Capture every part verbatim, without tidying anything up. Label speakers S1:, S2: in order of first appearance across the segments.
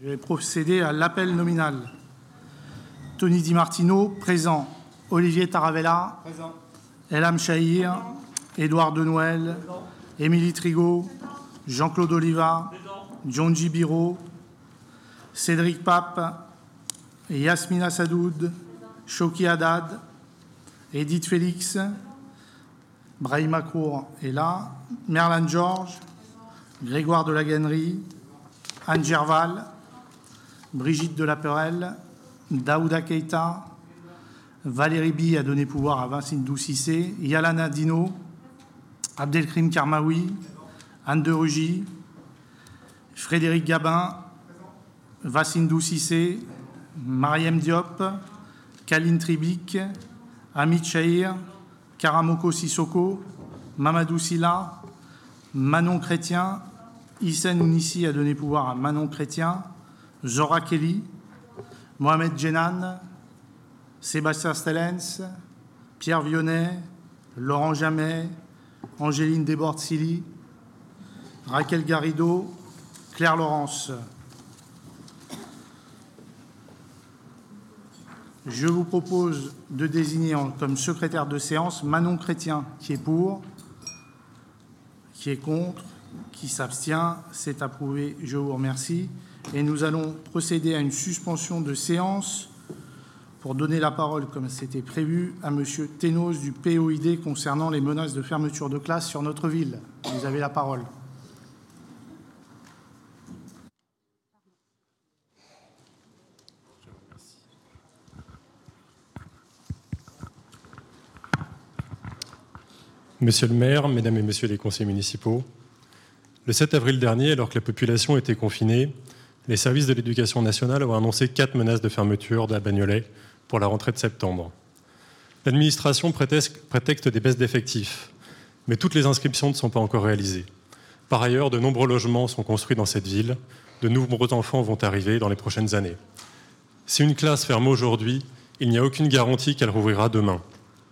S1: Je vais procéder à l'appel nominal. Tony Di Martino, présent. Olivier Taravella, présent. Elham Chahir, Édouard Denoël, Émilie Trigot, Jean-Claude Oliva, Djonji Biro, Cédric Pape, Yasmina Sadoud, Choki Haddad, Edith Félix, Brahim Akour est là, Merlane Georges, Grégoire de la Gannerie, Anne Gerval, Brigitte de la Perelle, Daouda Keïta, Valérie Bi a donné pouvoir à Vincindou Cissé, Yalana Dino, Abdelkrim Karmaoui, Anne de Rugy, Frédéric Gabin, Vincindou Cissé, Mariem Diop, Kaline Tribik, Amit Chahir, Karamoko Sissoko, Mamadou Silla, Manon Chrétien, Hissène Ounissi a donné pouvoir à Manon Chrétien, Zora Kelly, Mohamed Djenan, Sébastien Stellens, Pierre Vionnet, Laurent Jamet, Angéline Desbordes-Silly, Raquel Garrido, Claire Laurence. Je vous propose de désigner comme secrétaire de séance Manon Chrétien, qui est pour, qui est contre, qui s'abstient. C'est approuvé, je vous remercie. Et nous allons procéder à une suspension de séance pour donner la parole, comme c'était prévu, à M. Thénos du P O I D concernant les menaces de fermeture de classe sur notre ville. Vous avez la parole.
S2: Monsieur le maire, mesdames et messieurs les conseillers municipaux, le sept avril dernier, alors que la population était confinée, les services de l'éducation nationale ont annoncé quatre menaces de fermeture de la Bagnolet pour la rentrée de septembre. L'administration prétexte des baisses d'effectifs, mais toutes les inscriptions ne sont pas encore réalisées. Par ailleurs, de nombreux logements sont construits dans cette ville, de nombreux enfants vont arriver dans les prochaines années. Si une classe ferme aujourd'hui, il n'y a aucune garantie qu'elle rouvrira demain.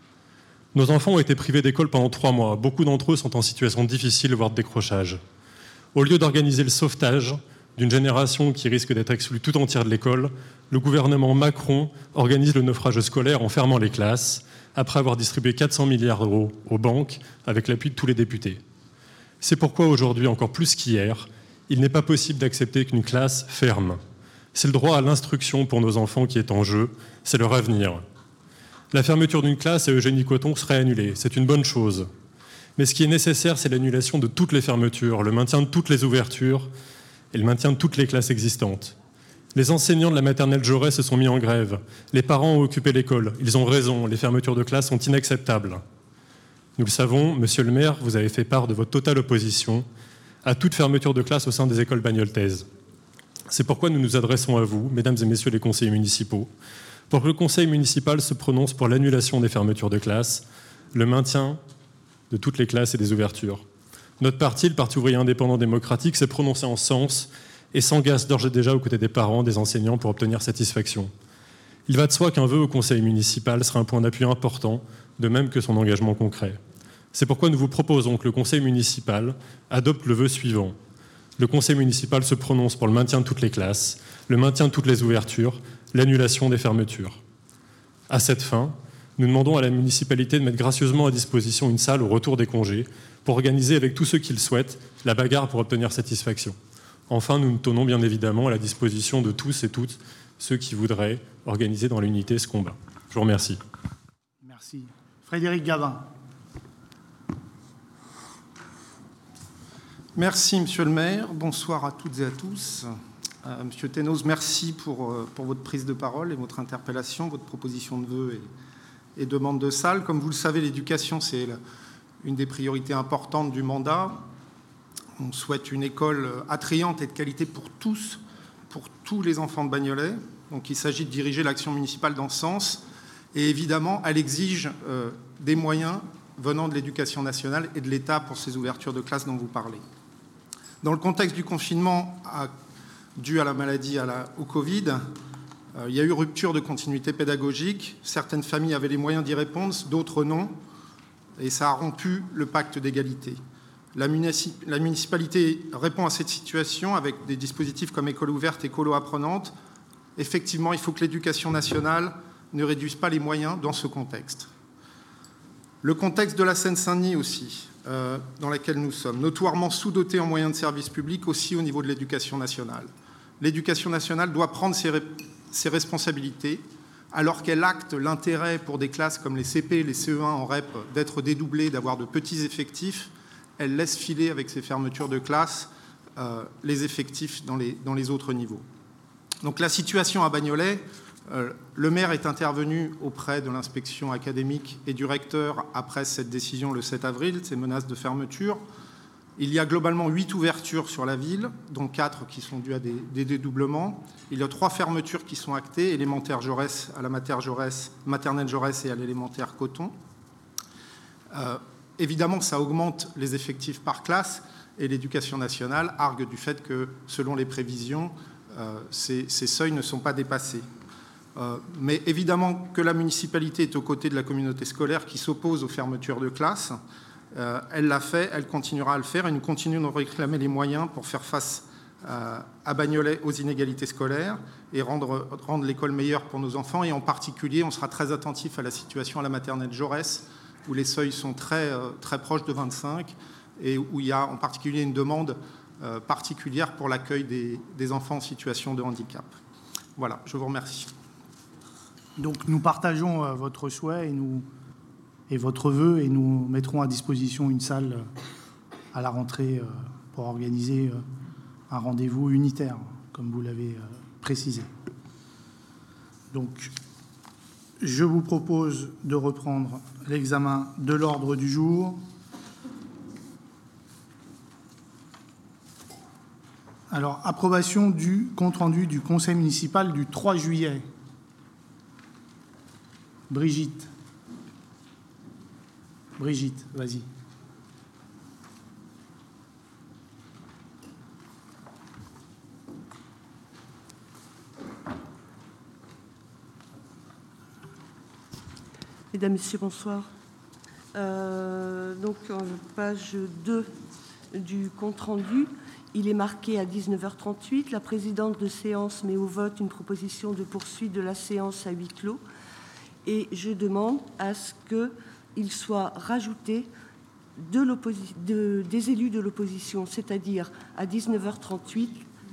S2: Nos enfants ont été privés d'école pendant trois mois. Beaucoup d'entre eux sont en situation difficile, voire de décrochage. Au lieu d'organiser le sauvetage d'une génération qui risque d'être exclue tout entière de l'école, le gouvernement Macron organise le naufrage scolaire en fermant les classes, après avoir distribué quatre cents milliards d'euros aux banques avec l'appui de tous les députés. C'est pourquoi aujourd'hui, encore plus qu'hier, il n'est pas possible d'accepter qu'une classe ferme. C'est le droit à l'instruction pour nos enfants qui est en jeu, c'est leur avenir. La fermeture d'une classe à Eugénie Coton serait annulée, c'est une bonne chose. Mais ce qui est nécessaire, c'est l'annulation de toutes les fermetures, le maintien de toutes les ouvertures et le maintien de toutes les classes existantes. Les enseignants de la maternelle Jaurès se sont mis en grève. Les parents ont occupé l'école. Ils ont raison, les fermetures de classes sont inacceptables. Nous le savons, monsieur le maire, vous avez fait part de votre totale opposition à toute fermeture de classe au sein des écoles bagnoltaises. C'est pourquoi nous nous adressons à vous, mesdames et messieurs les conseillers municipaux, pour que le conseil municipal se prononce pour l'annulation des fermetures de classes, le maintien de toutes les classes et des ouvertures. Notre parti, le Parti ouvrier indépendant démocratique, s'est prononcé en ce sens et s'engage d'ores et déjà aux côtés des parents, des enseignants pour obtenir satisfaction. Il va de soi qu'un vœu au conseil municipal sera un point d'appui important, de même que son engagement concret. C'est pourquoi nous vous proposons que le conseil municipal adopte le vœu suivant. Le conseil municipal se prononce pour le maintien de toutes les classes, le maintien de toutes les ouvertures, l'annulation des fermetures. À cette fin, nous demandons à la municipalité de mettre gracieusement à disposition une salle au retour des congés pour organiser avec tous ceux qui le souhaitent la bagarre pour obtenir satisfaction. Enfin, nous nous tenons bien évidemment à la disposition de tous et toutes ceux qui voudraient organiser dans l'unité ce combat. Je vous remercie.
S1: Merci. Frédéric Gabin.
S3: Merci, monsieur le maire. Bonsoir à toutes et à tous. Euh, monsieur Thénos, merci pour, euh, pour votre prise de parole et votre interpellation, votre proposition de vœux et, et demande de salle. Comme vous le savez, l'éducation, c'est une des priorités importantes du mandat. On souhaite une école attrayante et de qualité pour tous, pour tous les enfants de Bagnolet. Donc il s'agit de diriger l'action municipale dans ce sens. Et évidemment, elle exige euh, des moyens venant de l'éducation nationale et de l'État pour ces ouvertures de classe dont vous parlez. Dans le contexte du confinement à, dû à la maladie, à la, au Covid, euh, il y a eu rupture de continuité pédagogique. Certaines familles avaient les moyens d'y répondre, d'autres non. Et ça a rompu le pacte d'égalité. La, municip la municipalité répond à cette situation avec des dispositifs comme école ouverte et colo apprenante. Effectivement, il faut que l'éducation nationale ne réduise pas les moyens dans ce contexte. Le contexte de la Seine-Saint-Denis aussi, euh, dans laquelle nous sommes, notoirement sous-doté en moyens de service public aussi au niveau de l'éducation nationale. L'éducation nationale doit prendre ses, ses responsabilités alors qu'elle acte l'intérêt pour des classes comme les C P, les C E un en R E P d'être dédoublées, d'avoir de petits effectifs. Elle laisse filer avec ces fermetures de classes euh, les effectifs dans les, dans les autres niveaux. Donc la situation à Bagnolet, euh, le maire est intervenu auprès de l'inspection académique et du recteur après cette décision le sept avril, ces menaces de fermeture. Il y a globalement huit ouvertures sur la ville, dont quatre qui sont dues à des, des dédoublements. Il y a trois fermetures qui sont actées, élémentaire Jaurès, à la Jaurès, maternelle Jaurès et à l'élémentaire Coton. Euh, évidemment, ça augmente les effectifs par classe et l'éducation nationale argue du fait que, selon les prévisions, euh, ces, ces seuils ne sont pas dépassés. Euh, mais évidemment que la municipalité est aux côtés de la communauté scolaire qui s'oppose aux fermetures de classes. Euh, elle l'a fait, elle continuera à le faire et nous continuons de réclamer les moyens pour faire face euh, à Bagnolet aux inégalités scolaires et rendre, rendre l'école meilleure pour nos enfants. Et en particulier, on sera très attentif à la situation à la maternelle Jaurès, où les seuils sont très, euh, très proches de vingt-cinq et où il y a en particulier une demande euh, particulière pour l'accueil des, des enfants en situation de handicap. Voilà, je vous remercie.
S1: Donc nous partageons euh, votre souhait et, nous, et votre vœu et nous mettrons à disposition une salle euh, à la rentrée euh, pour organiser euh, un rendez-vous unitaire, comme vous l'avez euh, précisé. Donc je vous propose de reprendre l'examen de l'ordre du jour. Alors, approbation du compte-rendu du Conseil municipal du trois juillet. Brigitte. Brigitte, vas-y.
S4: Mesdames, Messieurs, bonsoir. Euh, donc, en page deux du compte-rendu, il est marqué à dix-neuf heures trente-huit. La présidente de séance met au vote une proposition de poursuite de la séance à huis clos. Et je demande à ce qu'il soit rajouté de de, des élus de l'opposition, c'est-à-dire à dix-neuf heures trente-huit.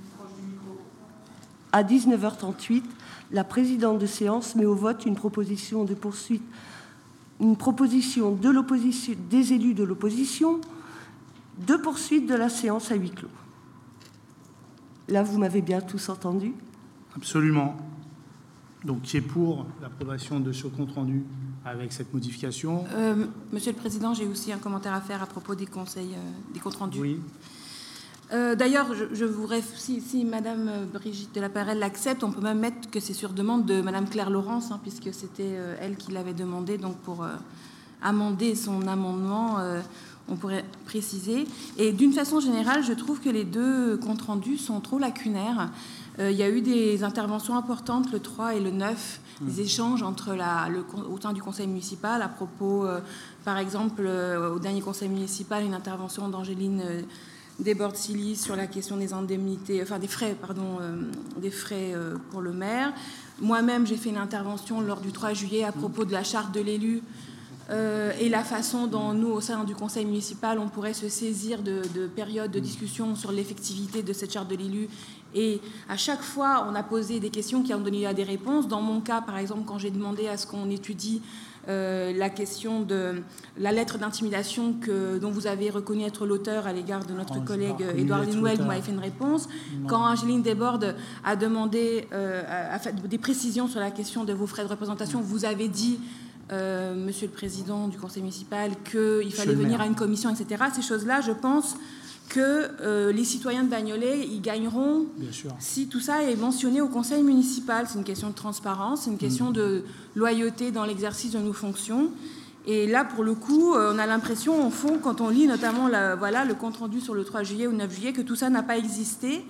S4: À dix-neuf heures trente-huit, la présidente de séance met au vote une proposition de poursuite, une proposition de l'opposition, des élus de l'opposition, de poursuite de la séance à huis clos. Là, vous m'avez bien tous entendu?
S1: Absolument. Donc, qui est pour l'approbation de ce compte-rendu avec cette modification?
S5: euh, Monsieur le Président, j'ai aussi un commentaire à faire à propos des conseils, euh, des comptes rendus.
S1: Oui.
S5: Euh, D'ailleurs, je, je voudrais, si, si Madame Brigitte Delaperelle l'accepte, on peut même mettre que c'est sur demande de Madame Claire Laurence, hein, puisque c'était euh, elle qui l'avait demandé, donc pour euh, amender son amendement, euh, on pourrait préciser. Et d'une façon générale, je trouve que les deux comptes rendus sont trop lacunaires. Euh, il y a eu des interventions importantes, le trois et le neuf, mmh. des échanges entre la, le, au sein du conseil municipal, à propos, euh, par exemple, euh, au dernier conseil municipal, une intervention d'Angéline euh, Desbordes-Silly sur la question des indemnités, enfin des frais, pardon, euh, des frais euh, pour le maire. Moi-même, j'ai fait une intervention lors du trois juillet à propos de la charte de l'élu euh, et la façon dont nous, au sein du conseil municipal, on pourrait se saisir de, de périodes de discussion sur l'effectivité de cette charte de l'élu. Et à chaque fois, on a posé des questions qui ont donné à des réponses. Dans mon cas, par exemple, quand j'ai demandé à ce qu'on étudie Euh, la question de la lettre d'intimidation que, dont vous avez reconnu être l'auteur à l'égard de notre oh, collègue Édouard Linouel, vous m'avez fait une réponse. Non. Quand Angéline Desbordes a demandé euh, a fait des précisions sur la question de vos frais de représentation, vous avez dit, euh, Monsieur le Président du Conseil municipal, qu'il fallait venir à une commission, et cetera. Ces choses-là, je pense que euh, les citoyens de Bagnolet, ils gagneront si tout ça est mentionné au conseil municipal. C'est une question de transparence, c'est une question mmh. de loyauté dans l'exercice de nos fonctions. Et là, pour le coup, on a l'impression, au fond, quand on lit notamment la, voilà, le compte-rendu sur le trois juillet ou le neuf juillet, que tout ça n'a pas existé.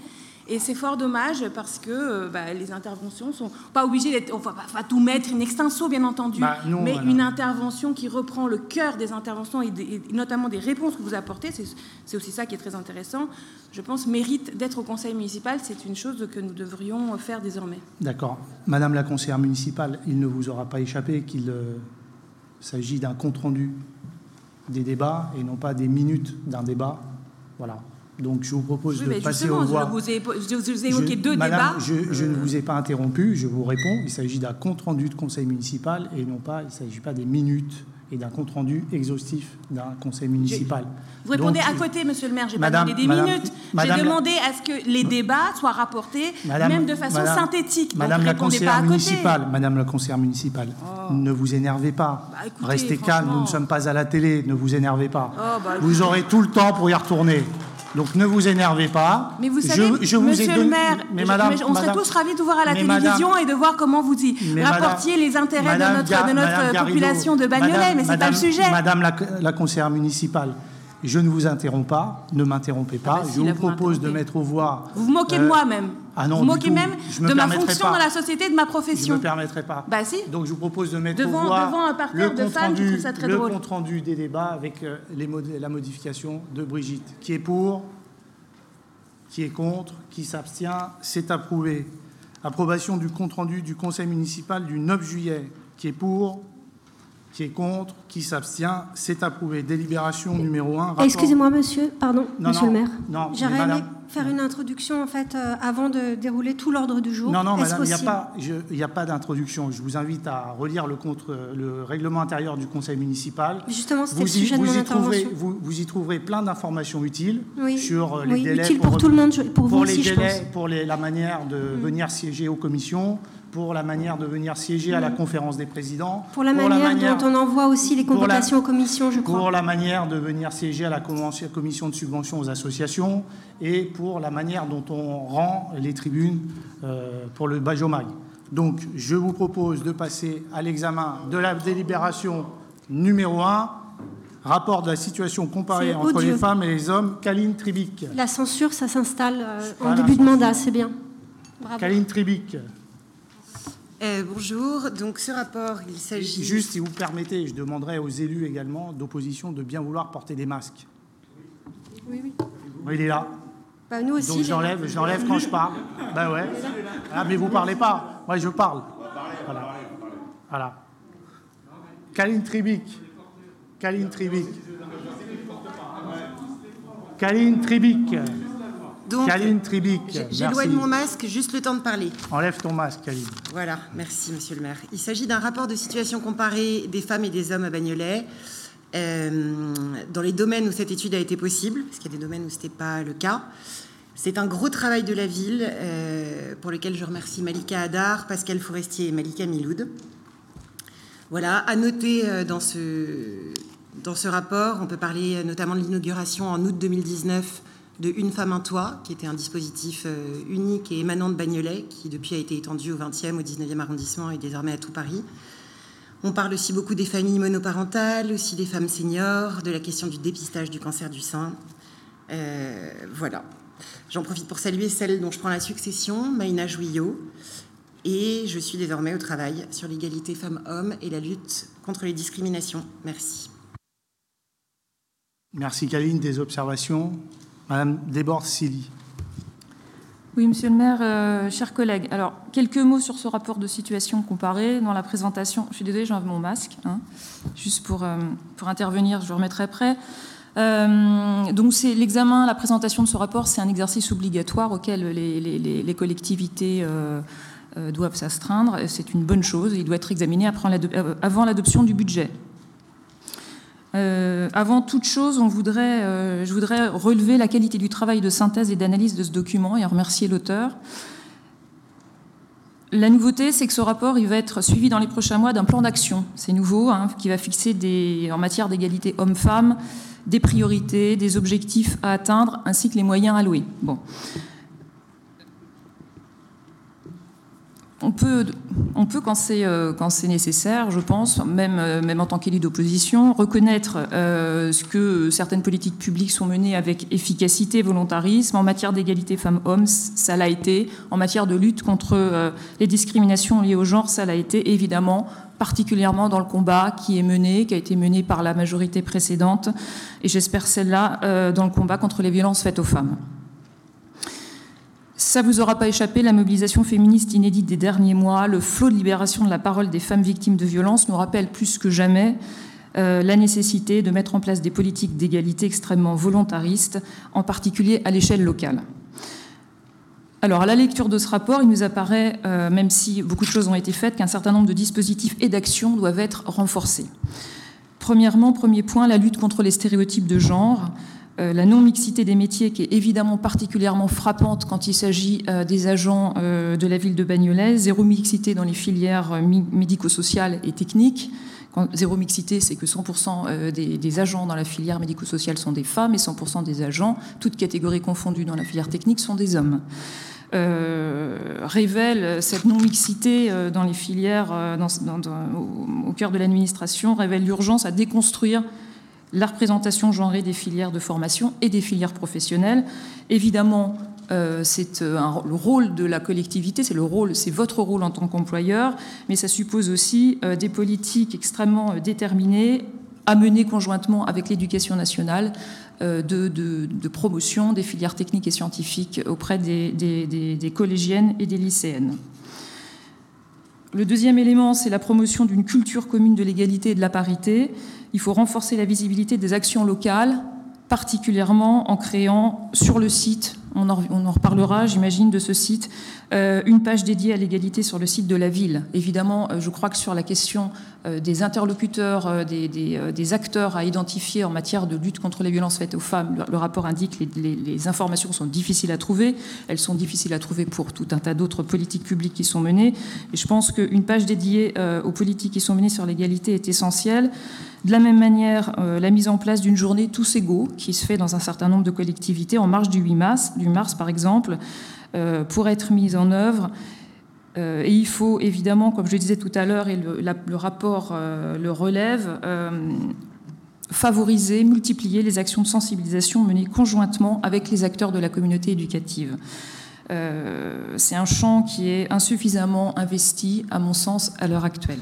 S5: Et c'est fort dommage parce que euh, bah, les interventions ne sont pas obligées d'être... On ne va pas tout mettre in extenso, bien entendu,
S1: bah, non,
S5: mais
S1: voilà.
S5: une intervention qui reprend le cœur des interventions et, des, et notamment des réponses que vous apportez, c'est, c'est aussi ça qui est très intéressant, je pense, mérite d'être au conseil municipal. C'est une chose que nous devrions faire désormais.
S1: D'accord. Madame la conseillère municipale, il ne vous aura pas échappé qu'il euh, s'agit d'un compte-rendu des débats et non pas des minutes d'un débat. Voilà. Donc, je vous propose
S5: oui,
S1: de passer aux voix.
S5: Je vous ai, je vous ai évoqué
S1: je,
S5: deux
S1: Madame,
S5: débats.
S1: Je, je
S5: euh...
S1: ne vous ai pas interrompu, je vous réponds. Il s'agit d'un compte-rendu de conseil municipal et non pas, il ne s'agit pas des minutes et d'un compte-rendu exhaustif d'un conseil municipal.
S5: Je... Vous répondez
S1: Donc,
S5: à côté, monsieur le maire. Je n'ai pas
S1: Madame,
S5: demandé des
S1: Madame,
S5: minutes.
S1: Madame,
S5: J'ai demandé à ce que les débats soient rapportés,
S1: Madame,
S5: même de façon
S1: Madame,
S5: synthétique.
S1: Madame
S5: Donc,
S1: la
S5: répondez
S1: conseillère
S5: pas à côté.
S1: municipale, Madame la conseillère municipale,
S5: oh.
S1: ne vous énervez pas.
S5: Bah, écoutez,
S1: Restez calme, nous ne sommes pas à la télé, ne vous énervez pas.
S5: Oh, bah,
S1: vous aurez tout le temps pour y retourner. Donc ne vous énervez pas.
S5: Mais vous savez,
S1: je, je vous
S5: monsieur
S1: ai donné...
S5: le maire,
S1: mais
S5: je,
S1: madame,
S5: mais on serait
S1: madame,
S5: tous ravis de vous voir à la télévision
S1: madame,
S5: et de voir comment vous y rapportiez
S1: madame,
S5: les intérêts
S1: madame,
S5: de notre,
S1: Gar,
S5: de notre
S1: Garrido,
S5: population de Bagnolet,
S1: madame,
S5: mais ce n'est
S1: madame,
S5: pas le sujet.
S1: Madame la, la conseillère municipale, je ne vous interromps pas, ne m'interrompez pas.
S5: Ah bah si,
S1: je
S5: là,
S1: vous
S5: vous
S1: propose de mettre aux voix...
S5: Vous vous moquez euh, de moi-même.
S1: Ah non,
S5: vous vous moquez
S1: tout.
S5: même
S1: me
S5: de ma fonction
S1: pas.
S5: dans la société et de ma profession.
S1: Je ne me permettrai pas.
S5: Bah si.
S1: Donc je vous propose de mettre
S5: devant,
S1: aux voix
S5: devant un parterre
S1: le
S5: de femmes,
S1: rendu,
S5: je trouve ça très
S1: le
S5: drôle.
S1: Le compte-rendu des débats avec euh, les mod la modification de Brigitte. Qui est pour ? Qui est contre? Qui s'abstient? C'est approuvé. Approbation du compte-rendu du conseil municipal du neuf juillet. Qui est pour? Qui est contre? Qui s'abstient? C'est approuvé. Délibération numéro un. Rapport...
S6: Excusez-moi, monsieur. Pardon,
S1: non,
S6: monsieur
S1: non,
S6: le maire.
S1: Non,
S6: J'aurais aimé
S1: madame...
S6: faire une introduction, en fait, euh, avant de dérouler tout l'ordre du jour.
S1: Non, non, madame, il n'y a
S6: possible?
S1: pas, je, il n'y a pas d'introduction. Je vous invite à relire le, contre, le règlement intérieur du conseil municipal.
S6: Justement, c'était
S1: vous
S6: le sujet
S1: y,
S6: de
S1: vous
S6: mon
S1: y trouverez,
S6: intervention.
S1: vous, vous y trouverez plein d'informations utiles
S6: oui.
S1: sur les
S6: oui,
S1: délais.
S6: Utile
S1: pour,
S6: pour tout le monde, pour vous
S1: pour
S6: aussi,
S1: les
S6: je
S1: délais,
S6: pense.
S1: Pour les, la manière de mmh. venir siéger aux commissions, pour la manière de venir siéger mmh. à la conférence des présidents.
S6: Pour la, pour manière, la manière dont on envoie aussi les convocations la, aux commissions, je crois.
S1: Pour la manière de venir siéger à la commission de subvention aux associations et pour la manière dont on rend les tribunes euh, pour le Bajomag. Donc, je vous propose de passer à l'examen de la délibération numéro un, rapport de la situation comparée entre odieux. les femmes et les hommes. Kaline Tribic.
S6: La censure, ça s'installe euh, en début de mandat, c'est bien. Bravo.
S1: Kaline Tribic.
S7: Euh, bonjour, donc ce rapport, il s'agit...
S1: Juste, si vous permettez, je demanderai aux élus également d'opposition de bien vouloir porter des masques.
S6: Oui, oui.
S1: Oui, il est là.
S6: Bah, nous aussi.
S1: Donc je l'enlève, je l'enlève quand je parle. Ben ouais. Ah, mais vous parlez pas. Moi, je parle. Voilà. Voilà. Kaline Tribic. Kaline Tribic. Kaline Tribic.
S7: Donc,
S1: Kaline Tribic.
S7: J'éloigne mon masque, juste le temps de parler.
S1: Enlève ton masque, Kaline.
S7: Voilà, merci, monsieur le maire. Il s'agit d'un rapport de situation comparée des femmes et des hommes à Bagnolet. Euh, dans les domaines où cette étude a été possible, parce qu'il y a des domaines où ce n'était pas le cas. C'est un gros travail de la ville, euh, pour lequel je remercie Malika Hadar, Pascal Forestier et Malika Miloud. Voilà, à noter euh, dans, ce, dans ce rapport, on peut parler notamment de l'inauguration en août deux mille dix-neuf de Une femme, un toit, qui était un dispositif euh, unique et émanant de Bagnolet, qui depuis a été étendu au vingtième, au dix-neuvième arrondissement et désormais à tout Paris. On parle aussi beaucoup des familles monoparentales, aussi des femmes seniors, de la question du dépistage du cancer du sein. Euh, voilà. J'en profite pour saluer celle dont je prends la succession, Maïna Jouillot, et je suis désormais au travail sur l'égalité femmes-hommes et la lutte contre les discriminations. Merci.
S1: Merci, Kaline. Des observations? Madame Desbordes-Silly.
S8: Oui, monsieur le maire, euh, chers collègues. Alors, quelques mots sur ce rapport de situation comparée. Dans la présentation, je suis désolée, j'enlève mon masque, hein, juste pour, euh, pour intervenir, je le remettrai après. Euh, donc, c'est l'examen, la présentation de ce rapport, c'est un exercice obligatoire auquel les, les, les collectivités euh, euh, doivent s'astreindre. C'est une bonne chose. Il doit être examiné avant l'adoption du budget. Euh, avant toute chose, on voudrait, euh, je voudrais relever la qualité du travail de synthèse et d'analyse de ce document et en remercier l'auteur. La nouveauté, c'est que ce rapport il va être suivi dans les prochains mois d'un plan d'action. C'est nouveau, hein, qui va fixer des, en matière d'égalité hommes-femmes des priorités, des objectifs à atteindre, ainsi que les moyens alloués. Bon. on peut, on peut quand c'est euh, quand c'est nécessaire, je pense, même, euh, même en tant qu'élu d'opposition, reconnaître euh, ce que certaines politiques publiques sont menées avec efficacité, volontarisme. En matière d'égalité femmes-hommes, ça l'a été. En matière de lutte contre euh, les discriminations liées au genre, ça l'a été, évidemment, particulièrement dans le combat qui est mené, qui a été mené par la majorité précédente, et j'espère celle-là euh, dans le combat contre les violences faites aux femmes. Ça ne vous aura pas échappé, la mobilisation féministe inédite des derniers mois, le flot de libération de la parole des femmes victimes de violences nous rappelle plus que jamais euh, la nécessité de mettre en place des politiques d'égalité extrêmement volontaristes, en particulier à l'échelle locale. Alors, à la lecture de ce rapport, il nous apparaît, euh, même si beaucoup de choses ont été faites, qu'un certain nombre de dispositifs et d'actions doivent être renforcés. Premièrement, premier point, la lutte contre les stéréotypes de genre. Euh, la non-mixité des métiers qui est évidemment particulièrement frappante quand il s'agit euh, des agents euh, de la ville de Bagnolet. Zéro mixité dans les filières euh, médico-sociales et techniques. Quand, zéro mixité, c'est que cent pour cent des, des agents dans la filière médico-sociale sont des femmes et cent pour cent des agents, toutes catégories confondues dans la filière technique, sont des hommes. Euh, révèle cette non-mixité euh, dans les filières, euh, dans, dans, dans, au, au cœur de l'administration, révèle l'urgence à déconstruire la représentation genrée des filières de formation et des filières professionnelles. Évidemment, euh, c'est un, le rôle de la collectivité, c'est le rôle, c'est votre rôle en tant qu'employeur, mais ça suppose aussi euh, des politiques extrêmement euh, déterminées à mener conjointement avec l'éducation nationale euh, de, de, de promotion des filières techniques et scientifiques auprès des, des, des, des collégiennes et des lycéennes. Le deuxième élément, c'est la promotion d'une culture commune de l'égalité et de la parité. Il faut renforcer la visibilité des actions locales, particulièrement en créant sur le site, on en, on en reparlera, j'imagine, de ce site, euh, une page dédiée à l'égalité sur le site de la ville. Évidemment, euh, je crois que sur la question euh, des interlocuteurs, euh, des, des, euh, des acteurs à identifier en matière de lutte contre les violences faites aux femmes, le, le rapport indique que les, les, les informations sont difficiles à trouver. Elles sont difficiles à trouver pour tout un tas d'autres politiques publiques qui sont menées. Et je pense qu'une page dédiée euh, aux politiques qui sont menées sur l'égalité est essentielle. De la même manière, euh, la mise en place d'une journée tous égaux, qui se fait dans un certain nombre de collectivités, en marge du huit mars, du mars par exemple, euh, pour être mise en œuvre. Euh, et il faut évidemment, comme je le disais tout à l'heure, et le, la, le rapport euh, le relève, euh, favoriser, multiplier les actions de sensibilisation menées conjointement avec les acteurs de la communauté éducative. Euh, c'est un champ qui est insuffisamment investi, à mon sens, à l'heure actuelle.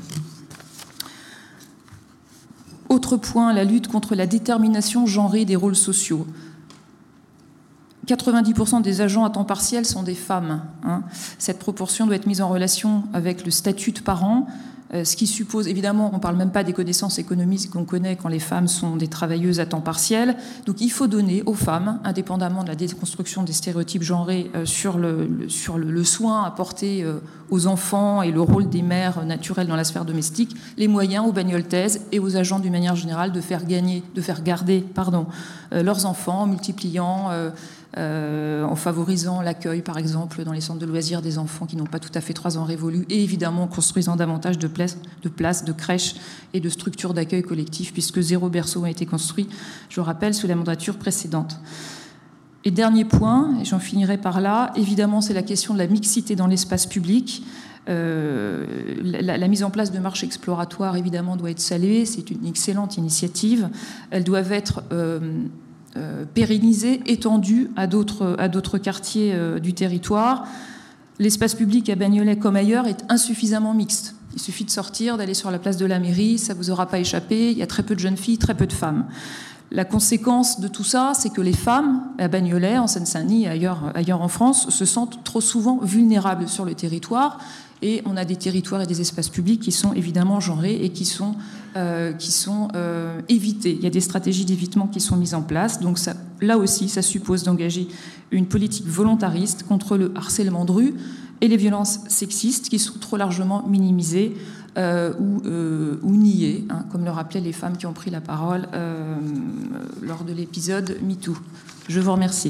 S8: Autre point, la lutte contre la détermination genrée des rôles sociaux. quatre-vingt-dix pour cent des agents à temps partiel sont des femmes. Hein. Cette proportion doit être mise en relation avec le statut de parent, euh, ce qui suppose, évidemment, on ne parle même pas des connaissances économiques qu'on connaît quand les femmes sont des travailleuses à temps partiel. Donc il faut donner aux femmes, indépendamment de la déconstruction des stéréotypes genrés euh, sur, le, le, sur le, le soin apporté euh, aux enfants et le rôle des mères naturelles dans la sphère domestique, les moyens aux bagnoltaises et aux agents d'une manière générale de faire gagner, de faire garder pardon, euh, leurs enfants en multipliant, euh, euh, en favorisant l'accueil par exemple dans les centres de loisirs des enfants qui n'ont pas tout à fait trois ans révolus et évidemment en construisant davantage de places, de places, de crèches et de structures d'accueil collectif puisque zéro berceau a été construit, je rappelle, sous la mandature précédente. Et dernier point, et j'en finirai par là, évidemment, c'est la question de la mixité dans l'espace public. Euh, la, la mise en place de marches exploratoires, évidemment, doit être saluée. C'est une excellente initiative. Elles doivent être euh, euh, pérennisées, étendues à d'autres, à d'autres quartiers euh, du territoire. L'espace public à Bagnolet, comme ailleurs, est insuffisamment mixte. Il suffit de sortir, d'aller sur la place de la mairie, ça ne vous aura pas échappé. Il y a très peu de jeunes filles, très peu de femmes. La conséquence de tout ça, c'est que les femmes, à Bagnolet, en Seine-Saint-Denis et ailleurs, ailleurs en France, se sentent trop souvent vulnérables sur le territoire. Et on a des territoires et des espaces publics qui sont évidemment genrés et qui sont, euh, qui sont euh, évités. Il y a des stratégies d'évitement qui sont mises en place. Donc ça, là aussi, ça suppose d'engager une politique volontariste contre le harcèlement de rue et les violences sexistes qui sont trop largement minimisées euh, ou, euh, ou niées, hein, comme le rappelaient les femmes qui ont pris la parole euh, lors de l'épisode MeToo. Je vous remercie.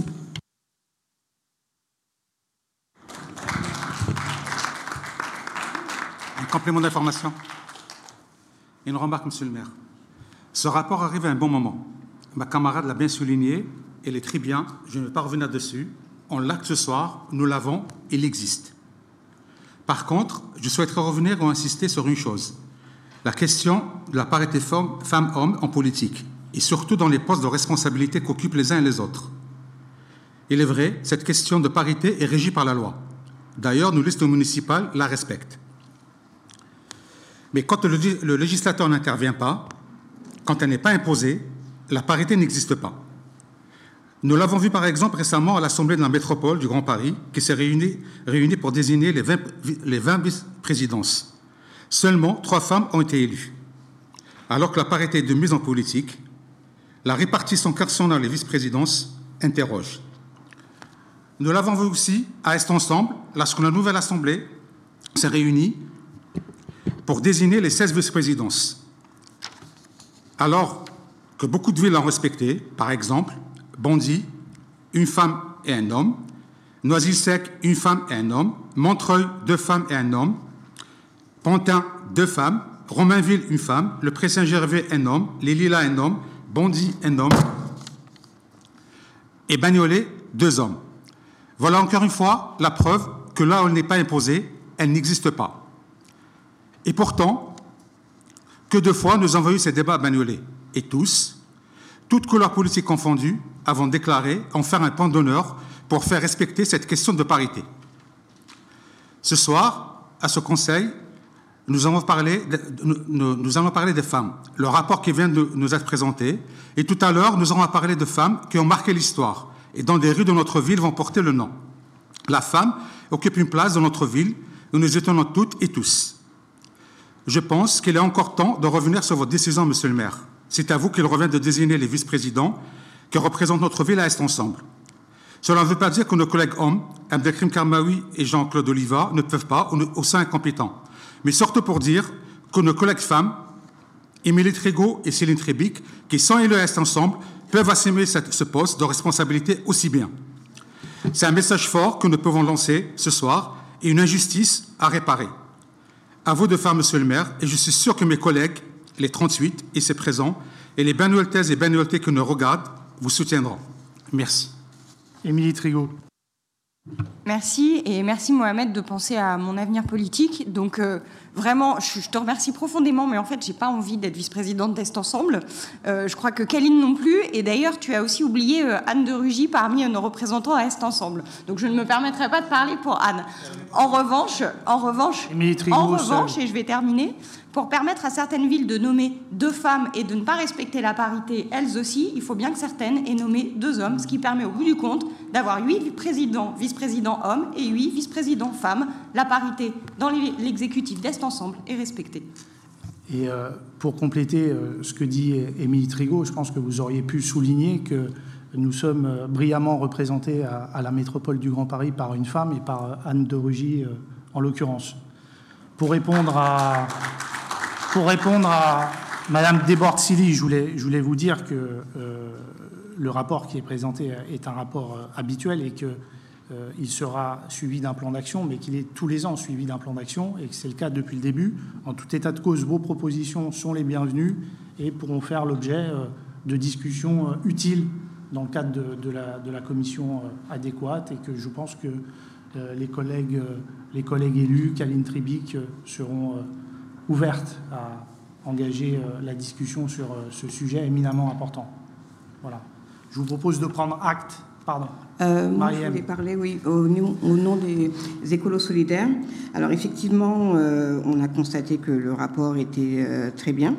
S9: Un complément d'information. Une remarque, Monsieur le maire. Ce rapport arrive à un bon moment. Ma camarade l'a bien souligné, elle est très bien, je ne vais pas revenir dessus. On l'a ce soir, nous l'avons, il existe. Par contre, je souhaiterais revenir ou insister sur une chose, la question de la parité femmes-hommes en politique, et surtout dans les postes de responsabilité qu'occupent les uns et les autres. Il est vrai, cette question de parité est régie par la loi. D'ailleurs, nos listes municipales la respectent. Mais quand le, le législateur n'intervient pas, quand elle n'est pas imposée, la parité n'existe pas. Nous l'avons vu par exemple récemment à l'Assemblée de la métropole du Grand Paris, qui s'est réunie, réunie pour désigner les vingt, les vingt vice-présidences. Seulement trois femmes ont été élues. Alors que la parité est de mise en politique, la répartition concernant les vice-présidences interroge. Nous l'avons vu aussi à Est Ensemble, lorsque la nouvelle Assemblée s'est réunie pour désigner les seize vice-présidences. Alors que beaucoup de villes l'ont respecté, par exemple, Bondy, une femme et un homme, Noisy-le-Sec, une femme et un homme, Montreuil, deux femmes et un homme, Pantin, deux femmes, Romainville, une femme, Le Pré-Saint-Gervais, un homme, Les Lilas, un homme, Bondy, un homme, et Bagnolet, deux hommes. Voilà encore une fois la preuve que là où elle n'est pas imposée, elle n'existe pas. Et pourtant, que de fois nous avons eu ces débats à Bagnolet, et tous, toutes couleurs politiques confondues, avons déclaré en faire un point d'honneur pour faire respecter cette question de parité. Ce soir, à ce Conseil, nous allons parler, de, nous, nous allons parler des femmes, le rapport qui vient de nous être présenté, et tout à l'heure, nous allons parler de femmes qui ont marqué l'histoire et dans des rues de notre ville vont porter le nom. La femme occupe une place dans notre ville où nous étonnons toutes et tous. Je pense qu'il est encore temps de revenir sur votre décision, Monsieur le maire. C'est à vous qu'il revient de désigner les vice-présidents qui représentent notre ville à Est Ensemble. Cela ne veut pas dire que nos collègues hommes, Abdelkrim Karmaoui et Jean-Claude Oliva, ne peuvent pas ou sont incompétents, mais surtout pour dire que nos collègues femmes, Émilie Trégaud et Céline Trébic, qui sont élus à Est Ensemble, peuvent assumer cette, ce poste de responsabilité aussi bien. C'est un message fort que nous pouvons lancer ce soir et une injustice à réparer. À vous de faire, Monsieur le maire, et je suis sûr que mes collègues, les trente-huit, ici présents, et les Bagnoletaises et Bagnoletais qui nous regardent, vous soutiendront. Merci.
S1: Émilie Trégaud.
S10: Merci, et merci Mohamed de penser à mon avenir politique. Donc euh, vraiment, je, je te remercie profondément, mais en fait, j'ai pas envie d'être vice-présidente d'Est Ensemble. Euh, je crois que Kaline non plus, et d'ailleurs, tu as aussi oublié euh, Anne de Rugy parmi nos représentants à Est Ensemble. Donc je ne me permettrai pas de parler pour Anne. En revanche, en revanche, en revanche, et je vais terminer, pour permettre à certaines villes de nommer deux femmes et de ne pas respecter la parité, elles aussi, il faut bien que certaines aient nommé deux hommes, ce qui permet au bout du compte d'avoir huit présidents, vice-présidents hommes et huit vice-présidents femmes. La parité dans l'exécutif d'Est Ensemble est respectée.
S1: Et euh, pour compléter euh, ce que dit Émilie Trégaud, je pense que vous auriez pu souligner que nous sommes euh, brillamment représentés à, à la métropole du Grand Paris par une femme et par euh, Anne de Rugy euh, en l'occurrence. Pour répondre à... Pour répondre à Madame Desbordes-Silly, je voulais, je voulais vous dire que euh, le rapport qui est présenté est un rapport euh, habituel et qu'il euh, sera suivi d'un plan d'action, mais qu'il est tous les ans suivi d'un plan d'action et que c'est le cas depuis le début. En tout état de cause, vos propositions sont les bienvenues et pourront faire l'objet euh, de discussions euh, utiles dans le cadre de, de, la, de la commission euh, adéquate et que je pense que euh, les, collègues, euh, les collègues élus, Kaline Trébic, euh, seront... Euh, ouverte à engager la discussion sur ce sujet éminemment important. Voilà. Je vous propose de prendre acte. Pardon.
S11: Euh, moi, je voulais parler, oui, au, au nom des écolos solidaires. Alors, effectivement, euh, on a constaté que le rapport était euh, très bien.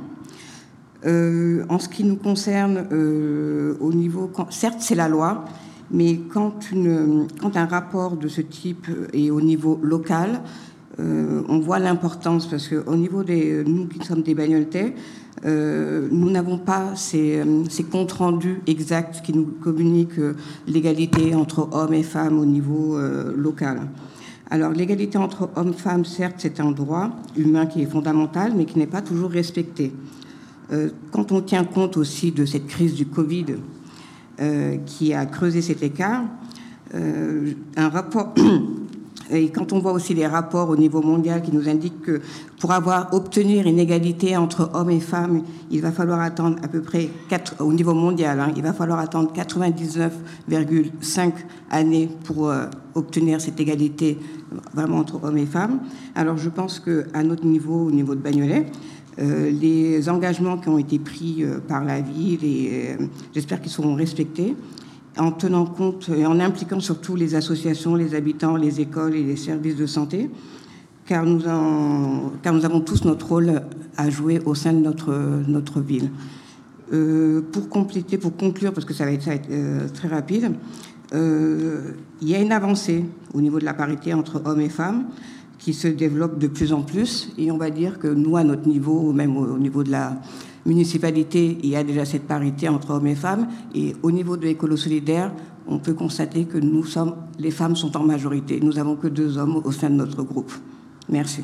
S11: Euh, en ce qui nous concerne, euh, au niveau... Certes, c'est la loi, mais quand, une, quand un rapport de ce type est au niveau local... Euh, on voit l'importance parce qu'au niveau des nous qui sommes des Bagnoletais, euh, nous n'avons pas ces, ces comptes rendus exacts qui nous communiquent l'égalité entre hommes et femmes au niveau euh, local. Alors l'égalité entre hommes et femmes, certes, c'est un droit humain qui est fondamental, mais qui n'est pas toujours respecté. Euh, quand on tient compte aussi de cette crise du Covid euh, qui a creusé cet écart, euh, un rapport Et quand on voit aussi les rapports au niveau mondial qui nous indiquent que pour avoir obtenir une égalité entre hommes et femmes, il va falloir attendre à peu près quatre, au niveau mondial, hein, il va falloir attendre quatre-vingt-dix-neuf virgule cinq années pour euh, obtenir cette égalité vraiment entre hommes et femmes. Alors je pense qu'à notre niveau, au niveau de Bagnolet, euh, les engagements qui ont été pris euh, par la ville, et euh, j'espère qu'ils seront respectés, en tenant compte et en impliquant surtout les associations, les habitants, les écoles et les services de santé, car nous, en, car nous avons tous notre rôle à jouer au sein de notre, notre ville. Euh, pour compléter, pour conclure, parce que ça va être, ça va être euh, très rapide, euh, il y a une avancée au niveau de la parité entre hommes et femmes qui se développe de plus en plus, et on va dire que nous, à notre niveau, même au, au niveau de la municipalité, il y a déjà cette parité entre hommes et femmes, et au niveau de l'Écolo Solidaire, on peut constater que nous sommes, les femmes sont en majorité. Nous n'avons que deux hommes au sein de notre groupe. Merci.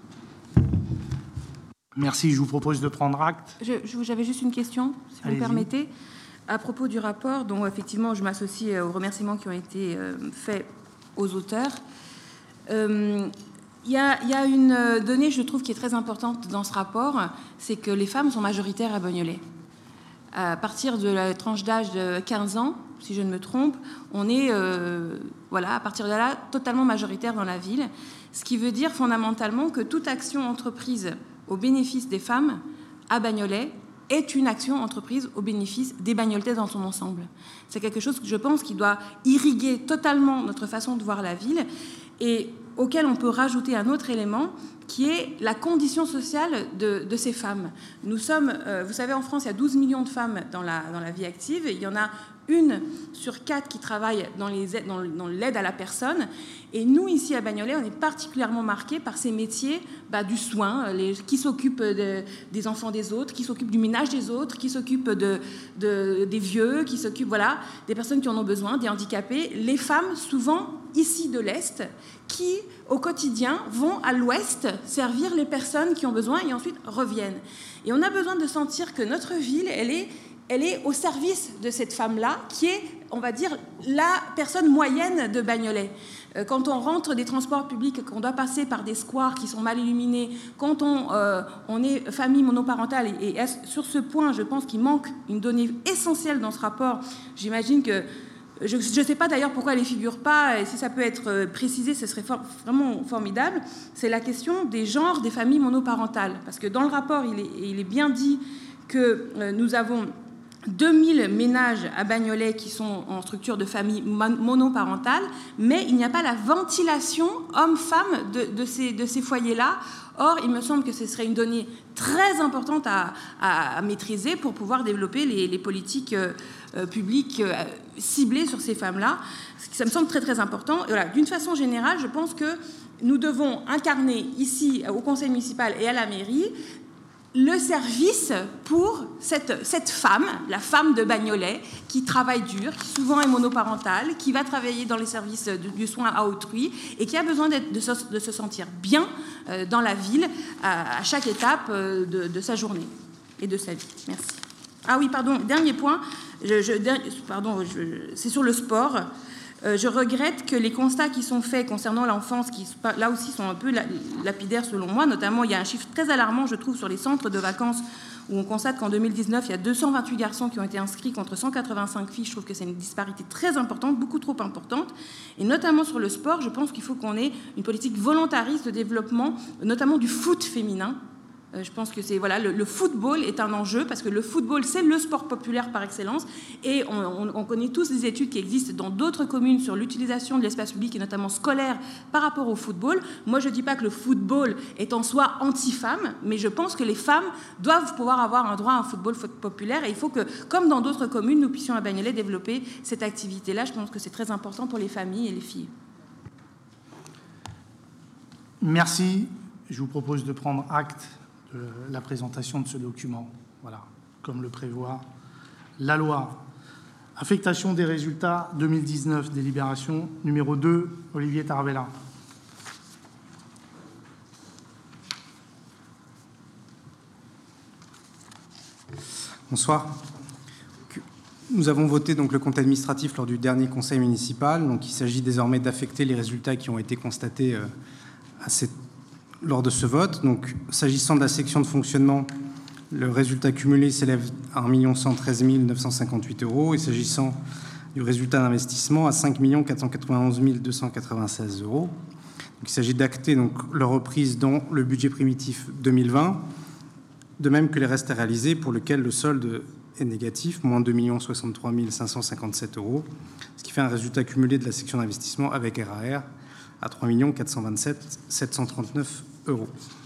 S1: Merci. Je vous propose de prendre acte.
S5: Je, je, j'avais juste une question, si vous me permettez. À propos du rapport, dont effectivement je m'associe aux remerciements qui ont été euh, faits aux auteurs. Euh, Il y, a, il y a une donnée, je trouve, qui est très importante dans ce rapport, c'est que les femmes sont majoritaires à Bagnolet. À partir de la tranche d'âge de quinze ans, si je ne me trompe, on est, euh, voilà, à partir de là, totalement majoritaire dans la ville, ce qui veut dire fondamentalement que toute action entreprise au bénéfice des femmes à Bagnolet est une action entreprise au bénéfice des Bagnoltais dans son ensemble. C'est quelque chose que je pense qui doit irriguer totalement notre façon de voir la ville, et auquel on peut rajouter un autre élément qui est la condition sociale de, de ces femmes. Nous sommes, euh, vous savez, en France, il y a douze millions de femmes dans la, dans la vie active, et il y en a une sur quatre qui travaille dans, les, dans, dans l'aide à la personne. Et nous, ici à Bagnolet, on est particulièrement marqués par ces métiers bah, du soin, les, qui s'occupent de, des enfants des autres, qui s'occupent du ménage des autres, qui s'occupent de, de, des vieux, qui s'occupent voilà, des personnes qui en ont besoin, des handicapés. Les femmes, souvent ici de l'Est, qui, au quotidien, vont à l'Ouest servir les personnes qui ont besoin et ensuite reviennent. Et on a besoin de sentir que notre ville, elle est... elle est au service de cette femme-là, qui est, on va dire, la personne moyenne de Bagnolet. Quand on rentre des transports publics, qu'on doit passer par des squares qui sont mal illuminés, quand on, euh, on est famille monoparentale, et, et sur ce point, je pense qu'il manque une donnée essentielle dans ce rapport. J'imagine que, je ne sais pas d'ailleurs pourquoi elle ne figure pas, et si ça peut être précisé, ce serait for- vraiment formidable, c'est la question des genres des familles monoparentales. Parce que dans le rapport, il est, il est bien dit que euh, nous avons deux mille ménages à Bagnolet qui sont en structure de famille monoparentale, mais il n'y a pas la ventilation homme-femme de, de ces, de ces foyers-là. Or, il me semble que ce serait une donnée très importante à, à, à maîtriser pour pouvoir développer les, les politiques euh, publiques euh, ciblées sur ces femmes-là. Ça me semble très, très important. Et voilà, d'une façon générale, je pense que nous devons incarner ici, au conseil municipal et à la mairie, le service pour cette, cette femme, la femme de Bagnolet, qui travaille dur, qui souvent est monoparentale, qui va travailler dans les services du, du soin à autrui et qui a besoin d'être, de, se, de se sentir bien euh, dans la ville à, à chaque étape euh, de, de sa journée et de sa vie. Merci. Ah oui, pardon, dernier point, je, je, pardon, je, c'est sur le sport. Euh, je regrette que les constats qui sont faits concernant l'enfance, qui là aussi sont un peu lapidaires selon moi, notamment il y a un chiffre très alarmant, je trouve, sur les centres de vacances, où on constate qu'en deux mille dix-neuf, il y a deux cent vingt-huit garçons qui ont été inscrits contre cent quatre-vingt-cinq filles. Je trouve que c'est une disparité très importante, beaucoup trop importante. Et notamment sur le sport, je pense qu'il faut qu'on ait une politique volontariste de développement, notamment du foot féminin. Je pense que c'est voilà le, le football est un enjeu parce que le football c'est le sport populaire par excellence et on, on, on connaît tous les études qui existent dans d'autres communes sur l'utilisation de l'espace public et notamment scolaire par rapport au football. Moi je dis pas que le football est en soi anti-femme, mais je pense que les femmes doivent pouvoir avoir un droit à un football populaire et il faut que, comme dans d'autres communes, nous puissions à Bagnolet développer cette activité-là. Je pense que c'est très important pour les familles et les filles.
S1: Merci. Je vous propose de prendre acte de la présentation de ce document, voilà, comme le prévoit la loi. Affectation des résultats deux mille dix-neuf, délibération numéro deux, Olivier Tarabella.
S9: Bonsoir.
S3: Nous avons voté donc le compte administratif lors du dernier conseil municipal. Donc, il s'agit désormais d'affecter les résultats qui ont été constatés euh, à cette, lors de ce vote. Donc, s'agissant de la section de fonctionnement, le résultat cumulé s'élève à un million cent treize mille neuf cent cinquante-huit euros et s'agissant du résultat d'investissement à cinq millions quatre cent quatre-vingt-onze mille deux cent quatre-vingt-seize euros. Donc, il s'agit d'acter donc leur reprise dans le budget primitif deux mille vingt, de même que les restes à réaliser pour lesquels le solde est négatif, moins deux millions soixante-trois mille cinq cent cinquante-sept euros, ce qui fait un résultat cumulé de la section d'investissement avec R A R à trois millions quatre cent vingt-sept mille sept cent trente-neuf euros.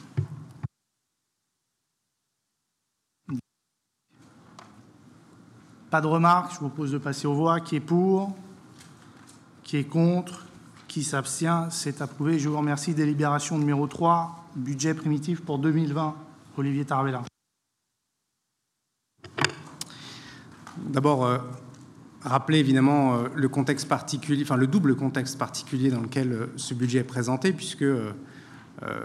S1: Pas de remarques, je vous propose de passer aux voix. Qui est pour? Qui est contre? Qui s'abstient? C'est approuvé. Je vous remercie. Délibération numéro trois, budget primitif pour deux mille vingt. Olivier Tarvella.
S3: D'abord, euh, rappeler évidemment euh, le contexte particulier, enfin le double contexte particulier dans lequel euh, ce budget est présenté, puisque euh, euh,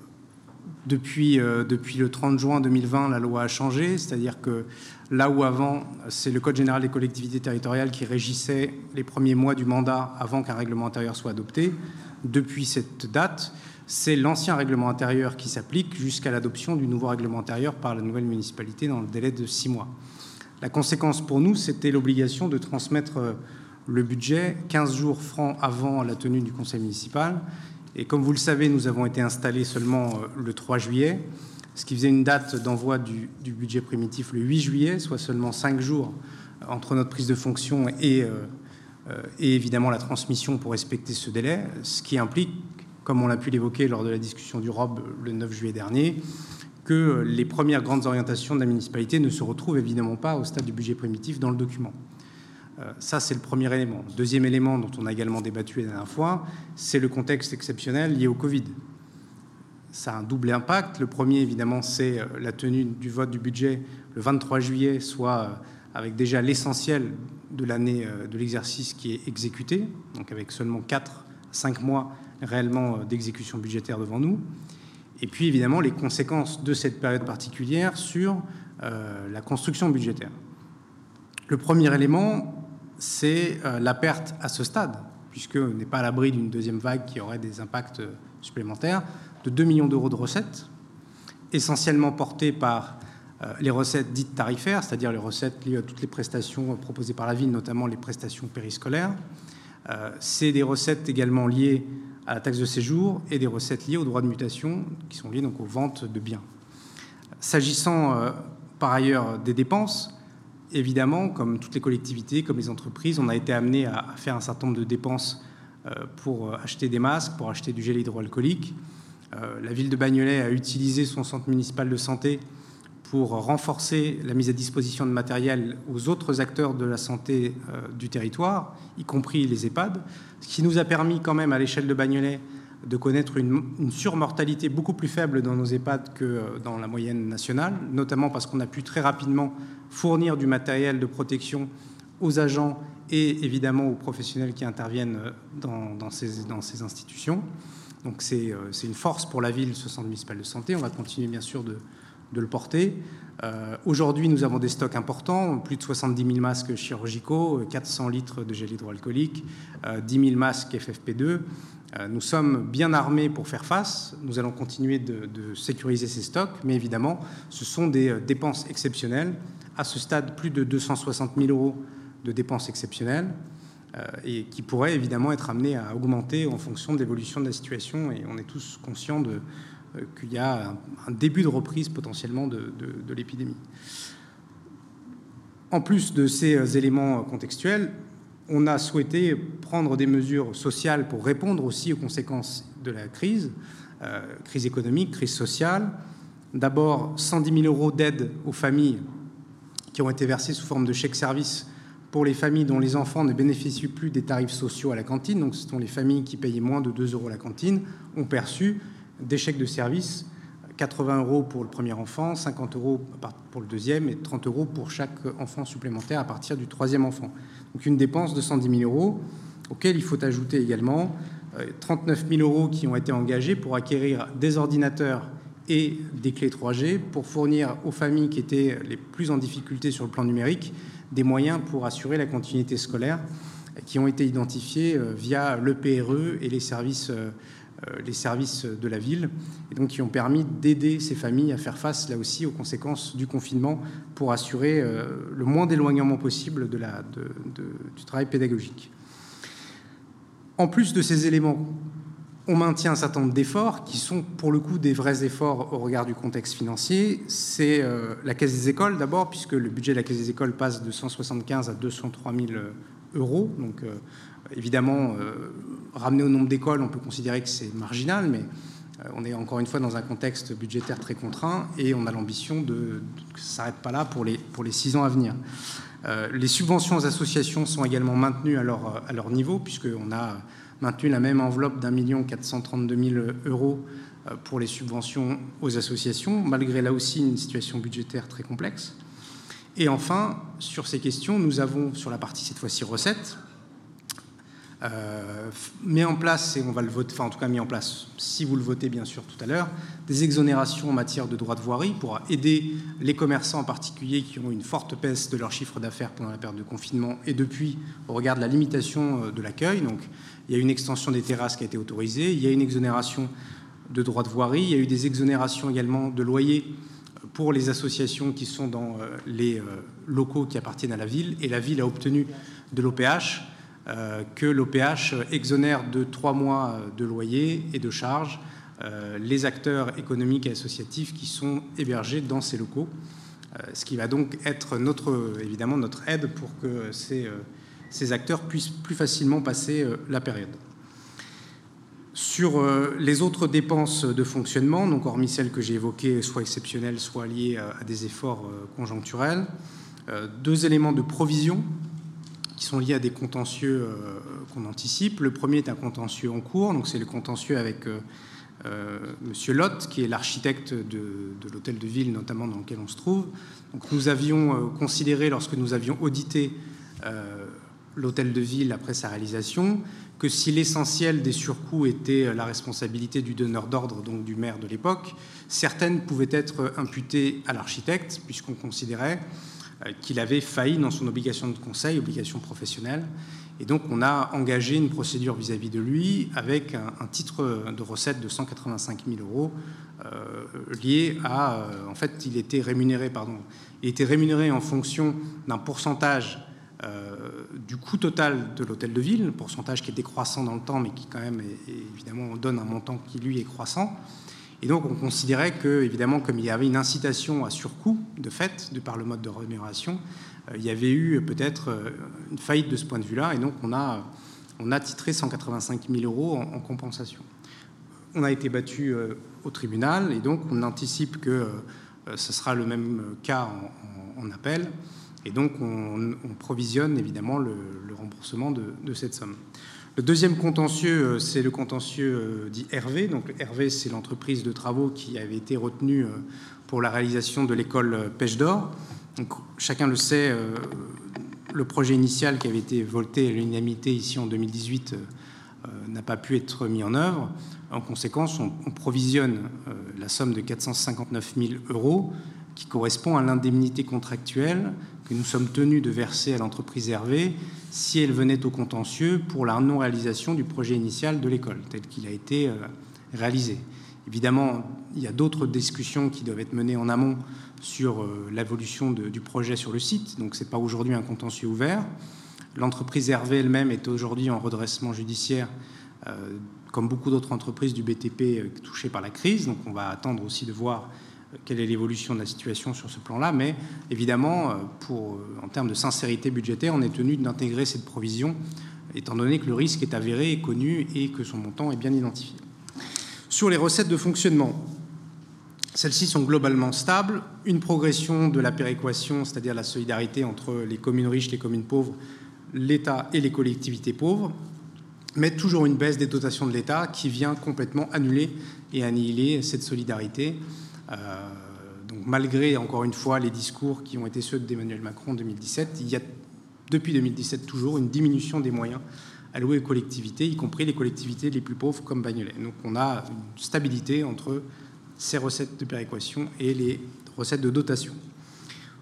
S3: depuis, euh, depuis le trente juin deux mille vingt, la loi a changé, c'est-à-dire que là où avant, c'est le Code général des collectivités territoriales qui régissait les premiers mois du mandat avant qu'un règlement intérieur soit adopté, depuis cette date, c'est l'ancien règlement intérieur qui s'applique jusqu'à l'adoption du nouveau règlement intérieur par la nouvelle municipalité dans le délai de six mois. La conséquence pour nous, c'était l'obligation de transmettre le budget quinze jours francs avant la tenue du conseil municipal. Et comme vous le savez, nous avons été installés seulement le trois juillet, ce qui faisait une date d'envoi du, du budget primitif le huit juillet, soit seulement cinq jours entre notre prise de fonction et, euh, et évidemment la transmission pour respecter ce délai, ce qui implique, comme on l'a pu l'évoquer lors de la discussion du R O B le neuf juillet dernier, que les premières grandes orientations de la municipalité ne se retrouvent évidemment pas au stade du budget primitif dans le document. Euh, ça, c'est le premier élément. Deuxième élément dont on a également débattu la dernière fois, c'est le contexte exceptionnel lié au Covid. Ça a un double impact. Le premier, évidemment, c'est la tenue du vote du budget le vingt-trois juillet, soit avec déjà l'essentiel de l'année de l'exercice qui est exécuté, donc avec seulement quatre à cinq mois réellement d'exécution budgétaire devant nous. Et puis, évidemment, les conséquences de cette période particulière sur euh, la construction budgétaire. Le premier élément, c'est euh, la perte à ce stade, puisqu'on n'est pas à l'abri d'une deuxième vague qui aurait des impacts supplémentaires, de deux millions d'euros de recettes, essentiellement portées par euh, les recettes dites tarifaires, c'est-à-dire les recettes liées à toutes les prestations proposées par la ville, notamment les prestations périscolaires. Euh, c'est des recettes également liées à la taxe de séjour et des recettes liées aux droits de mutation qui sont liées donc aux ventes de biens. S'agissant euh, par ailleurs des dépenses, évidemment, comme toutes les collectivités, comme les entreprises, on a été amené à, à faire un certain nombre de dépenses euh, pour acheter des masques, pour acheter du gel hydroalcoolique. Euh, la ville de Bagnolet a utilisé son centre municipal de santé pour renforcer la mise à disposition de matériel aux autres acteurs de la santé euh, du territoire, y compris les EHPAD, ce qui nous a permis quand même à l'échelle de Bagnolet de connaître une, une surmortalité beaucoup plus faible dans nos EHPAD que dans la moyenne nationale, notamment parce qu'on a pu très rapidement fournir du matériel de protection aux agents et évidemment aux professionnels qui interviennent dans, dans, ces, dans ces institutions. Donc c'est, c'est une force pour la ville, ce centre municipal de santé. On va continuer bien sûr de de le porter. Euh, aujourd'hui, nous avons des stocks importants, plus de soixante-dix mille masques chirurgicaux, quatre cents litres de gel hydroalcoolique, euh, dix mille masques F F P deux. Euh, nous sommes bien armés pour faire face. Nous allons continuer de, de sécuriser ces stocks, mais évidemment, ce sont des euh, dépenses exceptionnelles. À ce stade, plus de deux cent soixante mille euros de dépenses exceptionnelles euh, et qui pourraient évidemment être amenées à augmenter en fonction de l'évolution de la situation. Et on est tous conscients de qu'il y a un, un début de reprise potentiellement de, de, de l'épidémie. En plus de ces éléments contextuels, on a souhaité prendre des mesures sociales pour répondre aussi aux conséquences de la crise, euh, crise économique, crise sociale. D'abord, cent dix mille euros d'aide aux familles qui ont été versés sous forme de chèques-services pour les familles dont les enfants ne bénéficient plus des tarifs sociaux à la cantine. Donc, ce sont les familles qui payaient moins de deux euros la cantine, ont perçu des chèques de service, quatre-vingts euros pour le premier enfant, cinquante euros pour le deuxième et trente euros pour chaque enfant supplémentaire à partir du troisième enfant. Donc une dépense de cent dix mille euros, auquel il faut ajouter également trente-neuf mille euros qui ont été engagés pour acquérir des ordinateurs et des clés trois G pour fournir aux familles qui étaient les plus en difficulté sur le plan numérique
S12: des moyens pour assurer la continuité scolaire qui ont été identifiés via l'E P R E et les services, les services de la ville, et donc qui ont permis d'aider ces familles à faire face, là aussi, aux conséquences du confinement pour assurer le moins d'éloignement possible de la, de, de, du travail pédagogique. En plus de ces éléments, on maintient un certain nombre d'efforts qui sont pour le coup des vrais efforts au regard du contexte financier. C'est euh, la Caisse des écoles d'abord, puisque le budget de la Caisse des écoles passe de cent soixante-quinze à deux cent trois mille euros. Donc euh, évidemment, euh, ramené au nombre d'écoles, on peut considérer que c'est marginal, mais euh, on est encore une fois dans un contexte budgétaire très contraint et on a l'ambition de, de que ça ne s'arrête pas là pour les, pour les six ans à venir. Euh, les subventions aux associations sont également maintenues à leur, à leur niveau, puisqu'on a maintenu la même enveloppe d'un million quatre cent trente-deux mille euros pour les subventions aux associations, malgré là aussi une situation budgétaire très complexe. Et enfin, sur ces questions, nous avons, sur la partie cette fois-ci recettes, euh, mis en place, et on va le voter, enfin en tout cas mis en place, si vous le votez bien sûr tout à l'heure, des exonérations en matière de droits de voirie pour aider les commerçants en particulier qui ont une forte baisse de leur chiffre d'affaires pendant la période de confinement et depuis, au regard de la limitation de l'accueil. Donc, il y a une extension des terrasses qui a été autorisée, il y a une exonération de droits de voirie, il y a eu des exonérations également de loyers pour les associations qui sont dans les locaux qui appartiennent à la ville, et la ville a obtenu de l'O P H euh, que l'O P H exonère de trois mois de loyer et de charges euh, les acteurs économiques et associatifs qui sont hébergés dans ces locaux, euh, ce qui va donc être notre, évidemment notre aide pour que ces, euh, ces acteurs puissent plus facilement passer euh, la période. Sur euh, les autres dépenses de fonctionnement, donc hormis celles que j'ai évoquées, soit exceptionnelles, soit liées à, à des efforts euh, conjoncturels, euh, deux éléments de provision qui sont liés à des contentieux euh, qu'on anticipe. Le premier est un contentieux en cours, donc c'est le contentieux avec euh, euh, Monsieur Lotte, qui est l'architecte de, de l'hôtel de ville, notamment dans lequel on se trouve. Donc nous avions euh, considéré, lorsque nous avions audité euh, l'hôtel de ville après sa réalisation, que si l'essentiel des surcoûts était la responsabilité du donneur d'ordre, donc du maire de l'époque, certaines pouvaient être imputées à l'architecte, puisqu'on considérait qu'il avait failli dans son obligation de conseil, obligation professionnelle. Et donc on a engagé une procédure vis-à-vis de lui avec un, un titre de recette de cent quatre-vingt-cinq mille euros euh, lié à... Euh, en fait, il était rémunéré, pardon, il était rémunéré en fonction d'un pourcentage Euh, du coût total de l'hôtel de ville, un pourcentage qui est décroissant dans le temps, mais qui quand même est, est, évidemment donne un montant qui lui est croissant. Et donc on considérait que, évidemment, comme il y avait une incitation à surcoût de fait, de par le mode de rémunération, euh, il y avait eu peut-être euh, une faillite de ce point de vue-là, et donc on a, on a titré cent quatre-vingt-cinq mille euros en, en compensation. On a été battu euh, au tribunal, et donc on anticipe que euh, ce sera le même cas en, en, en appel. Et donc, on, on provisionne évidemment le, le remboursement de, de cette somme. Le deuxième contentieux, c'est le contentieux dit Hervé. Donc, Hervé, c'est l'entreprise de travaux qui avait été retenue pour la réalisation de l'école Pêche d'Or. Donc, chacun le sait, le projet initial qui avait été voté à l'unanimité ici en deux mille dix-huit euh, n'a pas pu être mis en œuvre. En conséquence, on, on provisionne euh, la somme de quatre cent cinquante-neuf mille euros qui correspond à l'indemnité contractuelle que nous sommes tenus de verser à l'entreprise Hervé si elle venait au contentieux pour la non-réalisation du projet initial de l'école, tel qu'il a été euh, réalisé. Évidemment, il y a d'autres discussions qui doivent être menées en amont sur euh, l'évolution du projet sur le site, donc ce n'est pas aujourd'hui un contentieux ouvert. L'entreprise Hervé elle-même est aujourd'hui en redressement judiciaire, euh, comme beaucoup d'autres entreprises du B T P euh, touchées par la crise, donc on va attendre aussi de voir quelle est l'évolution de la situation sur ce plan-là, mais évidemment, pour, en termes de sincérité budgétaire, on est tenu d'intégrer cette provision, étant donné que le risque est avéré, est connu et que son montant est bien identifié. Sur les recettes de fonctionnement, celles-ci sont globalement stables. Une progression de la péréquation, c'est-à-dire la solidarité entre les communes riches, les communes pauvres, l'État et les collectivités pauvres, mais toujours une baisse des dotations de l'État qui vient complètement annuler et annihiler cette solidarité. Euh, donc malgré, encore une fois, les discours qui ont été ceux d'Emmanuel Macron en deux mille dix-sept, il y a depuis deux mille dix-sept toujours une diminution des moyens alloués aux collectivités, y compris les collectivités les plus pauvres comme Bagnolet. Donc on a une stabilité entre ces recettes de péréquation et les recettes de dotation.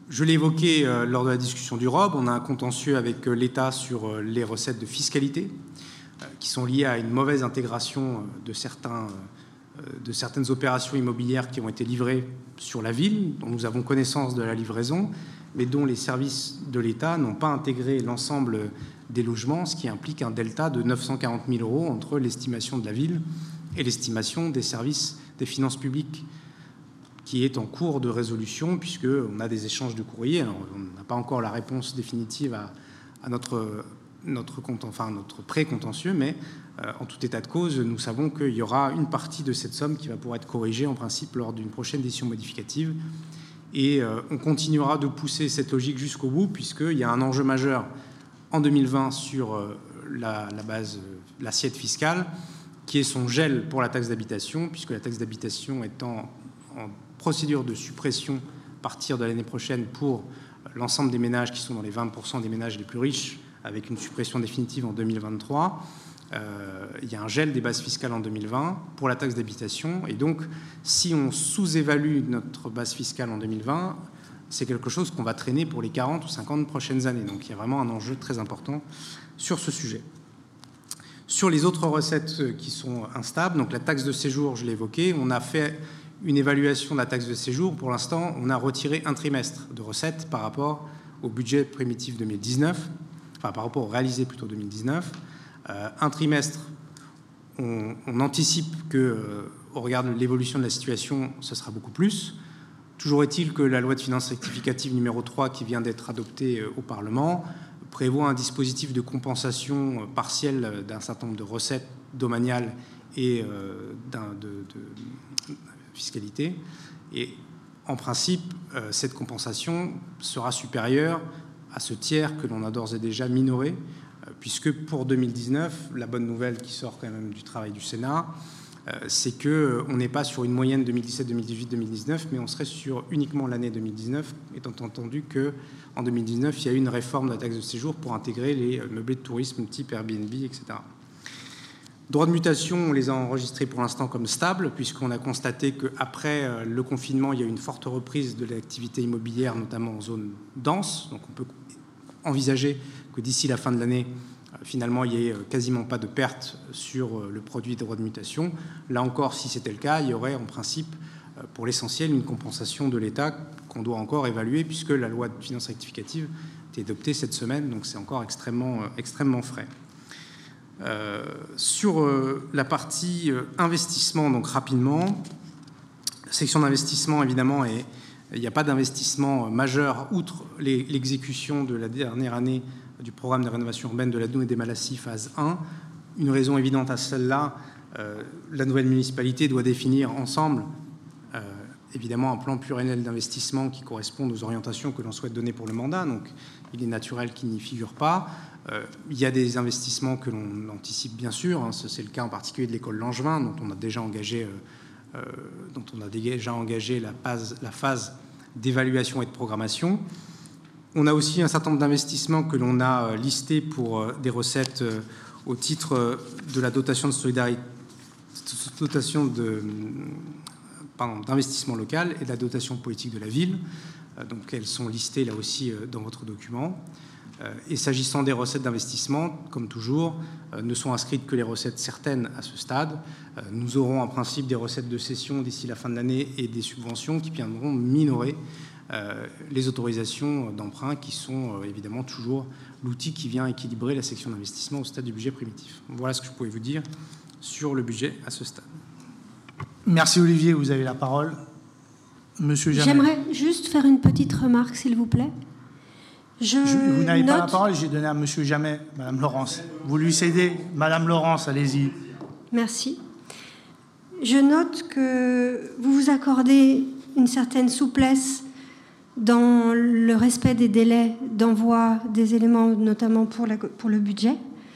S12: je l'ai évoqué euh, lors de la discussion du R O B, on a un contentieux avec euh, l'État sur euh, les recettes de fiscalité euh, qui sont liées à une mauvaise intégration euh, de, certains, euh, de certaines opérations immobilières qui ont été livrées sur la ville, dont nous avons connaissance de la livraison, mais dont les services de l'État n'ont pas intégré l'ensemble des logements, ce qui implique un delta de neuf cent quarante mille euros entre l'estimation de la ville et l'estimation des services des finances publiques, qui est en cours de résolution, puisqu'on a des échanges de courriers. Alors, on n'a pas encore la réponse définitive à, à notre, notre, enfin, notre pré-contentieux, mais euh, en tout état de cause, nous savons qu'il y aura une partie de cette somme qui va pouvoir être corrigée, en principe, lors d'une prochaine décision modificative. Et euh, on continuera de pousser cette logique jusqu'au bout, puisqu'il y a un enjeu majeur en deux mille vingt sur euh, la, la base, euh, l'assiette fiscale, qui est son gel pour la taxe d'habitation, puisque la taxe d'habitation étant en procédure de suppression à partir de l'année prochaine pour l'ensemble des ménages qui sont dans les vingt pour cent des ménages les plus riches, avec une suppression définitive en deux mille vingt-trois. Euh, il y a un gel des bases fiscales en deux mille vingt pour la taxe d'habitation. Et donc, si on sous-évalue notre base fiscale en deux mille vingt, c'est quelque chose qu'on va traîner pour les quarante ou cinquante prochaines années. Donc, il y a vraiment un enjeu très important sur ce sujet. Sur les autres recettes qui sont instables, donc la taxe de séjour, je l'ai évoqué, on a fait une évaluation de la taxe de séjour. Pour l'instant, on a retiré un trimestre de recettes par rapport au budget primitif deux mille dix-neuf, enfin par rapport au réalisé plutôt deux mille dix-neuf. Euh, un trimestre, on, on anticipe que, euh, au regard de l'évolution de la situation, ce sera beaucoup plus. Toujours est-il que la loi de finances rectificative numéro trois, qui vient d'être adoptée euh, au Parlement, prévoit un dispositif de compensation partielle d'un certain nombre de recettes domaniales et euh, d'un, de, de fiscalité. Et en principe, euh, cette compensation sera supérieure à ce tiers que l'on a d'ores et déjà minoré, euh, puisque pour deux mille dix-neuf, la bonne nouvelle qui sort quand même du travail du Sénat, euh, c'est qu'on n'est pas sur une moyenne deux mille dix-sept, deux mille dix-huit, deux mille dix-neuf, mais on serait sur uniquement l'année deux mille dix-neuf, étant entendu qu'en deux mille dix-neuf, il y a eu une réforme de la taxe de séjour pour intégrer les meublés de tourisme type Airbnb, et cetera. Droits de mutation, on les a enregistrés pour l'instant comme stables, puisqu'on a constaté qu'après le confinement, il y a eu une forte reprise de l'activité immobilière, notamment en zone dense. Donc on peut envisager que d'ici la fin de l'année, finalement, il n'y ait quasiment pas de perte sur le produit des droits de mutation. Là encore, si c'était le cas, il y aurait en principe, pour l'essentiel, une compensation de l'État qu'on doit encore évaluer, puisque la loi de finances rectificative a été adoptée cette semaine, donc c'est encore extrêmement, extrêmement frais. Euh, sur euh, la partie euh, investissement, donc rapidement, la section d'investissement, évidemment, et il n'y a pas d'investissement majeur outre les, l'exécution de la dernière année du programme de rénovation urbaine de l'Adoun et des Malassis, phase un. Une raison évidente à celle-là, euh, la nouvelle municipalité doit définir ensemble, euh, évidemment, un plan pluriannuel d'investissement qui corresponde aux orientations que l'on souhaite donner pour le mandat, donc il est naturel qu'il n'y figure pas. Euh, il y a des investissements que l'on anticipe bien sûr, hein, c'est le cas en particulier de l'école Langevin, dont on a déjà engagé, euh, euh, dont on a déjà engagé la phase, la phase d'évaluation et de programmation. On a aussi un certain nombre d'investissements que l'on a listés pour euh, des recettes euh, au titre euh, de la dotation de solidarité, dotation de, pardon, d'investissement local et de la dotation politique de la ville. Euh, donc elles sont listées là aussi euh, dans votre document. Et s'agissant des recettes d'investissement, comme toujours, euh, ne sont inscrites que les recettes certaines à ce stade. Euh, nous aurons en principe des recettes de cession d'ici la fin de l'année et des subventions qui viendront minorer euh, les autorisations d'emprunt qui sont euh, évidemment toujours l'outil qui vient équilibrer la section d'investissement au stade du budget primitif. Voilà ce que je pouvais vous dire sur le budget à ce stade.
S1: Merci Olivier, vous avez la parole. Monsieur Jamet.
S6: J'aimerais juste faire une petite remarque, s'il vous plaît. Je
S1: Je, vous n'avez
S6: note...
S1: pas la parole, j'ai donné à Monsieur Jamet, Madame Laurence. Vous lui cédez, Madame Laurence, allez-y.
S6: Merci. Je note que vous vous accordez une certaine souplesse dans le respect des délais d'envoi des éléments, notamment pour, la, pour le budget,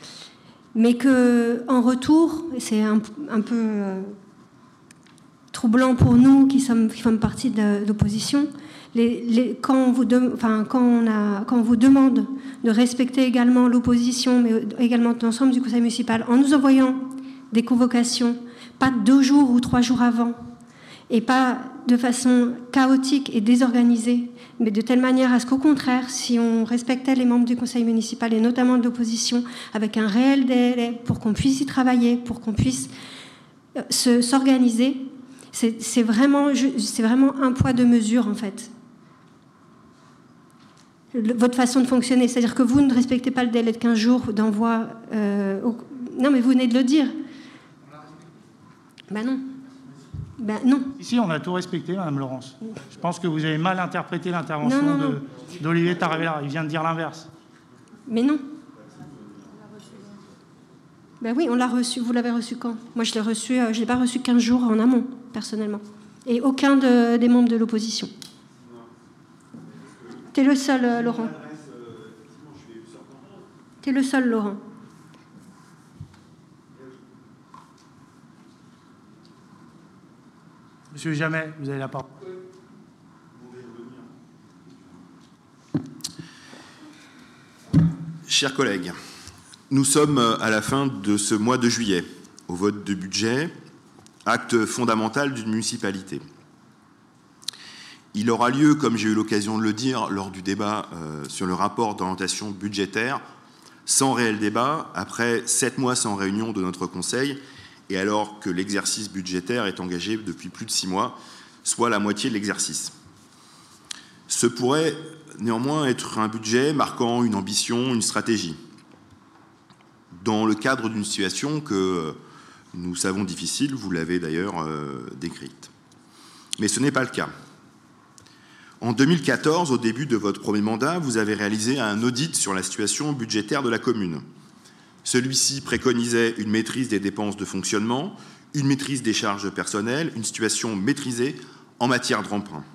S6: mais qu'en retour, et c'est un, un peu euh, troublant pour nous qui sommes qui font partie de l'opposition, Les, les, quand, on vous de, enfin, quand, on a, quand on vous demande de respecter également l'opposition, mais également l'ensemble du conseil municipal, en nous envoyant des convocations, pas deux jours ou trois jours avant, et pas de façon chaotique et désorganisée, mais de telle manière à ce qu'au contraire, si on respectait les membres du conseil municipal et notamment de l'opposition, avec un réel délai pour qu'on puisse y travailler, pour qu'on puisse se, s'organiser, c'est, c'est, vraiment, c'est vraiment un poids deux mesures en fait. Le, votre façon de fonctionner, c'est-à-dire que vous ne respectez pas le délai de quinze jours d'envoi. Euh, au... Non, mais vous venez de le dire. Ben non. Ben non.
S1: Ici, on a tout respecté, Madame Laurence. Je pense que vous avez mal interprété l'intervention
S6: non, non, non.
S1: de, d'Olivier Taravella. Il vient de dire l'inverse.
S6: Mais non. Ben oui, on l'a reçu. Vous l'avez reçu quand? Moi, je l'ai reçu. Euh, je l'ai pas reçu quinze jours en amont, personnellement. Et aucun de, des membres de l'opposition. T'es le seul, euh, Laurent. T'es le seul, Laurent.
S1: Monsieur Jamet, vous avez la parole.
S13: Chers collègues, nous sommes à la fin de ce mois de juillet, au vote de budget, acte fondamental d'une municipalité. Il aura lieu, comme j'ai eu l'occasion de le dire lors du débat euh, sur le rapport d'orientation budgétaire, sans réel débat, après sept mois sans réunion de notre Conseil, et alors que l'exercice budgétaire est engagé depuis plus de six mois, soit la moitié de l'exercice. Ce pourrait néanmoins être un budget marquant une ambition, une stratégie, dans le cadre d'une situation que nous savons difficile, vous l'avez d'ailleurs euh, décrite. Mais ce n'est pas le cas. En deux mille quatorze, au début de votre premier mandat, vous avez réalisé un audit sur la situation budgétaire de la commune. Celui-ci préconisait une maîtrise des dépenses de fonctionnement, une maîtrise des charges personnelles, une situation maîtrisée en matière d'emprunt.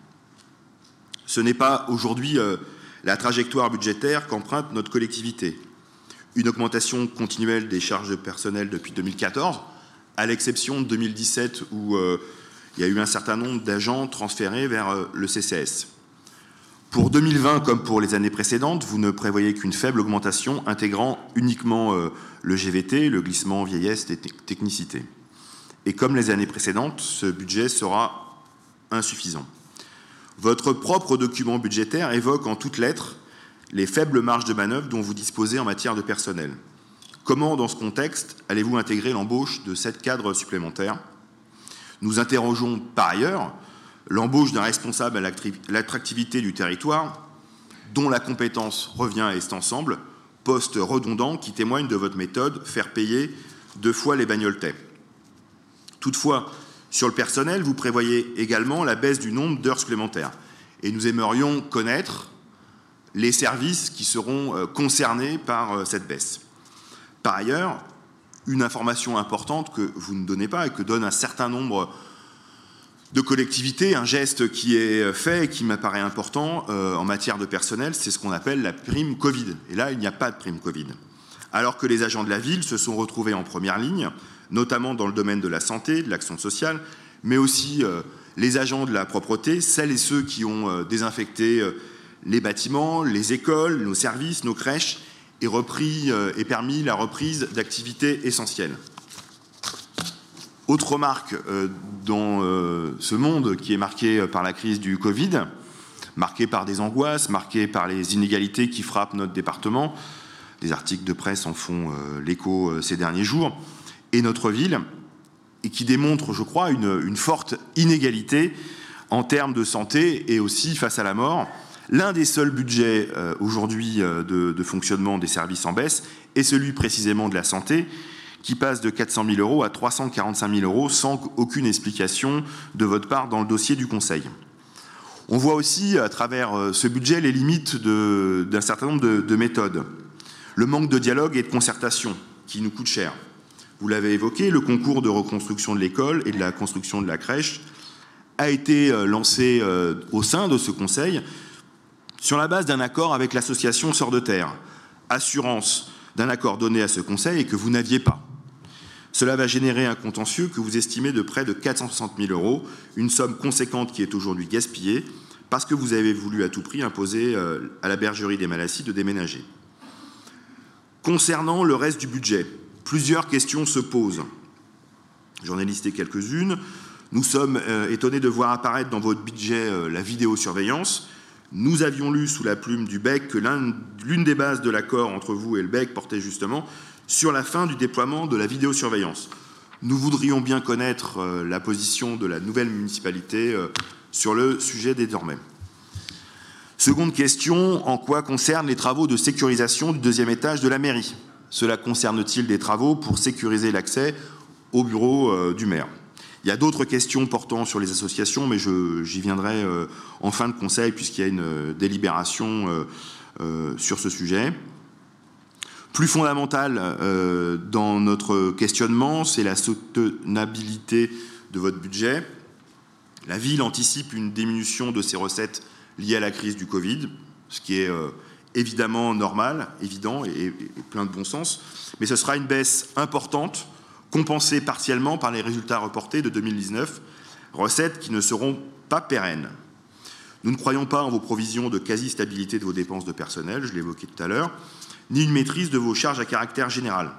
S13: Ce n'est pas aujourd'hui euh, la trajectoire budgétaire qu'emprunte notre collectivité. Une augmentation continuelle des charges personnelles depuis deux mille quatorze, à l'exception de deux mille dix-sept où euh, il y a eu un certain nombre d'agents transférés vers euh, le C C S. Pour deux mille vingt, comme pour les années précédentes, vous ne prévoyez qu'une faible augmentation intégrant uniquement euh, le G V T, le glissement vieillesse et technicité. Et comme les années précédentes, ce budget sera insuffisant. Votre propre document budgétaire évoque en toutes lettres les faibles marges de manœuvre dont vous disposez en matière de personnel. Comment, dans ce contexte, allez-vous intégrer l'embauche de sept cadres supplémentaires? Nous interrogeons par ailleurs l'embauche d'un responsable à l'attractivité du territoire, dont la compétence revient à Est Ensemble, poste redondant qui témoigne de votre méthode, faire payer deux fois les bagnoltais. Toutefois, sur le personnel, vous prévoyez également la baisse du nombre d'heures supplémentaires. Et nous aimerions connaître les services qui seront concernés par cette baisse. Par ailleurs, une information importante que vous ne donnez pas et que donne un certain nombre de collectivités, un geste qui est fait et qui m'apparaît important euh, en matière de personnel, c'est ce qu'on appelle la prime Covid. Et là, il n'y a pas de prime Covid. Alors que les agents de la ville se sont retrouvés en première ligne, notamment dans le domaine de la santé, de l'action sociale, mais aussi euh, les agents de la propreté, celles et ceux qui ont euh, désinfecté euh, les bâtiments, les écoles, nos services, nos crèches, et repris euh, et permis la reprise d'activités essentielles. Autre remarque euh, dans euh, ce monde qui est marqué par la crise du Covid, marqué par des angoisses, marqué par les inégalités qui frappent notre département, des articles de presse en font euh, l'écho euh, ces derniers jours, et notre ville, et qui démontre, je crois, une, une forte inégalité en termes de santé et aussi face à la mort. L'un des seuls budgets euh, aujourd'hui euh, de, de fonctionnement des services en baisse est celui précisément de la santé, qui passe de quatre cent mille euros à trois cent quarante-cinq mille euros sans aucune explication de votre part dans le dossier du Conseil. On voit aussi à travers ce budget les limites de, d'un certain nombre de, de méthodes. Le manque de dialogue et de concertation qui nous coûte cher. Vous l'avez évoqué, le concours de reconstruction de l'école et de la construction de la crèche a été lancé au sein de ce Conseil sur la base d'un accord avec l'association Sœurs de Terre, assurance d'un accord donné à ce Conseil et que vous n'aviez pas. Cela va générer un contentieux que vous estimez de près de quatre cent soixante mille euros, une somme conséquente qui est aujourd'hui gaspillée parce que vous avez voulu à tout prix imposer à la bergerie des Malassis de déménager. Concernant le reste du budget, plusieurs questions se posent. J'en ai listé quelques-unes. Nous sommes euh, étonnés de voir apparaître dans votre budget euh, la vidéosurveillance. Nous avions lu sous la plume du B E C que l'une des bases de l'accord entre vous et le B E C portait justement sur la fin du déploiement de la vidéosurveillance. Nous voudrions bien connaître euh, la position de la nouvelle municipalité euh, sur le sujet désormais. Seconde question, en quoi concernent les travaux de sécurisation du deuxième étage de la mairie? Cela concerne-t-il des travaux pour sécuriser l'accès au bureau euh, du maire? Il y a d'autres questions portant sur les associations, mais j'y viendrai euh, en fin de conseil, puisqu'il y a une euh, délibération euh, euh, sur ce sujet. Plus fondamental euh, dans notre questionnement, c'est la soutenabilité de votre budget. La ville anticipe une diminution de ses recettes liées à la crise du Covid, ce qui est euh, évidemment normal, évident et, et plein de bon sens, mais ce sera une baisse importante, compensée partiellement par les résultats reportés de deux mille dix-neuf, recettes qui ne seront pas pérennes. Nous ne croyons pas en vos provisions de quasi-stabilité de vos dépenses de personnel, je l'ai évoqué tout à l'heure, ni une maîtrise de vos charges à caractère général.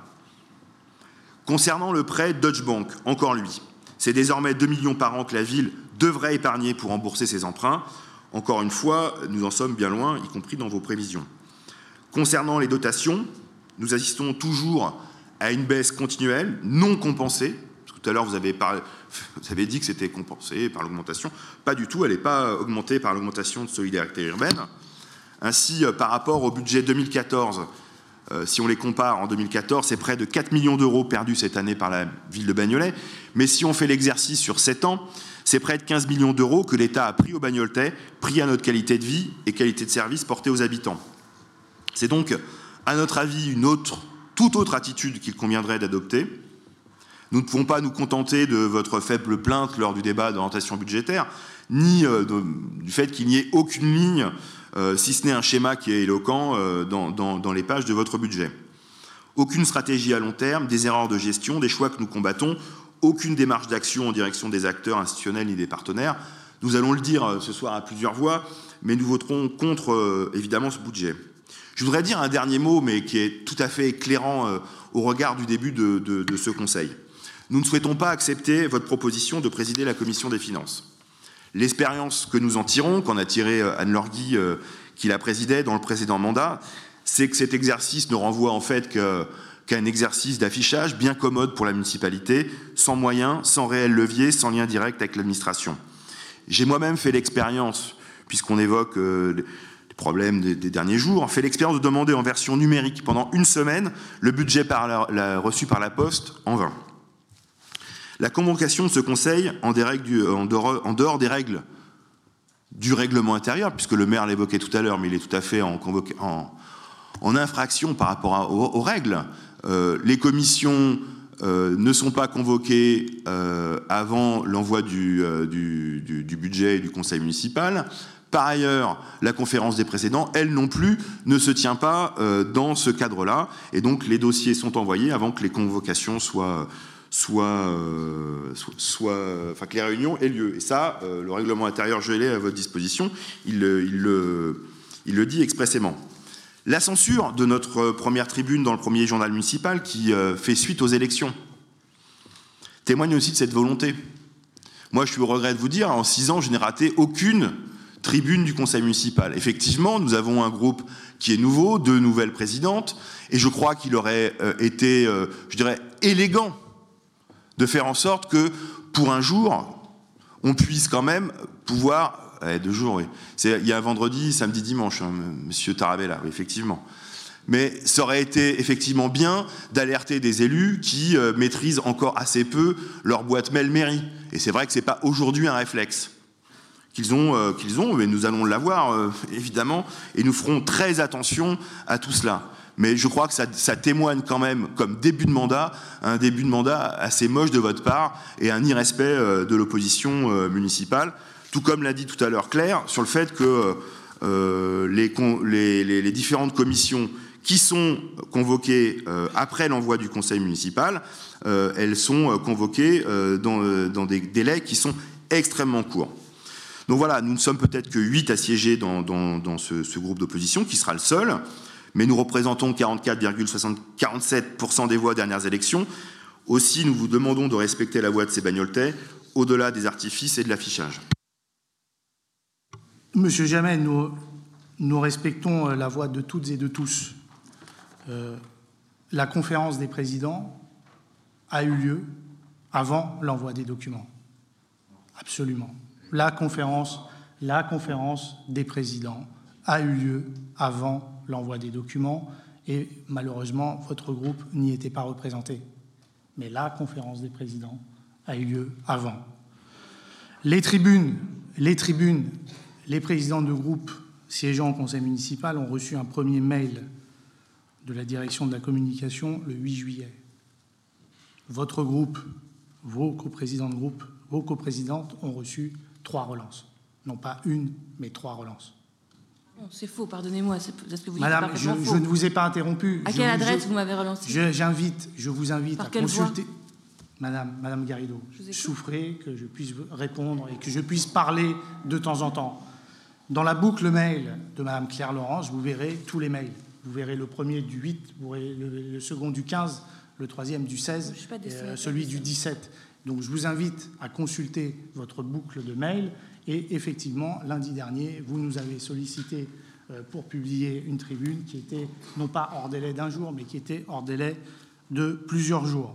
S13: Concernant le prêt Deutsche Bank, encore lui, c'est désormais deux millions par an que la ville devrait épargner pour rembourser ses emprunts. Encore une fois, nous en sommes bien loin, y compris dans vos prévisions. Concernant les dotations, nous assistons toujours à une baisse continuelle, non compensée. Tout à l'heure, vous avez, parlé, vous avez dit que c'était compensé par l'augmentation. Pas du tout, elle n'est pas augmentée par l'augmentation de solidarité urbaine. Ainsi, par rapport au budget deux mille quatorze, euh, si on les compare en deux mille quatorze, c'est près de quatre millions d'euros perdus cette année par la ville de Bagnolet. Mais si on fait l'exercice sur sept ans, c'est près de quinze millions d'euros que l'État a pris aux Bagnoltais, pris à notre qualité de vie et qualité de service portée aux habitants. C'est donc, à notre avis, une autre, toute autre attitude qu'il conviendrait d'adopter. Nous ne pouvons pas nous contenter de votre faible plainte lors du débat d'orientation budgétaire, ni euh, de, du fait qu'il n'y ait aucune ligne, euh, si ce n'est un schéma qui est éloquent euh, dans, dans, dans les pages de votre budget. Aucune stratégie à long terme, des erreurs de gestion, des choix que nous combattons, aucune démarche d'action en direction des acteurs institutionnels ni des partenaires. Nous allons le dire ce soir à plusieurs voix, mais nous voterons contre, euh, évidemment, ce budget. Je voudrais dire un dernier mot, mais qui est tout à fait éclairant euh, au regard du début de, de, de ce Conseil. Nous ne souhaitons pas accepter votre proposition de présider la Commission des finances. L'expérience que nous en tirons, qu'en a tiré Anne-Laure Guy, euh, qui la présidait dans le précédent mandat, c'est que cet exercice ne renvoie en fait que qu'un exercice d'affichage bien commode pour la municipalité, sans moyens, sans réel levier, sans lien direct avec l'administration. J'ai moi-même fait l'expérience, puisqu'on évoque euh, les problèmes des, des derniers jours, fait l'expérience de demander en version numérique pendant une semaine le budget par la, la, reçu par la Poste en vain. La convocation de ce Conseil, en, des règles du, en, dehors, en dehors des règles du règlement intérieur, puisque le maire l'évoquait tout à l'heure, mais il est tout à fait en, en, en infraction par rapport à, aux, aux règles. Euh, les commissions euh, ne sont pas convoquées euh, avant l'envoi du, euh, du, du, du budget du conseil municipal. Par ailleurs, la conférence des précédents, elle non plus, ne se tient pas euh, dans ce cadre-là. Et donc, les dossiers sont envoyés avant que les convocations soient, soient, euh, soient, soient enfin, que les réunions aient lieu. Et ça, euh, le règlement intérieur, je l'ai à votre disposition, il, il, le, il le dit expressément. La censure de notre première tribune dans le premier journal municipal qui euh, fait suite aux élections témoigne aussi de cette volonté. Moi, je suis au regret de vous dire, en six ans, je n'ai raté aucune tribune du conseil municipal. Effectivement, nous avons un groupe qui est nouveau, deux nouvelles présidentes, et je crois qu'il aurait euh, été, euh, je dirais, élégant de faire en sorte que, pour un jour, on puisse quand même pouvoir... Eh, deux jours, oui. Il y a un vendredi, samedi, dimanche, hein, monsieur Tarabella, oui, effectivement. Mais ça aurait été effectivement bien d'alerter des élus qui euh, maîtrisent encore assez peu leur boîte mail mairie. Et c'est vrai que ce n'est pas aujourd'hui un réflexe qu'ils ont, euh, qu'ils ont, mais nous allons l'avoir, euh, évidemment, et nous ferons très attention à tout cela. Mais je crois que ça, ça témoigne quand même, comme début de mandat, un début de mandat assez moche de votre part et un irrespect euh, de l'opposition euh, municipale. Tout comme l'a dit tout à l'heure Claire, sur le fait que euh, les, les, les, les différentes commissions qui sont convoquées euh, après l'envoi du conseil municipal, euh, elles sont convoquées euh, dans, dans des délais qui sont extrêmement courts. Donc voilà, nous ne sommes peut-être que huit à siéger dans, dans, dans ce, ce groupe d'opposition, qui sera le seul, mais nous représentons quarante-quatre virgule quarante-sept pour cent des voix aux dernières élections. Aussi, nous vous demandons de respecter la voix de ces Bagnoltais au-delà des artifices et de l'affichage.
S1: Monsieur Jamais, nous, nous respectons la voix de toutes et de tous. Euh, la conférence des présidents a eu lieu avant l'envoi des documents. Absolument. La conférence, la conférence des présidents a eu lieu avant l'envoi des documents et malheureusement, votre groupe n'y était pas représenté. Mais la conférence des présidents a eu lieu avant. Les tribunes, les tribunes, les présidents de groupe siégeant au conseil municipal ont reçu un premier mail de la direction de la communication le huit juillet. Votre groupe, vos coprésidents de groupe, vos coprésidentes ont reçu trois relances. Non pas une, mais trois relances.
S5: C'est faux, pardonnez-moi. C'est ce que vous dites.
S1: Madame, je, je ne vous ai pas interrompu.
S5: À
S1: je
S5: quelle
S1: vous,
S5: adresse
S1: je,
S5: vous m'avez relancé?
S1: je, J'invite, je vous invite
S5: Par
S1: à
S5: quelle
S1: consulter.
S5: voie?
S1: Madame, Madame Garrido, souffrez que je puisse répondre et que je puisse parler de temps en temps. Dans la boucle mail de Madame Claire Laurence, vous verrez tous les mails. Vous verrez le premier du huit, vous verrez le, le second du quinze, le troisième du seize, et, euh, celui du dix-sept. Donc je vous invite à consulter votre boucle de mail. Et effectivement, lundi dernier, vous nous avez sollicité euh, pour publier une tribune qui était non pas hors délai d'un jour, mais qui était hors délai de plusieurs jours.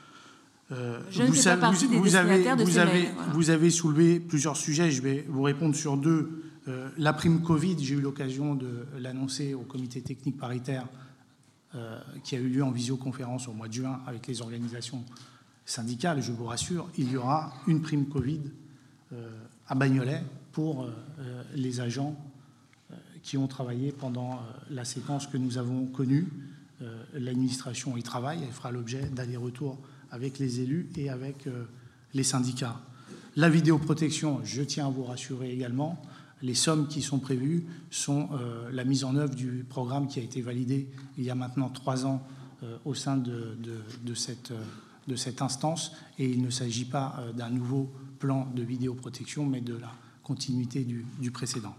S1: Euh,
S5: je ne fais pas partie des destinataires de ces mails. Voilà.
S1: Vous avez soulevé plusieurs sujets, je vais vous répondre sur deux. Euh, la prime Covid, j'ai eu l'occasion de l'annoncer au comité technique paritaire euh, qui a eu lieu en visioconférence au mois de juin avec les organisations syndicales. Je vous rassure, il y aura une prime Covid euh, à Bagnolet pour euh, les agents euh, qui ont travaillé pendant euh, la séquence que nous avons connue. Euh, l'administration y travaille, elle fera l'objet d'allers-retours avec les élus et avec euh, les syndicats. La vidéoprotection, je tiens à vous rassurer également, les sommes qui sont prévues sont euh, la mise en œuvre du programme qui a été validé il y a maintenant trois ans euh, au sein de, de, de, cette, de cette instance, et il ne s'agit pas euh, d'un nouveau plan de vidéoprotection, mais de la continuité du, du précédent.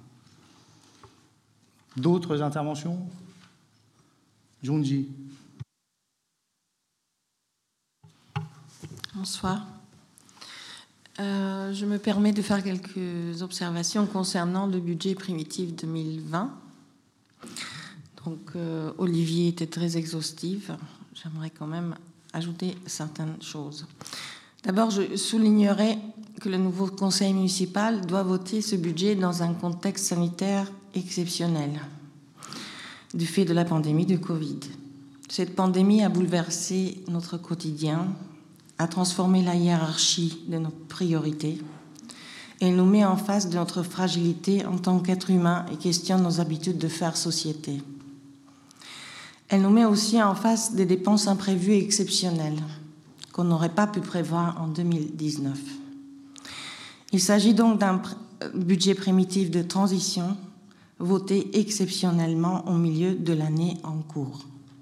S1: D'autres interventions? Junji.
S14: Bonsoir. Euh, je me permets de faire quelques observations concernant le budget primitif deux mille vingt. Donc, euh, Olivier était très exhaustif. J'aimerais quand même ajouter certaines choses. D'abord, je soulignerai que le nouveau conseil municipal doit voter ce budget dans un contexte sanitaire exceptionnel du fait de la pandémie de Covid. Cette pandémie a bouleversé notre quotidien, a transformé la hiérarchie de nos priorités. Elle nous met en face de notre fragilité en tant qu'être humain et questionne nos habitudes de faire société. Elle nous met aussi en face des dépenses imprévues et exceptionnelles qu'on n'aurait pas pu prévoir en deux mille dix-neuf. Il s'agit donc d'un budget primitif de transition voté exceptionnellement au milieu de l'année en cours.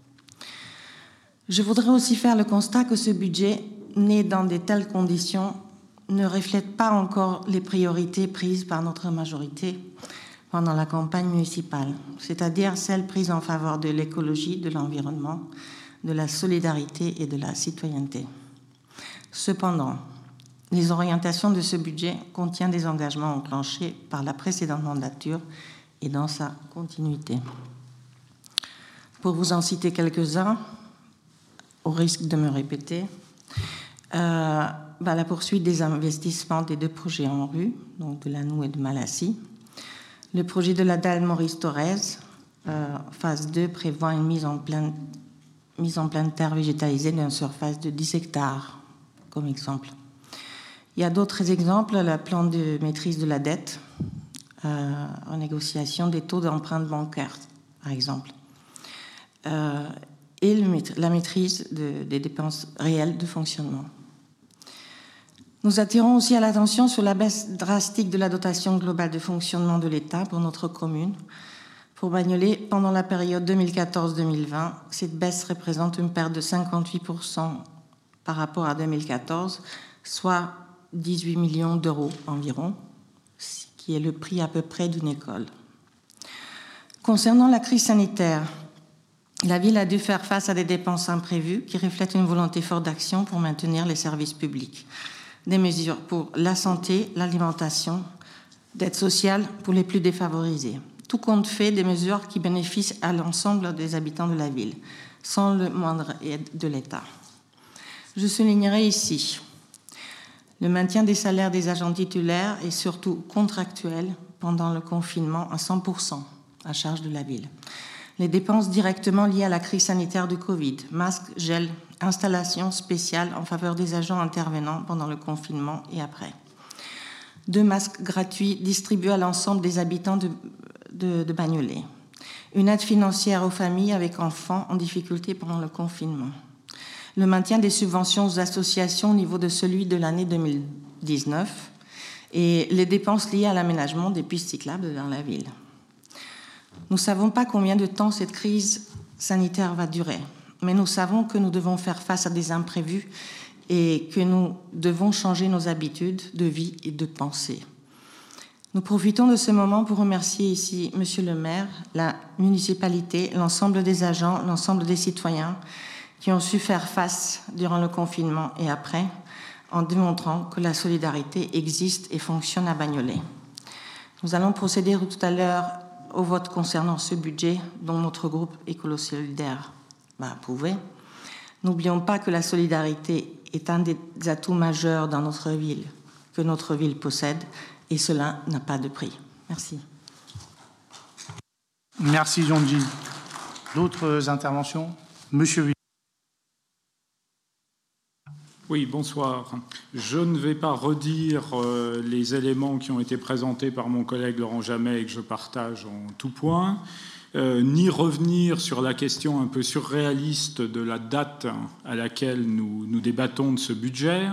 S14: Je voudrais aussi faire le constat que ce budget, né dans de telles conditions, ne reflète pas encore les priorités prises par notre majorité pendant la campagne municipale, c'est-à-dire celles prises en faveur de l'écologie, de l'environnement, de la solidarité et de la citoyenneté. Cependant, les orientations de ce budget contiennent des engagements enclenchés par la précédente mandature et dans sa continuité. Pour vous en citer quelques-uns, au risque de me répéter, euh, bah, la poursuite des investissements des deux projets en rue, donc de Lannou et de Malassis. Le projet de la dalle Maurice-Thorez, euh, phase deux, prévoit une mise en pleine, mise en pleine terre végétalisée d'une surface de dix hectares, comme exemple. Il y a d'autres exemples, le plan de maîtrise de la dette, euh, en négociation des taux d'emprunte bancaire, par exemple. Euh, et le, la maîtrise de, des dépenses réelles de fonctionnement. Nous attirons aussi à l'attention sur la baisse drastique de la dotation globale de fonctionnement de l'État pour notre commune. Pour Bagnolet, pendant la période deux mille quatorze deux mille vingt, cette baisse représente une perte de cinquante-huit pour cent par rapport à deux mille quatorze, soit dix-huit millions d'euros environ, ce qui est le prix à peu près d'une école. Concernant la crise sanitaire, la ville a dû faire face à des dépenses imprévues qui reflètent une volonté forte d'action pour maintenir les services publics. des mesures pour la santé, l'alimentation, d'aide sociale pour les plus défavorisés. Tout compte fait des mesures qui bénéficient à l'ensemble des habitants de la ville, sans le moindre aide de l'État. Je soulignerai ici le maintien des salaires des agents titulaires et surtout contractuels pendant le confinement à cent pour cent à charge de la ville. Les dépenses directement liées à la crise sanitaire du Covid, masques, gel, installations spéciales en faveur des agents intervenants pendant le confinement et après. Deux masques gratuits distribués à l'ensemble des habitants de, de, de Bagnolet. Une aide financière aux familles avec enfants en difficulté pendant le confinement. Le maintien des subventions aux associations au niveau de celui de l'année deux mille dix-neuf et les dépenses liées à l'aménagement des pistes cyclables dans la ville. Nous ne savons pas combien de temps cette crise sanitaire va durer, mais nous savons que nous devons faire face à des imprévus et que nous devons changer nos habitudes de vie et de pensée. Nous profitons de ce moment pour remercier ici Monsieur le maire, la municipalité, l'ensemble des agents, l'ensemble des citoyens qui ont su faire face durant le confinement et après, en démontrant que la solidarité existe et fonctionne à Bagnolet. Nous allons procéder tout à l'heure au vote concernant ce budget dont notre groupe Écolo Solidaire va approuver. N'oublions pas que la solidarité est un des atouts majeurs dans notre ville, que notre ville possède, et cela n'a pas de prix. Merci.
S1: Merci, Jean-Gilles. D'autres interventions? Monsieur Vuillet.
S15: Oui, bonsoir. Je ne vais pas redire euh, les éléments qui ont été présentés par mon collègue Laurent Jamet et que je partage en tout point, euh, ni revenir sur la question un peu surréaliste de la date à laquelle nous, nous débattons de ce budget,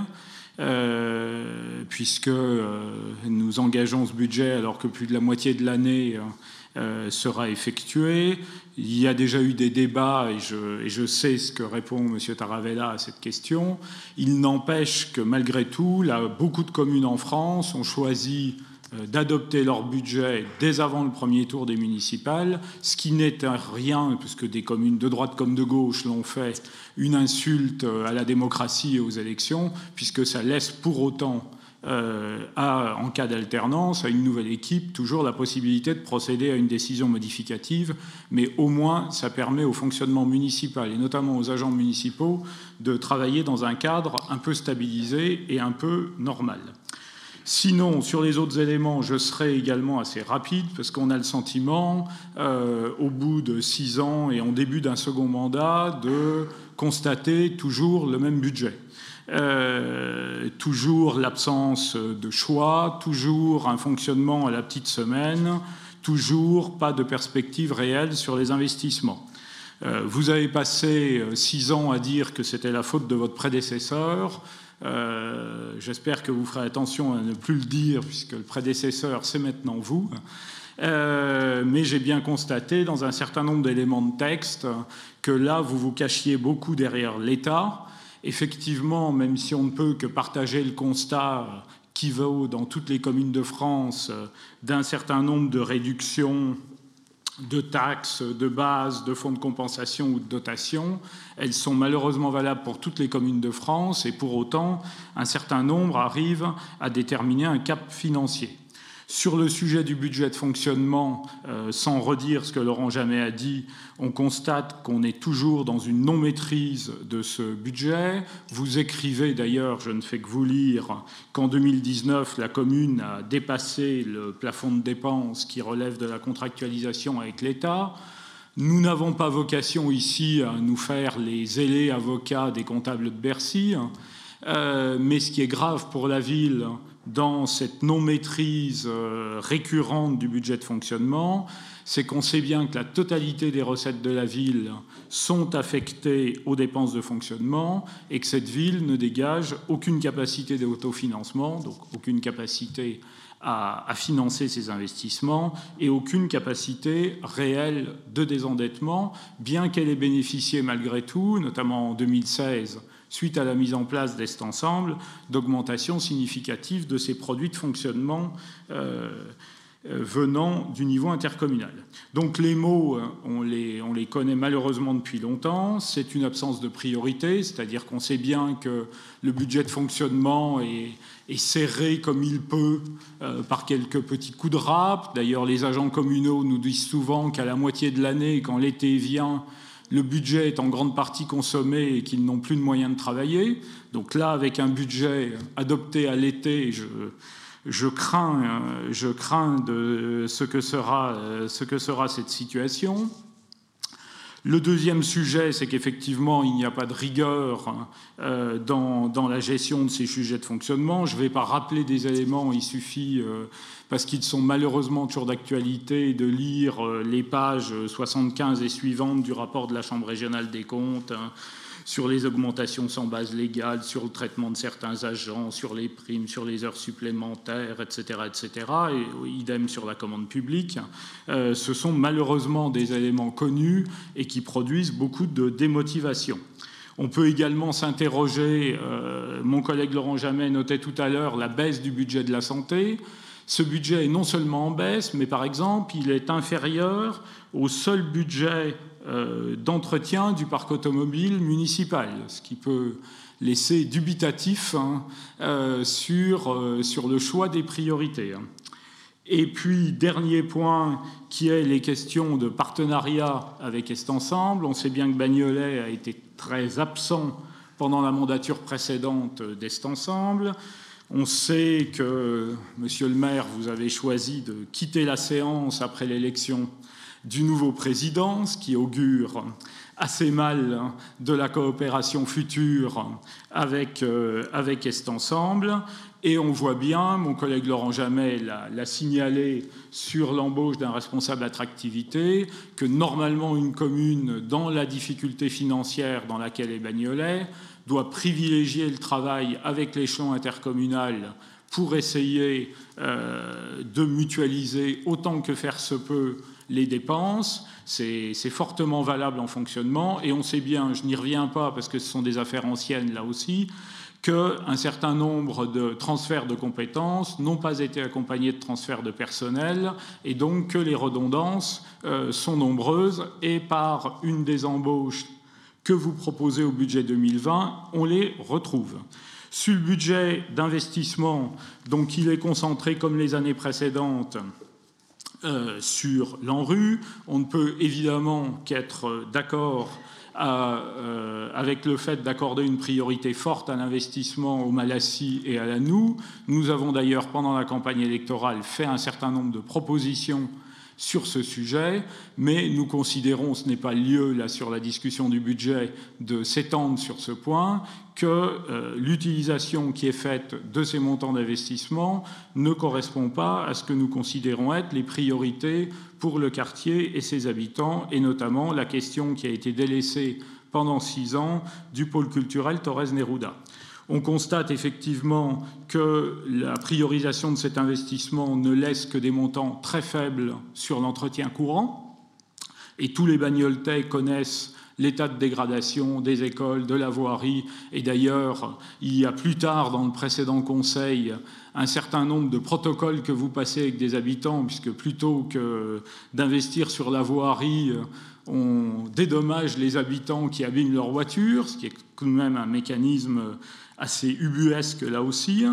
S15: euh, puisque euh, nous engageons ce budget alors que plus de la moitié de l'année euh, sera effectuée. Il y a déjà eu des débats et je, et je sais ce que répond M. Taravella à cette question. Il n'empêche que malgré tout, là, beaucoup de communes en France ont choisi d'adopter leur budget dès avant le premier tour des municipales, ce qui n'est rien, puisque des communes de droite comme de gauche l'ont fait, une insulte à la démocratie et aux élections, puisque ça laisse pour autant Euh, à, en cas d'alternance, à une nouvelle équipe, toujours la possibilité de procéder à une décision modificative, mais au moins ça permet au fonctionnement municipal et notamment aux agents municipaux de travailler dans un cadre un peu stabilisé et un peu normal. Sinon, sur les autres éléments, je serai également assez rapide parce qu'on a le sentiment, euh, au bout de six ans et en début d'un second mandat, de constater toujours le même budget. Euh, toujours l'absence de choix, toujours un fonctionnement à la petite semaine, toujours pas de perspective réelle sur les investissements. Euh, vous avez passé six ans à dire que c'était la faute de votre prédécesseur. Euh, j'espère que vous ferez attention à ne plus le dire, puisque le prédécesseur, c'est maintenant vous. Euh, mais j'ai bien constaté dans un certain nombre d'éléments de texte que là, vous vous cachiez beaucoup derrière l'État. Effectivement, même si on ne peut que partager le constat qui vaut dans toutes les communes de France d'un certain nombre de réductions de taxes, de bases, de fonds de compensation ou de dotation, elles sont malheureusement valables pour toutes les communes de France et pour autant, un certain nombre arrivent à déterminer un cap financier. Sur le sujet du budget de fonctionnement, euh, sans redire ce que Laurent Jamet a dit, on constate qu'on est toujours dans une non-maîtrise de ce budget. Vous écrivez d'ailleurs, je ne fais que vous lire, qu'en deux mille dix-neuf, la commune a dépassé le plafond de dépenses qui relève de la contractualisation avec l'État. Nous n'avons pas vocation ici à nous faire les zélés avocats des comptables de Bercy, euh, mais ce qui est grave pour la ville dans cette non-maîtrise récurrente du budget de fonctionnement, c'est qu'on sait bien que la totalité des recettes de la ville sont affectées aux dépenses de fonctionnement et que cette ville ne dégage aucune capacité d'autofinancement, donc aucune capacité à, à financer ses investissements et aucune capacité réelle de désendettement, bien qu'elle ait bénéficié malgré tout, notamment en deux mille seize, suite à la mise en place d'Est Ensemble, d'augmentation significative de ces produits de fonctionnement. Euh, venant du niveau intercommunal. Donc les mots, on les, on les connaît malheureusement depuis longtemps. C'est une absence de priorité, c'est-à-dire qu'on sait bien que le budget de fonctionnement est, est serré comme il peut euh, par quelques petits coups de râpe. D'ailleurs, les agents communaux nous disent souvent qu'à la moitié de l'année, quand l'été vient, le budget est en grande partie consommé et qu'ils n'ont plus de moyens de travailler. Donc là, avec un budget adopté à l'été, je... Je crains, je crains de ce que sera, ce que sera cette situation. Le deuxième sujet, c'est qu'effectivement, il n'y a pas de rigueur dans, dans la gestion de ces sujets de fonctionnement. Je ne vais pas rappeler des éléments, il suffit, parce qu'ils sont malheureusement toujours d'actualité, de lire les pages soixante-quinze et suivantes du rapport de la Chambre régionale des comptes, sur les augmentations sans base légale, sur le traitement de certains agents, sur les primes, sur les heures supplémentaires, et cetera, et cetera, et idem sur la commande publique. Euh, ce sont malheureusement des éléments connus et qui produisent beaucoup de démotivation. On peut également s'interroger, euh, mon collègue Laurent Jamet notait tout à l'heure la baisse du budget de la santé. Ce budget est non seulement en baisse, mais par exemple, il est inférieur au seul budget euh, d'entretien du parc automobile municipal, ce qui peut laisser dubitatif hein, euh, sur, euh, sur le choix des priorités. Et puis, dernier point, qui est les questions de partenariat avec Est Ensemble. On sait bien que Bagnolet a été très absent pendant la mandature précédente d'Est Ensemble. On sait que, Monsieur le maire, vous avez choisi de quitter la séance après l'élection du nouveau président, ce qui augure assez mal de la coopération future avec, euh, avec Est Ensemble. Et on voit bien, mon collègue Laurent Jamet l'a signalé sur l'embauche d'un responsable attractivité, que normalement une commune, dans la difficulté financière dans laquelle est Bagnolet, doit privilégier le travail avec l'échelon intercommunal pour essayer euh, de mutualiser autant que faire se peut les dépenses. C'est fortement valable en fonctionnement et on sait bien, je n'y reviens pas parce que ce sont des affaires anciennes là aussi, qu'un certain nombre de transferts de compétences n'ont pas été accompagnés de transferts de personnel et donc que les redondances euh, sont nombreuses et par une des embauches que vous proposez au budget deux mille vingt, on les retrouve. Sur le budget d'investissement, donc il est concentré comme les années précédentes euh, sur l'ANRU. On ne peut évidemment qu'être d'accord euh, avec le fait d'accorder une priorité forte à l'investissement au Malassis et à la Noue. Nous avons d'ailleurs, pendant la campagne électorale, fait un certain nombre de propositions sur ce sujet, mais nous considérons, ce n'est pas le lieu là sur la discussion du budget de s'étendre sur ce point, que euh, l'utilisation qui est faite de ces montants d'investissement ne correspond pas à ce que nous considérons être les priorités pour le quartier et ses habitants, et notamment la question qui a été délaissée pendant six ans du pôle culturel Torres-Neruda. On constate effectivement que la priorisation de cet investissement ne laisse que des montants très faibles sur l'entretien courant. Et tous les Bagnoltais connaissent l'état de dégradation des écoles, de la voirie. Et d'ailleurs, il y a plus tard, dans le précédent conseil, un certain nombre de protocoles que vous passez avec des habitants, puisque plutôt que d'investir sur la voirie, on dédommage les habitants qui abîment leur voiture, ce qui est tout de même un mécanisme assez ubuesque là aussi.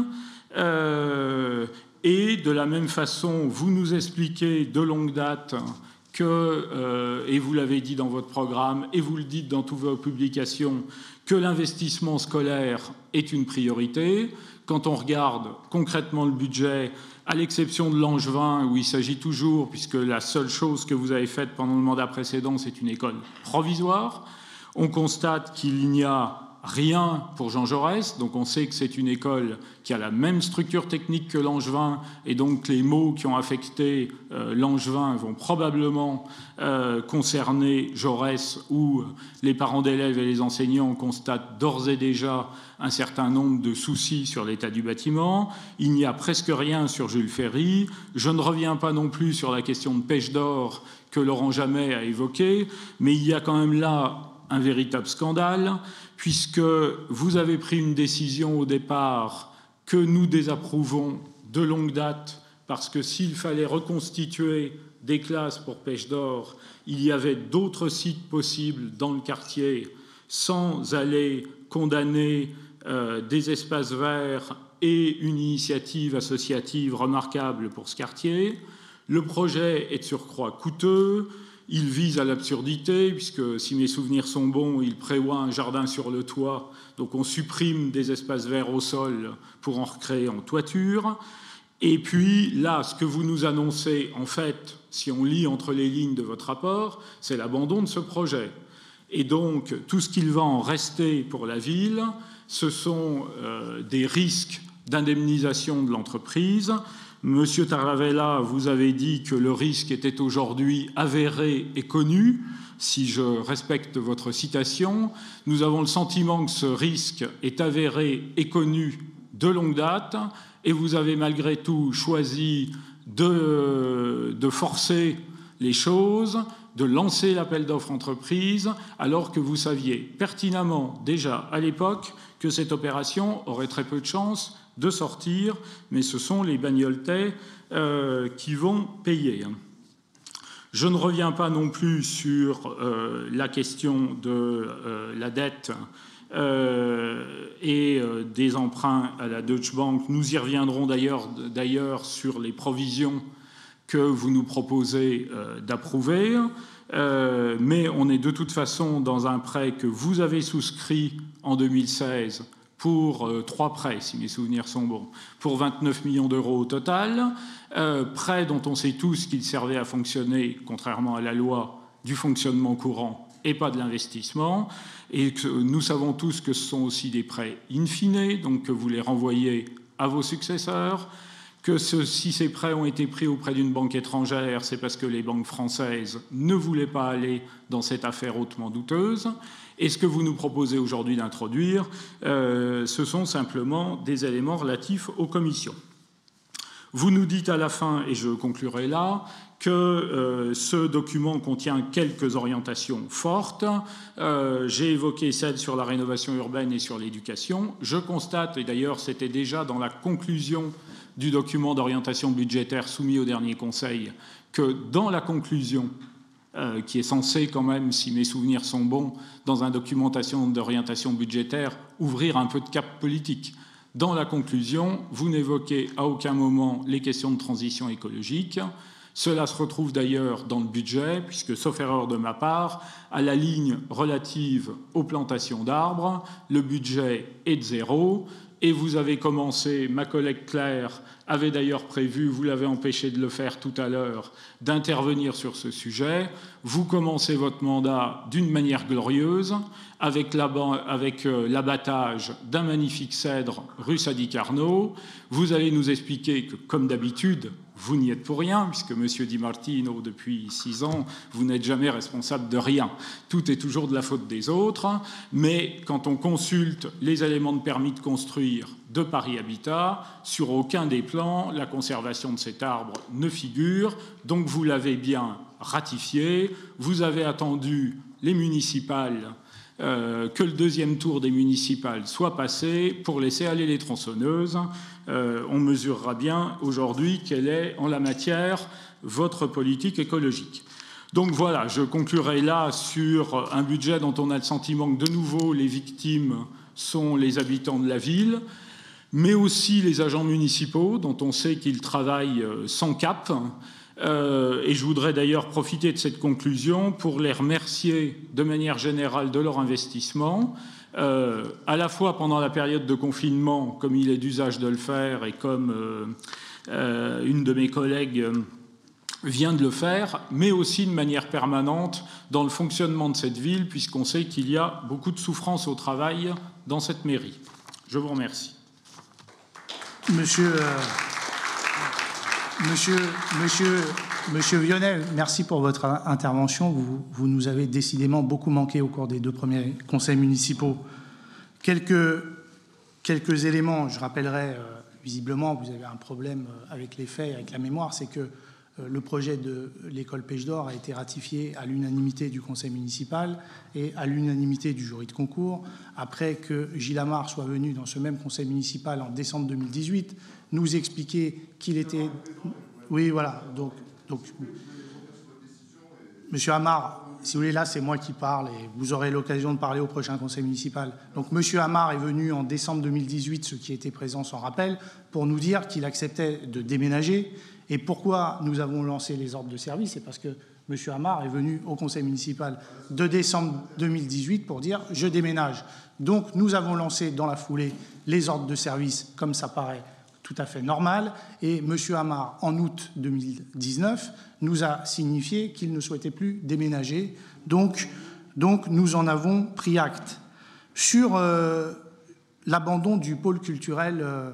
S15: Euh, et de la même façon, vous nous expliquez de longue date que, euh, et vous l'avez dit dans votre programme, et vous le dites dans toutes vos publications, que l'investissement scolaire est une priorité. Quand on regarde concrètement le budget, à l'exception de Langevin, où il s'agit toujours, puisque la seule chose que vous avez faite pendant le mandat précédent, c'est une école provisoire, on constate qu'il n'y a rien pour Jean Jaurès, donc on sait que c'est une école qui a la même structure technique que Langevin, et donc les maux qui ont affecté euh, Langevin vont probablement euh, concerner Jaurès, où les parents d'élèves et les enseignants constatent d'ores et déjà un certain nombre de soucis sur l'état du bâtiment. Il n'y a presque rien sur Jules Ferry. Je ne reviens pas non plus sur la question de pêche d'or que Laurent Jamet a évoquée, mais il y a quand même là un véritable scandale, puisque vous avez pris une décision au départ que nous désapprouvons de longue date, parce que s'il fallait reconstituer des classes pour pêche d'or, il y avait d'autres sites possibles dans le quartier sans aller condamner euh, des espaces verts et une initiative associative remarquable pour ce quartier. Le projet est de surcroît coûteux, il vise à l'absurdité, puisque si mes souvenirs sont bons, il prévoit un jardin sur le toit, donc on supprime des espaces verts au sol pour en recréer en toiture. Et puis là, ce que vous nous annoncez, en fait, si on lit entre les lignes de votre rapport, c'est l'abandon de ce projet. Et donc, tout ce qu'il va en rester pour la ville, ce sont euh, des risques d'indemnisation de l'entreprise. Monsieur Taravella, vous avez dit que le risque était aujourd'hui avéré et connu. Si je respecte votre citation, nous avons le sentiment que ce risque est avéré et connu de longue date, et vous avez malgré tout choisi de, de forcer les choses, de lancer l'appel d'offres entreprise, alors que vous saviez pertinemment déjà à l'époque que cette opération aurait très peu de chances de sortir, mais ce sont les Bagnoletais euh, qui vont payer. Je ne reviens pas non plus sur euh, la question de euh, la dette euh, et euh, des emprunts à la Deutsche Bank. Nous y reviendrons d'ailleurs, d'ailleurs sur les provisions que vous nous proposez euh, d'approuver. Euh, mais on est de toute façon dans un prêt que vous avez souscrit en deux mille seize pour euh, trois prêts, si mes souvenirs sont bons, pour vingt-neuf millions d'euros au total, euh, prêt dont on sait tous qu'il servait à fonctionner, contrairement à la loi, du fonctionnement courant et pas de l'investissement, et que nous savons tous que ce sont aussi des prêts in fine, donc que vous les renvoyez à vos successeurs, que ce, si ces prêts ont été pris auprès d'une banque étrangère, c'est parce que les banques françaises ne voulaient pas aller dans cette affaire hautement douteuse. Et ce que vous nous proposez aujourd'hui d'introduire, euh, ce sont simplement des éléments relatifs aux commissions. Vous nous dites à la fin, et je conclurai là, que euh, ce document contient quelques orientations fortes. Euh, j'ai évoqué celle sur la rénovation urbaine et sur l'éducation. Je constate, et d'ailleurs c'était déjà dans la conclusion du document d'orientation budgétaire soumis au dernier Conseil, que dans la conclusion, euh, qui est censée quand même, si mes souvenirs sont bons, dans une documentation d'orientation budgétaire, ouvrir un peu de cap politique. Dans la conclusion, vous n'évoquez à aucun moment les questions de transition écologique. Cela se retrouve d'ailleurs dans le budget, puisque, sauf erreur de ma part, à la ligne relative aux plantations d'arbres, le budget est de zéro. Et vous avez commencé, ma collègue Claire avait d'ailleurs prévu, vous l'avez empêché de le faire tout à l'heure, d'intervenir sur ce sujet. Vous commencez votre mandat d'une manière glorieuse, avec l'abattage d'un magnifique cèdre rue Sadi Carnot. Vous allez nous expliquer que, comme d'habitude, vous n'y êtes pour rien, puisque M. Di Martino, depuis six ans, vous n'êtes jamais responsable de rien. Tout est toujours de la faute des autres. Mais quand on consulte les éléments de permis de construire de Paris Habitat, sur aucun des plans, la conservation de cet arbre ne figure. Donc vous l'avez bien ratifié. Vous avez attendu les municipales, euh, que le deuxième tour des municipales soit passé pour laisser aller les tronçonneuses. Euh, on mesurera bien aujourd'hui quelle est, en la matière, votre politique écologique. Donc voilà, je conclurai là sur un budget dont on a le sentiment que, de nouveau, les victimes sont les habitants de la ville, mais aussi les agents municipaux, dont on sait qu'ils travaillent sans cap. Euh, et je voudrais d'ailleurs profiter de cette conclusion pour les remercier de manière générale de leur investissement, euh, à la fois pendant la période de confinement, comme il est d'usage de le faire, et comme euh, euh, une de mes collègues euh, vient de le faire, mais aussi de manière permanente dans le fonctionnement de cette ville, puisqu'on sait qu'il y a beaucoup de souffrance au travail dans cette mairie. Je vous remercie.
S1: Monsieur... Euh... Monsieur, monsieur, monsieur Vionnet, merci pour votre intervention. Vous, vous nous avez décidément beaucoup manqué au cours des deux premiers conseils municipaux. Quelques, quelques éléments, je rappellerai, euh, visiblement, vous avez un problème avec les faits, avec la mémoire, c'est que le projet de l'école Pêche d'Or a été ratifié à l'unanimité du conseil municipal et à l'unanimité du jury de concours. Après que Gilles Amar soit venu dans ce même conseil municipal en décembre deux mille dix-huit, nous expliquer qu'il était... Oui, voilà. Donc, donc... Monsieur Amar, si vous voulez, là, c'est moi qui parle et vous aurez l'occasion de parler au prochain conseil municipal. Donc, Monsieur Amar est venu en décembre deux mille dix-huit, ceux qui étaient présents s'en rappellent, pour nous dire qu'il acceptait de déménager. Et pourquoi nous avons lancé les ordres de service? C'est parce que Monsieur Amar est venu au conseil municipal de décembre deux mille dix-huit pour dire « je déménage ». Donc, nous avons lancé dans la foulée les ordres de service, comme ça paraît tout à fait normal. Et Monsieur Amar, en août deux mille dix-neuf, nous a signifié qu'il ne souhaitait plus déménager. Donc, donc nous en avons pris acte. Sur euh, l'abandon du pôle culturel euh,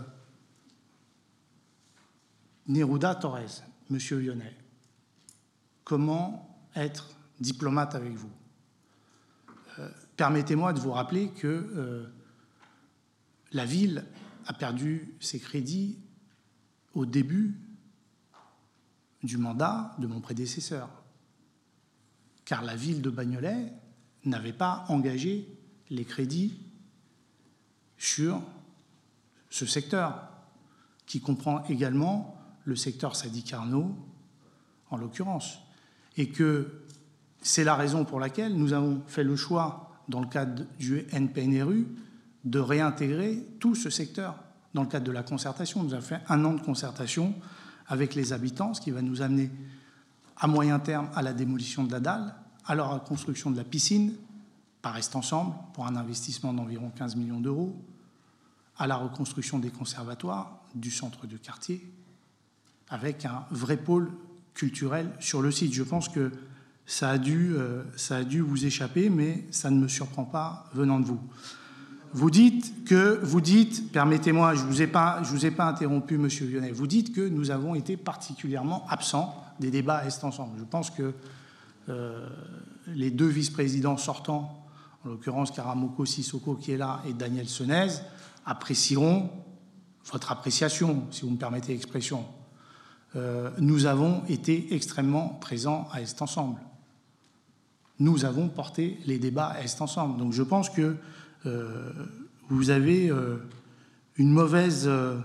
S1: Neruda Torres, Monsieur Vionnet, comment être diplomate avec vous? euh, Permettez-moi de vous rappeler que euh, la ville a perdu ses crédits au début du mandat de mon prédécesseur, car la ville de Bagnolet n'avait pas engagé les crédits sur ce secteur, qui comprend également le secteur Sadi Carnot, en l'occurrence, et que c'est la raison pour laquelle nous avons fait le choix, dans le cadre du N P N R U, de réintégrer tout ce secteur dans le cadre de la concertation. Nous avons fait un an de concertation avec les habitants, ce qui va nous amener à moyen terme à la démolition de la dalle, à la reconstruction de la piscine, par Est Ensemble, pour un investissement d'environ quinze millions d'euros, à la reconstruction des conservatoires, du centre de quartier, avec un vrai pôle culturel sur le site. Je pense que ça a dû, euh, ça a dû vous échapper, mais ça ne me surprend pas venant de vous. Vous dites que, vous dites, permettez-moi, je ne vous ai pas, je vous ai pas interrompu, Monsieur Vionnet, vous dites que nous avons été particulièrement absents des débats à Est Ensemble. Je pense que euh, les deux vice-présidents sortants, en l'occurrence Karamoko Sissoko qui est là et Daniel Senez, apprécieront votre appréciation, si vous me permettez l'expression. Euh, nous avons été extrêmement présents à Est Ensemble. Nous avons porté les débats à Est Ensemble. Donc je pense que Euh, vous avez euh, une, mauvaise, euh,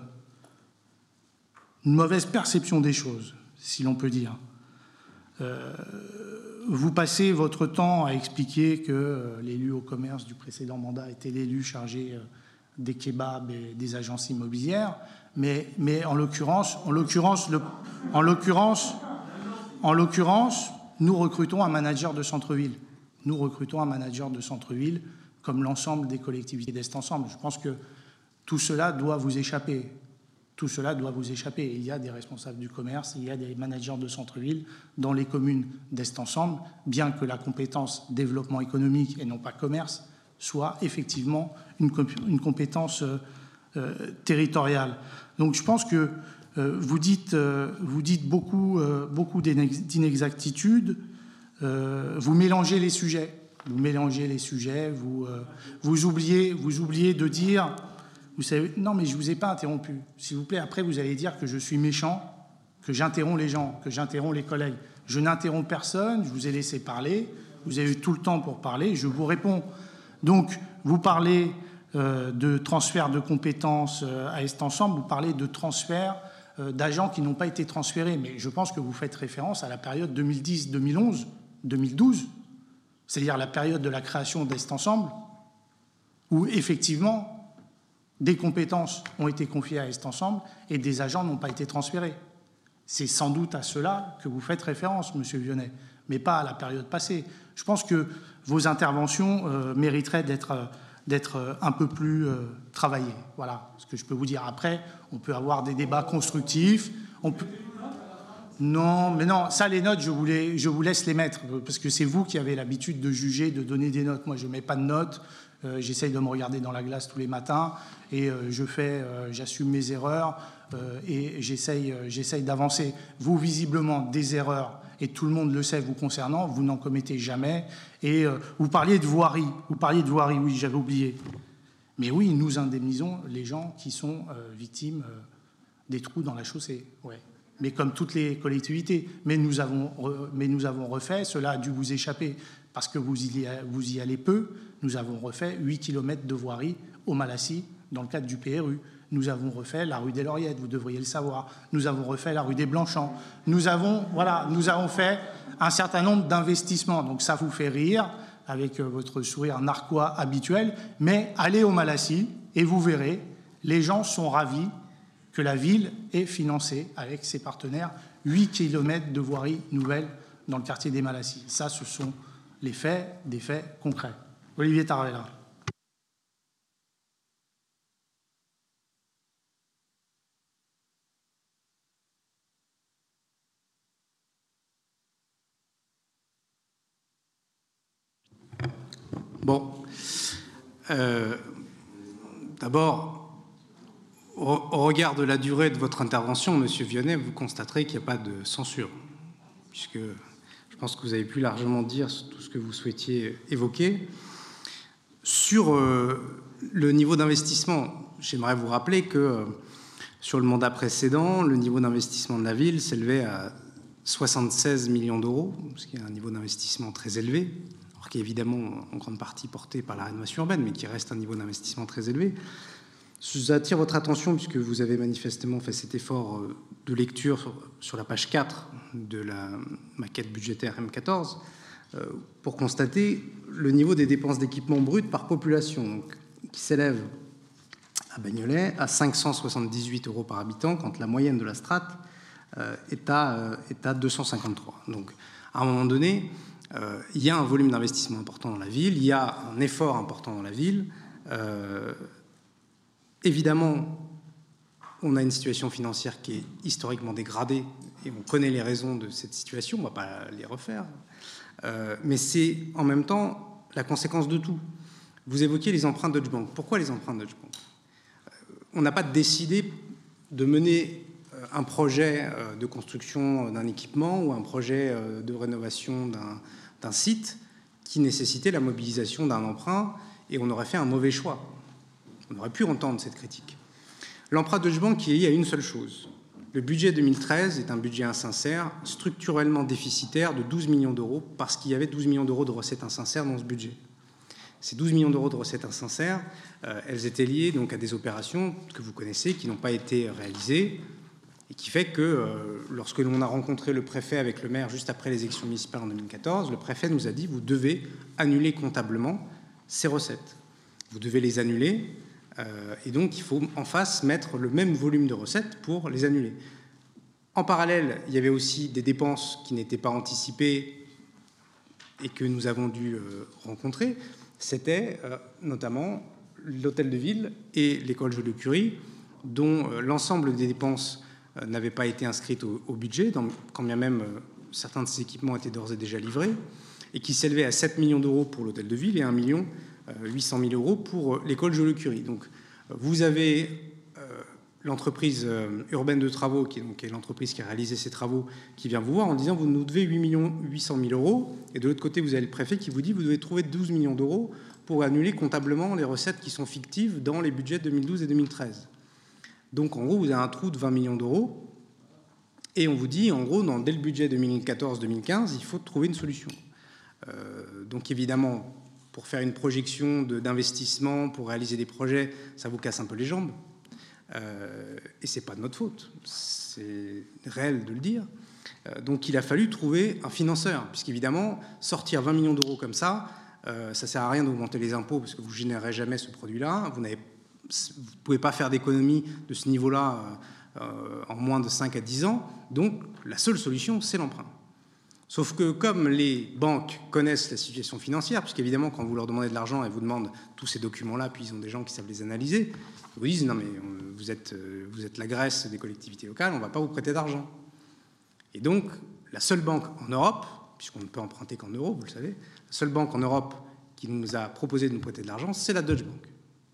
S1: une mauvaise perception des choses, si l'on peut dire. Euh, vous passez votre temps à expliquer que euh, l'élu au commerce du précédent mandat était l'élu chargé euh, des kebabs et des agences immobilières, mais, mais en l'occurrence, en l'occurrence, le, en l'occurrence, en l'occurrence, nous recrutons un manager de centre-ville. Nous recrutons un manager de centre-ville comme l'ensemble des collectivités d'Est Ensemble. Je pense que tout cela doit vous échapper. Tout cela doit vous échapper. Il y a des responsables du commerce, il y a des managers de centre-ville dans les communes d'Est Ensemble, bien que la compétence développement économique et non pas commerce soit effectivement une, une compétence euh, euh, territoriale. Donc je pense que euh, vous dites, euh, vous dites beaucoup, euh, beaucoup d'inexactitudes, euh, vous mélangez les sujets. Vous mélangez les sujets, vous, euh, vous, oubliez, vous oubliez de dire... Vous savez, non, mais je ne vous ai pas interrompu. S'il vous plaît, après, vous allez dire que je suis méchant, que j'interromps les gens, que j'interromps les collègues. Je n'interromps personne, je vous ai laissé parler, vous avez eu tout le temps pour parler, je vous réponds. Donc, vous parlez euh, de transfert de compétences euh, à Est Ensemble, vous parlez de transfert euh, d'agents qui n'ont pas été transférés. Mais je pense que vous faites référence à la période deux mille dix, deux mille onze, deux mille douze, c'est-à-dire la période de la création d'Est Ensemble, où effectivement, des compétences ont été confiées à Est Ensemble et des agents n'ont pas été transférés. C'est sans doute à cela que vous faites référence, Monsieur Vionnet, mais pas à la période passée. Je pense que vos interventions euh, mériteraient d'être euh, d'être un peu plus euh, travaillées. Voilà ce que je peux vous dire. Après, on peut avoir des débats constructifs. On peut... Non, mais non, ça, les notes, je vous, les, je vous laisse les mettre, parce que c'est vous qui avez l'habitude de juger, de donner des notes. Moi, je ne mets pas de notes. Euh, j'essaye de me regarder dans la glace tous les matins et euh, je fais, euh, j'assume mes erreurs euh, et j'essaye, euh, j'essaye d'avancer. Vous, visiblement, des erreurs, et tout le monde le sait vous concernant, vous n'en commettez jamais. Et euh, vous parliez de voirie, vous parliez de voirie, oui, j'avais oublié. Mais oui, nous indemnisons les gens qui sont euh, victimes euh, des trous dans la chaussée. Ouais. mais comme toutes les collectivités. Mais nous avons, mais nous avons refait, cela a dû vous échapper, parce que vous y, vous y allez peu, nous avons refait huit kilomètres de voirie au Malassis dans le cadre du P R U. Nous avons refait la rue des Lauriettes, vous devriez le savoir. Nous avons refait la rue des Blanchants. Nous avons, voilà, nous avons fait un certain nombre d'investissements. Donc ça vous fait rire avec votre sourire narquois habituel, mais allez au Malassis et vous verrez, les gens sont ravis que la ville ait financé avec ses partenaires huit kilomètres de voirie nouvelle dans le quartier des Malassis. Ça, ce sont les faits, des faits concrets. Olivier Taravella.
S12: Bon, euh, d'abord, au, au regard de la durée de votre intervention, Monsieur Vionnet, vous constaterez qu'il n'y a pas de censure, puisque je pense que vous avez pu largement dire tout ce que vous souhaitiez évoquer. Sur euh, le niveau d'investissement, j'aimerais vous rappeler que euh, sur le mandat précédent, le niveau d'investissement de la ville s'élevait à soixante-seize millions d'euros, ce qui est un niveau d'investissement très élevé, alors qui est évidemment en grande partie porté par la rénovation urbaine, mais qui reste un niveau d'investissement très élevé. J'attire votre attention, puisque vous avez manifestement fait cet effort de lecture sur, sur la page quatre de la maquette budgétaire M quatorze, euh, pour constater le niveau des dépenses d'équipement brut par population, donc, qui s'élève à Bagnolet à cinq cent soixante-dix-huit euros par habitant, quand la moyenne de la strate euh, est, à, euh, est à deux cent cinquante-trois. Donc, à un moment donné, euh, il y a un volume d'investissement important dans la ville, il y a un effort important dans la ville. Euh, évidemment, on a une situation financière qui est historiquement dégradée, et on connaît les raisons de cette situation, on ne va pas les refaire. Euh, mais c'est en même temps la conséquence de tout. Vous évoquiez les emprunts Deutsche Bank. Pourquoi les emprunts Deutsche Bank ? euh, On n'a pas décidé de mener euh, un projet euh, de construction d'un équipement ou un projet euh, de rénovation d'un, d'un site qui nécessitait la mobilisation d'un emprunt, et on aurait fait un mauvais choix. On aurait pu entendre cette critique. L'emprunt Deutsche Bank qui est lié à une seule chose. Le budget deux mille treize est un budget insincère, structurellement déficitaire de douze millions d'euros, parce qu'il y avait douze millions d'euros de recettes insincères dans ce budget. Ces douze millions d'euros de recettes insincères, euh, elles étaient liées donc à des opérations que vous connaissez, qui n'ont pas été réalisées, et qui fait que euh, lorsque l'on a rencontré le préfet avec le maire juste après les élections municipales en deux mille quatorze, le préfet nous a dit « vous devez annuler comptablement ces recettes. Vous devez les annuler. Euh, et donc, il faut en face mettre le même volume de recettes pour les annuler. » En parallèle, il y avait aussi des dépenses qui n'étaient pas anticipées et que nous avons dû euh, rencontrer. C'était euh, notamment l'hôtel de ville et l'école Joliot-Curie, dont euh, l'ensemble des dépenses euh, n'avaient pas été inscrites au, au budget, dans, quand bien même euh, certains de ces équipements étaient d'ores et déjà livrés, et qui s'élevaient à sept millions d'euros pour l'hôtel de ville et un million huit cent mille euros pour l'école Joliot-Curie. Donc, vous avez euh, l'entreprise euh, urbaine de travaux, qui est, donc, est l'entreprise qui a réalisé ces travaux, qui vient vous voir en disant vous nous devez huit millions huit cent mille euros, et de l'autre côté, vous avez le préfet qui vous dit vous devez trouver douze millions d'euros pour annuler comptablement les recettes qui sont fictives dans les budgets deux mille douze et deux mille treize. Donc, en gros, vous avez un trou de vingt millions d'euros, et on vous dit, en gros, dans, dès le budget deux mille quatorze deux mille quinze, il faut trouver une solution. Euh, donc, évidemment, pour faire une projection de, d'investissement, pour réaliser des projets, ça vous casse un peu les jambes. Euh, et ce n'est pas de notre faute. C'est réel de le dire. Euh, donc il a fallu trouver un financeur, puisqu'évidemment, sortir vingt millions d'euros comme ça, euh, ça ne sert à rien d'augmenter les impôts, parce que vous ne générerez jamais ce produit-là. Vous ne pouvez pas faire d'économie de ce niveau-là euh, en moins de cinq à dix ans. Donc la seule solution, c'est l'emprunt. Sauf que comme les banques connaissent la situation financière, puisqu'évidemment, quand vous leur demandez de l'argent, elles vous demandent tous ces documents-là, puis ils ont des gens qui savent les analyser, ils vous disent « Non, mais vous êtes, vous êtes la Grèce des collectivités locales, on ne va pas vous prêter d'argent. » Et donc, la seule banque en Europe, puisqu'on ne peut emprunter qu'en euros, vous le savez, la seule banque en Europe qui nous a proposé de nous prêter de l'argent, c'est la Deutsche Bank.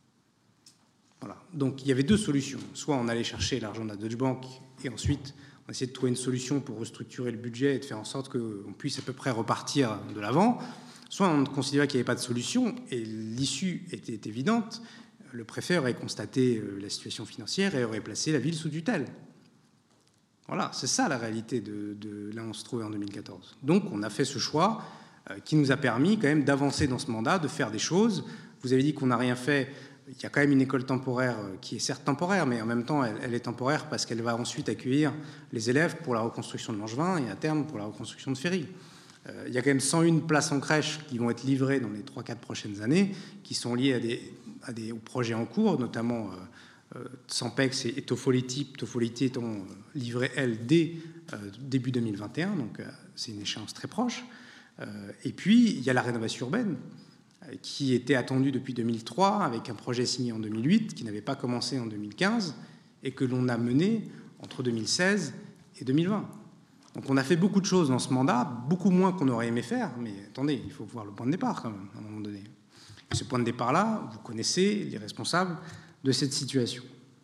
S12: Voilà. Donc, il y avait deux solutions. Soit on allait chercher l'argent de la Deutsche Bank, et ensuite on essayait de trouver une solution pour restructurer le budget et de faire en sorte qu'on puisse à peu près repartir de l'avant. Soit on considérait qu'il n'y avait pas de solution et l'issue était évidente. Le préfet aurait constaté la situation financière et aurait placé la ville sous tutelle. Voilà, c'est ça la réalité de, de là où on se trouvait en deux mille quatorze. Donc on a fait ce choix euh, qui nous a permis quand même d'avancer dans ce mandat, de faire des choses. Vous avez dit qu'on n'a rien fait. Il y a quand même une école temporaire qui est certes temporaire, mais en même temps, elle, elle est temporaire parce qu'elle va ensuite accueillir les élèves pour la reconstruction de Langevin et à terme pour la reconstruction de Ferry. Euh, il y a quand même cent une places en crèche qui vont être livrées dans les trois quatre prochaines années, qui sont liées à des, à des aux projets en cours, notamment euh, euh, Sampex et, et Tofoliti, Tofoliti étant euh, livrée, elle, dès euh, début deux mille vingt et un, donc euh, c'est une échéance très proche. Euh, et puis, il y a la rénovation urbaine, qui était attendu depuis deux mille trois, avec un projet signé en deux mille huit, qui n'avait pas commencé en deux mille quinze, et que l'on a mené entre deux mille seize et deux mille vingt. Donc on a fait beaucoup de choses dans ce mandat, beaucoup moins qu'on aurait aimé faire, mais attendez, il faut voir le point de départ quand même, à un moment donné. Et ce point de départ-là, vous connaissez les responsables de cette situation.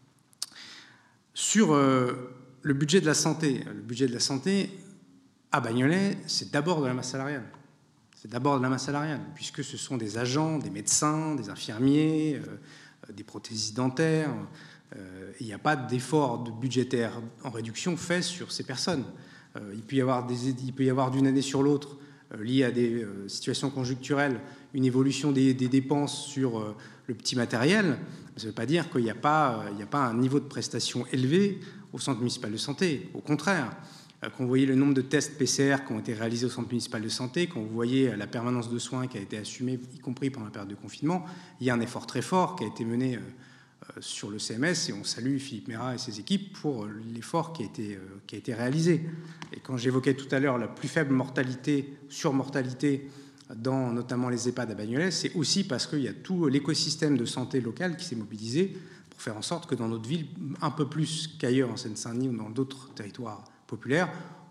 S12: Sur euh, le budget de la santé, le budget de la santé, à Bagnolet, c'est d'abord de la masse salariale. C'est d'abord de la masse salariale, puisque ce sont des agents, des médecins, des infirmiers, euh, des prothésistes dentaires. Euh, il n'y a pas d'effort de budgétaire en réduction fait sur ces personnes. Euh, il peut y avoir, des, il peut y avoir d'une année sur l'autre, euh, lié à des euh, situations conjoncturelles, une évolution des, des dépenses sur euh, le petit matériel. Ça ne veut pas dire qu'il n'y a pas, il n'y a pas un niveau de prestation élevé au centre municipal de santé. Au contraire. Quand vous voyez le nombre de tests P C R qui ont été réalisés au centre municipal de santé, quand vous voyez la permanence de soins qui a été assumée, y compris pendant la période de confinement, il y a un effort très fort qui a été mené sur le C M S, et on salue Philippe Mérat et ses équipes pour l'effort qui a été, qui a été réalisé. Et quand j'évoquais tout à l'heure la plus faible mortalité, surmortalité, dans notamment les EHPAD à Bagnolet, c'est aussi parce qu'il y a tout l'écosystème de santé local qui s'est mobilisé pour faire en sorte que dans notre ville, un peu plus qu'ailleurs en Seine-Saint-Denis ou dans d'autres territoires populaire,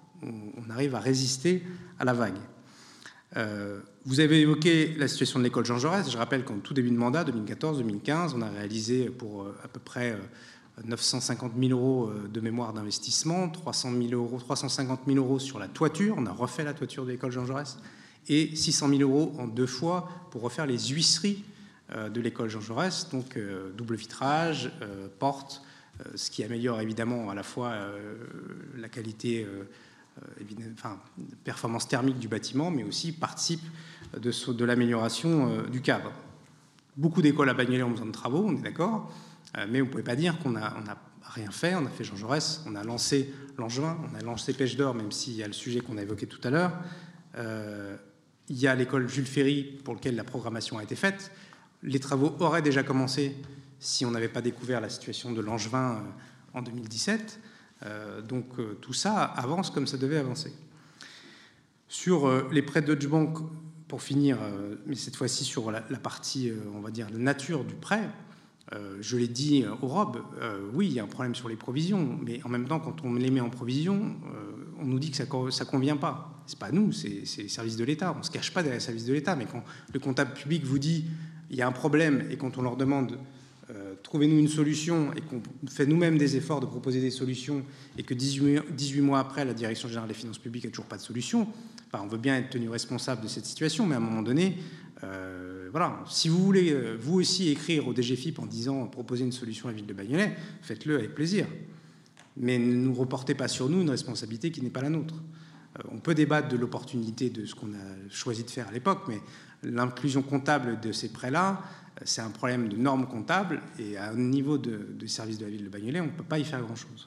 S12: on arrive à résister à la vague. Euh, vous avez évoqué la situation de l'école Jean Jaurès. Je rappelle qu'en tout début de mandat, deux mille quatorze deux mille quinze, on a réalisé pour à peu près neuf cent cinquante mille euros de mémoire d'investissement, trois cent mille euros, trois cent cinquante mille euros sur la toiture. On a refait la toiture de l'école Jean Jaurès et six cent mille euros en deux fois pour refaire les huisseries de l'école Jean Jaurès, donc euh, double vitrage, euh, porte, ce qui améliore évidemment à la fois euh, la qualité, euh, évidemment, enfin, performance thermique du bâtiment, mais aussi participe de, de l'amélioration euh, du cadre. Beaucoup d'écoles à Bagnolet ont besoin de travaux, on est d'accord, euh, mais on ne pouvait pas dire qu'on n'a on a rien fait. On a fait Jean Jaurès, on a lancé Langevin, on a lancé Pêche d'Or, même s'il y a le sujet qu'on a évoqué tout à l'heure. Euh, il y a l'école Jules Ferry pour lequel la programmation a été faite. Les travaux auraient déjà commencé si on n'avait pas découvert la situation de Langevin en deux mille dix-sept. Euh, donc euh, tout ça avance comme ça devait avancer. Sur euh, les prêts Deutsche Bank, pour finir, euh, mais cette fois-ci sur la, la partie, euh, on va dire, la nature du prêt, euh, je l'ai dit au Rob, euh, oui, il y a un problème sur les provisions, mais en même temps, quand on les met en provision, euh, on nous dit que ça ne convient pas. Ce n'est pas nous, c'est les services de l'État. On ne se cache pas derrière les services de l'État, mais quand le comptable public vous dit il y a un problème, et quand on leur demande euh, trouvez-nous une solution, et qu'on fait nous-mêmes des efforts de proposer des solutions, et que dix-huit mois après, la Direction générale des finances publiques n'a toujours pas de solution, enfin, on veut bien être tenu responsable de cette situation, mais à un moment donné, euh, voilà, si vous voulez, euh, vous aussi, écrire au D G F I P en disant proposer une solution à la ville de Bagnolet, faites-le avec plaisir. Mais ne nous reportez pas sur nous une responsabilité qui n'est pas la nôtre. Euh, on peut débattre de l'opportunité de ce qu'on a choisi de faire à l'époque, mais l'inclusion comptable de ces prêts-là, c'est un problème de normes comptables, et à un niveau de, de service de la ville de Bagnolet, on ne peut pas y faire grand-chose.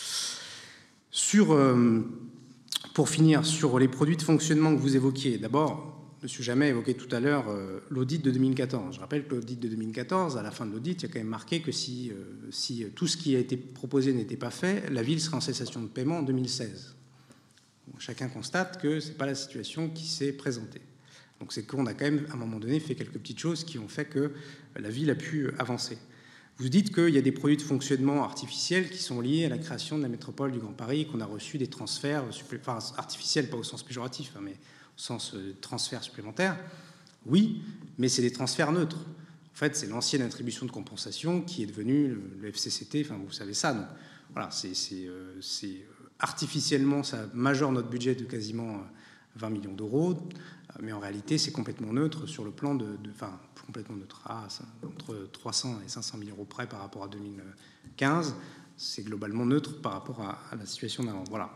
S12: Sur, euh, pour finir, sur les produits de fonctionnement que vous évoquiez, d'abord, M. Jamet évoquait tout à l'heure euh, l'audit de deux mille quatorze. Je rappelle que l'audit de deux mille quatorze, à la fin de l'audit, il y a quand même marqué que si, euh, si tout ce qui a été proposé n'était pas fait, la ville serait en cessation de paiement en deux mille seize. Bon, chacun constate que ce n'est pas la situation qui s'est présentée. Donc c'est qu'on a quand même, à un moment donné, fait quelques petites choses qui ont fait que la ville a pu avancer. Vous dites qu'il y a des produits de fonctionnement artificiels qui sont liés à la création de la métropole du Grand Paris, qu'on a reçu des transferts enfin, artificiels, pas au sens péjoratif, hein, mais au sens de transferts supplémentaires. Oui, mais c'est des transferts neutres. En fait, c'est l'ancienne attribution de compensation qui est devenue le, le F C C T, enfin, vous savez ça. Donc, voilà, c'est euh, artificiellement, ça majore notre budget de quasiment vingt millions d'euros. Mais en réalité, c'est complètement neutre sur le plan de... de enfin, complètement neutre, ah, ça, entre trois cents et cinq cent mille euros près par rapport à deux mille quinze. c'est globalement neutre par rapport à, à la situation d'avant. Voilà.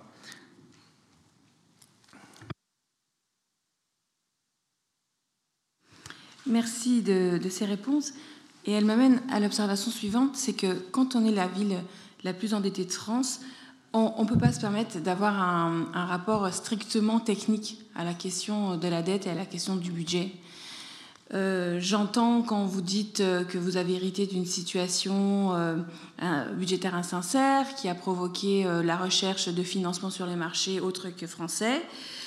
S5: Merci de, de ces réponses. Et elle m'amène à l'observation suivante, c'est que quand on est la ville la plus endettée de France, on ne peut pas se permettre d'avoir un, un rapport strictement technique à la question de la dette et à la question du budget. Euh, j'entends quand vous dites que vous avez hérité d'une situation euh, budgétaire insincère qui a provoqué euh, la recherche de financement sur les marchés autres que français.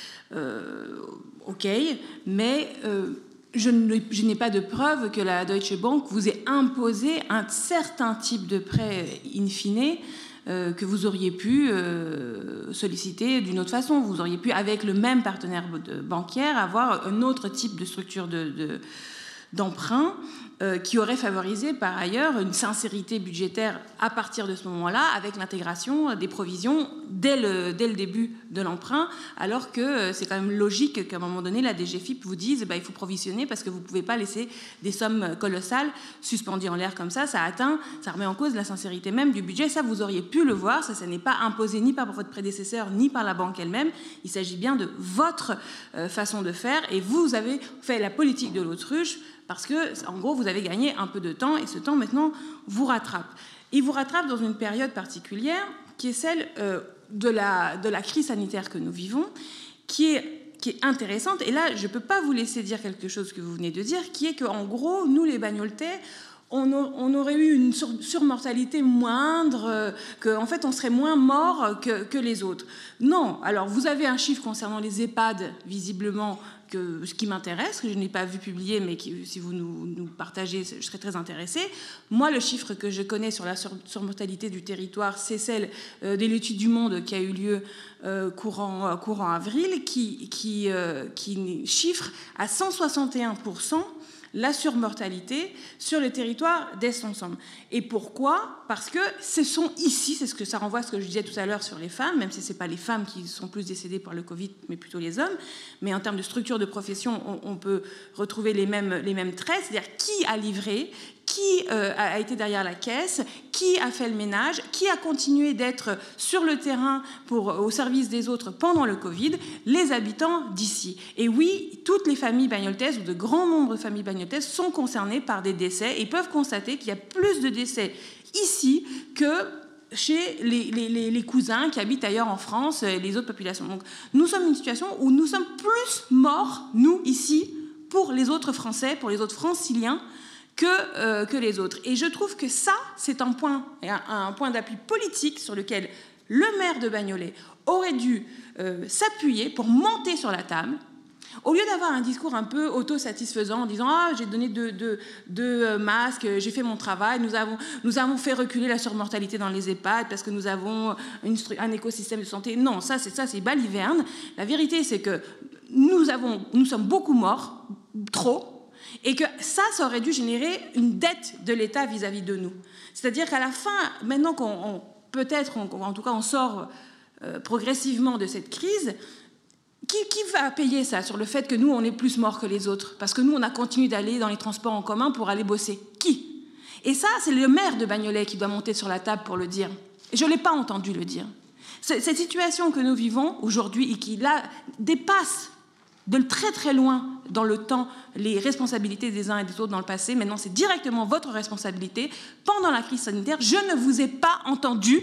S5: Euh, ok, mais euh, je, ne, je n'ai pas de preuve que la Deutsche Bank vous ait imposé un certain type de prêt in fine euh, que vous auriez pu euh, solliciter d'une autre façon. Vous auriez pu, avec le même partenaire bancaire, avoir un autre type de structure de, de, d'emprunt euh, qui aurait favorisé par ailleurs une sincérité budgétaire à partir de ce moment-là, avec l'intégration des provisions dès le, dès le début de l'emprunt, alors que euh, c'est quand même logique qu'à un moment donné, la D G F I P vous dise bah, il faut provisionner parce que vous ne pouvez pas laisser des sommes colossales suspendues en l'air comme ça. Ça atteint, ça remet en cause la sincérité même du budget. Ça, vous auriez pu le voir. Ça, ça n'est pas imposé ni par votre prédécesseur, ni par la banque elle-même. Il s'agit bien de votre euh, façon de faire. Et vous avez fait la politique de l'autruche parce que, en gros, vous avez gagné un peu de temps et ce temps, maintenant, vous rattrape. Il vous rattrape dans une période particulière qui est celle euh, de, la, de la crise sanitaire que nous vivons, qui est, qui est intéressante. Et là, je ne peux pas vous laisser dire quelque chose que vous venez de dire, qui est qu'en gros, nous, les Bagnoletais, on, a, on aurait eu une sur, surmortalité moindre, euh, qu'en en fait, on serait moins morts que, que les autres. Non. Alors, vous avez un chiffre concernant les EHPAD, visiblement, que, ce qui m'intéresse, que je n'ai pas vu publier, mais qui, si vous nous, nous partagez, je serais très intéressée. Moi, le chiffre que je connais sur la sur, surmortalité du territoire, c'est celle euh, de l'étude du Monde qui a eu lieu euh, courant, euh, courant avril, qui, qui, euh, qui chiffre à cent soixante et un pour cent la surmortalité sur le territoire d'Est-Ensemble. Et pourquoi ? Parce que ce sont ici, c'est ce que ça renvoie à ce que je disais tout à l'heure sur les femmes, même si ce n'est pas les femmes qui sont plus décédées par le Covid, mais plutôt les hommes, mais en termes de structure de profession, on, on peut retrouver les mêmes, les mêmes traits, c'est-à-dire qui a livré, qui euh, a été derrière la caisse, qui a fait le ménage, qui a continué d'être sur le terrain pour, au service des autres pendant le Covid, les habitants d'ici. Et oui, toutes les familles bagnoltaises, ou de grands nombres de familles bagnoltaises, sont concernées par des décès et peuvent constater qu'il y a plus de décès ici que chez les, les, les cousins qui habitent ailleurs en France et les autres populations. Donc nous sommes dans une situation où nous sommes plus morts, nous, ici, pour les autres Français, pour les autres franciliens, que, euh, que les autres. Et je trouve que ça, c'est un point, un, un point d'appui politique sur lequel le maire de Bagnolet aurait dû euh, s'appuyer pour monter sur la table, au lieu d'avoir un discours un peu autosatisfaisant en disant « Ah, j'ai donné deux, deux, deux masques, j'ai fait mon travail, nous avons, nous avons fait reculer la surmortalité dans les EHPAD parce que nous avons une, un écosystème de santé. » Non, ça, c'est, ça, c'est baliverne. La vérité, c'est que nous, avons, nous sommes beaucoup morts, trop, et que ça, ça aurait dû générer une dette de l'État vis-à-vis de nous. C'est-à-dire qu'à la fin, maintenant qu'on on, peut-être, on, en tout cas, on sort euh, progressivement de cette crise, qui, qui va payer ça sur le fait que nous, on est plus morts que les autres ? Parce que nous, on a continué d'aller dans les transports en commun pour aller bosser. Qui ? Et ça, c'est le maire de Bagnolet qui doit monter sur la table pour le dire. Et je ne l'ai pas entendu le dire. Cette situation que nous vivons aujourd'hui et qui, là, dépasse de très très loin dans le temps les responsabilités des uns et des autres dans le passé. Maintenant, c'est directement votre responsabilité. Pendant la crise sanitaire, je ne vous ai pas entendu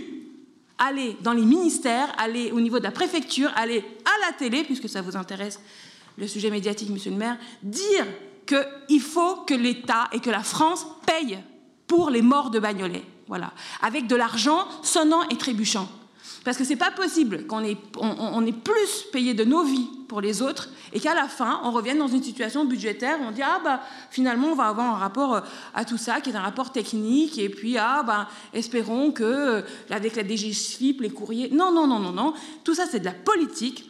S5: aller dans les ministères, aller au niveau de la préfecture, aller à la télé, puisque ça vous intéresse, le sujet médiatique, monsieur le maire, dire qu'il faut que l'État et que la France payent pour les morts de Bagnolet. Voilà. Avec de l'argent sonnant et trébuchant. Parce que ce n'est pas possible qu'on ait, on, on ait plus payé de nos vies pour les autres et qu'à la fin, on revienne dans une situation budgétaire où on dit « Ah, bah, finalement, on va avoir un rapport à tout ça qui est un rapport technique et puis, ah, bah, espérons que avec la D G F I P, les courriers... » Non, non, non, non, non. Tout ça, c'est de la politique.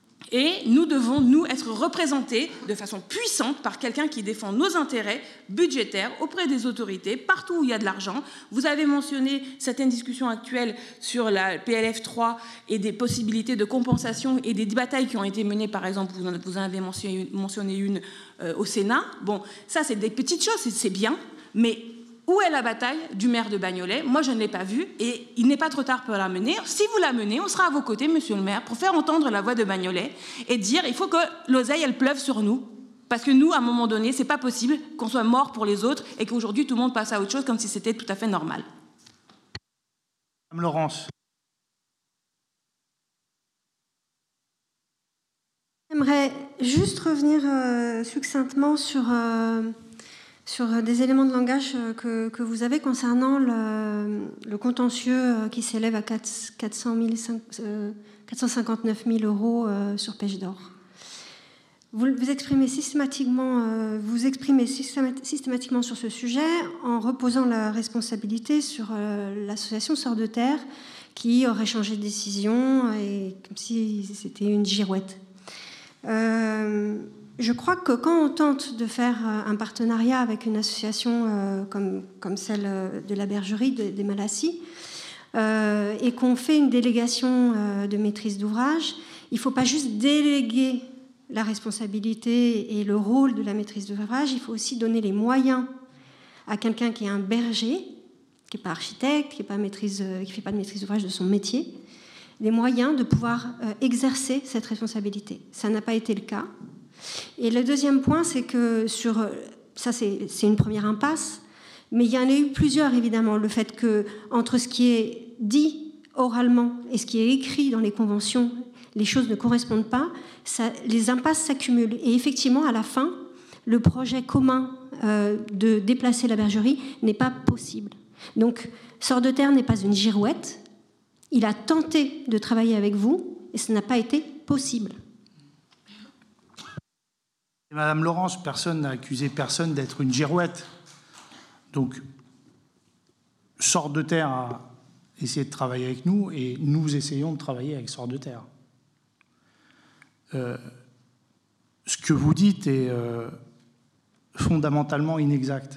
S5: Et nous devons, nous, être représentés de façon puissante par quelqu'un qui défend nos intérêts budgétaires auprès des autorités, partout où il y a de l'argent. Vous avez mentionné certaines discussions actuelles sur la P L F trois et des possibilités de compensation et des batailles qui ont été menées, par exemple, vous en avez mentionné, mentionné une euh, au Sénat. Bon, ça, c'est des petites choses, c'est, c'est bien, mais où est la bataille du maire de Bagnolet? Moi, je ne l'ai pas vue et il n'est pas trop tard pour la mener. Si vous la menez, on sera à vos côtés, monsieur le maire, pour faire entendre la voix de Bagnolet et dire il faut que l'oseille, elle pleuve sur nous. Parce que nous, à un moment donné, c'est pas possible qu'on soit mort pour les autres et qu'aujourd'hui, tout le monde passe à autre chose comme si c'était tout à fait normal.
S1: Madame Laurence.
S6: J'aimerais juste revenir euh, succinctement sur, euh, sur des éléments de langage que, que vous avez concernant le, le contentieux qui s'élève à quatre cent cinquante-neuf mille euros euh, sur Pêche d'Or. Vous, vous exprimez systématiquement, euh, vous exprimez systématiquement sur ce sujet en reposant la responsabilité sur euh, l'association Sœurs de Terre qui aurait changé de décision et comme si c'était une girouette. Euh, je crois que quand on tente de faire un partenariat avec une association euh, comme, comme celle de la bergerie de, des Malassis euh, et qu'on fait une délégation euh, de maîtrise d'ouvrage, il ne faut pas juste déléguer la responsabilité et le rôle de la maîtrise d'ouvrage, il faut aussi donner les moyens à quelqu'un qui est un berger, qui n'est pas architecte, qui ne fait pas de maîtrise d'ouvrage de son métier, les moyens de pouvoir euh, exercer cette responsabilité. Ça n'a pas été le cas. Et le deuxième point, c'est que sur... Ça, c'est, c'est une première impasse, mais il y en a eu plusieurs, évidemment. Le fait que, entre ce qui est dit oralement et ce qui est écrit dans les conventions, les choses ne correspondent pas, ça, les impasses s'accumulent. Et effectivement, à la fin, le projet commun euh, de déplacer la bergerie n'est pas possible. Donc, Sœurs de Terre n'est pas une girouette. Il a tenté de travailler avec vous et ce n'a pas été possible.
S1: Madame Laurence, personne n'a accusé personne d'être une girouette. Donc, Sœurs de Terre a essayé de travailler avec nous et nous essayons de travailler avec Sœurs de Terre. Euh, ce que vous dites est euh, fondamentalement inexact.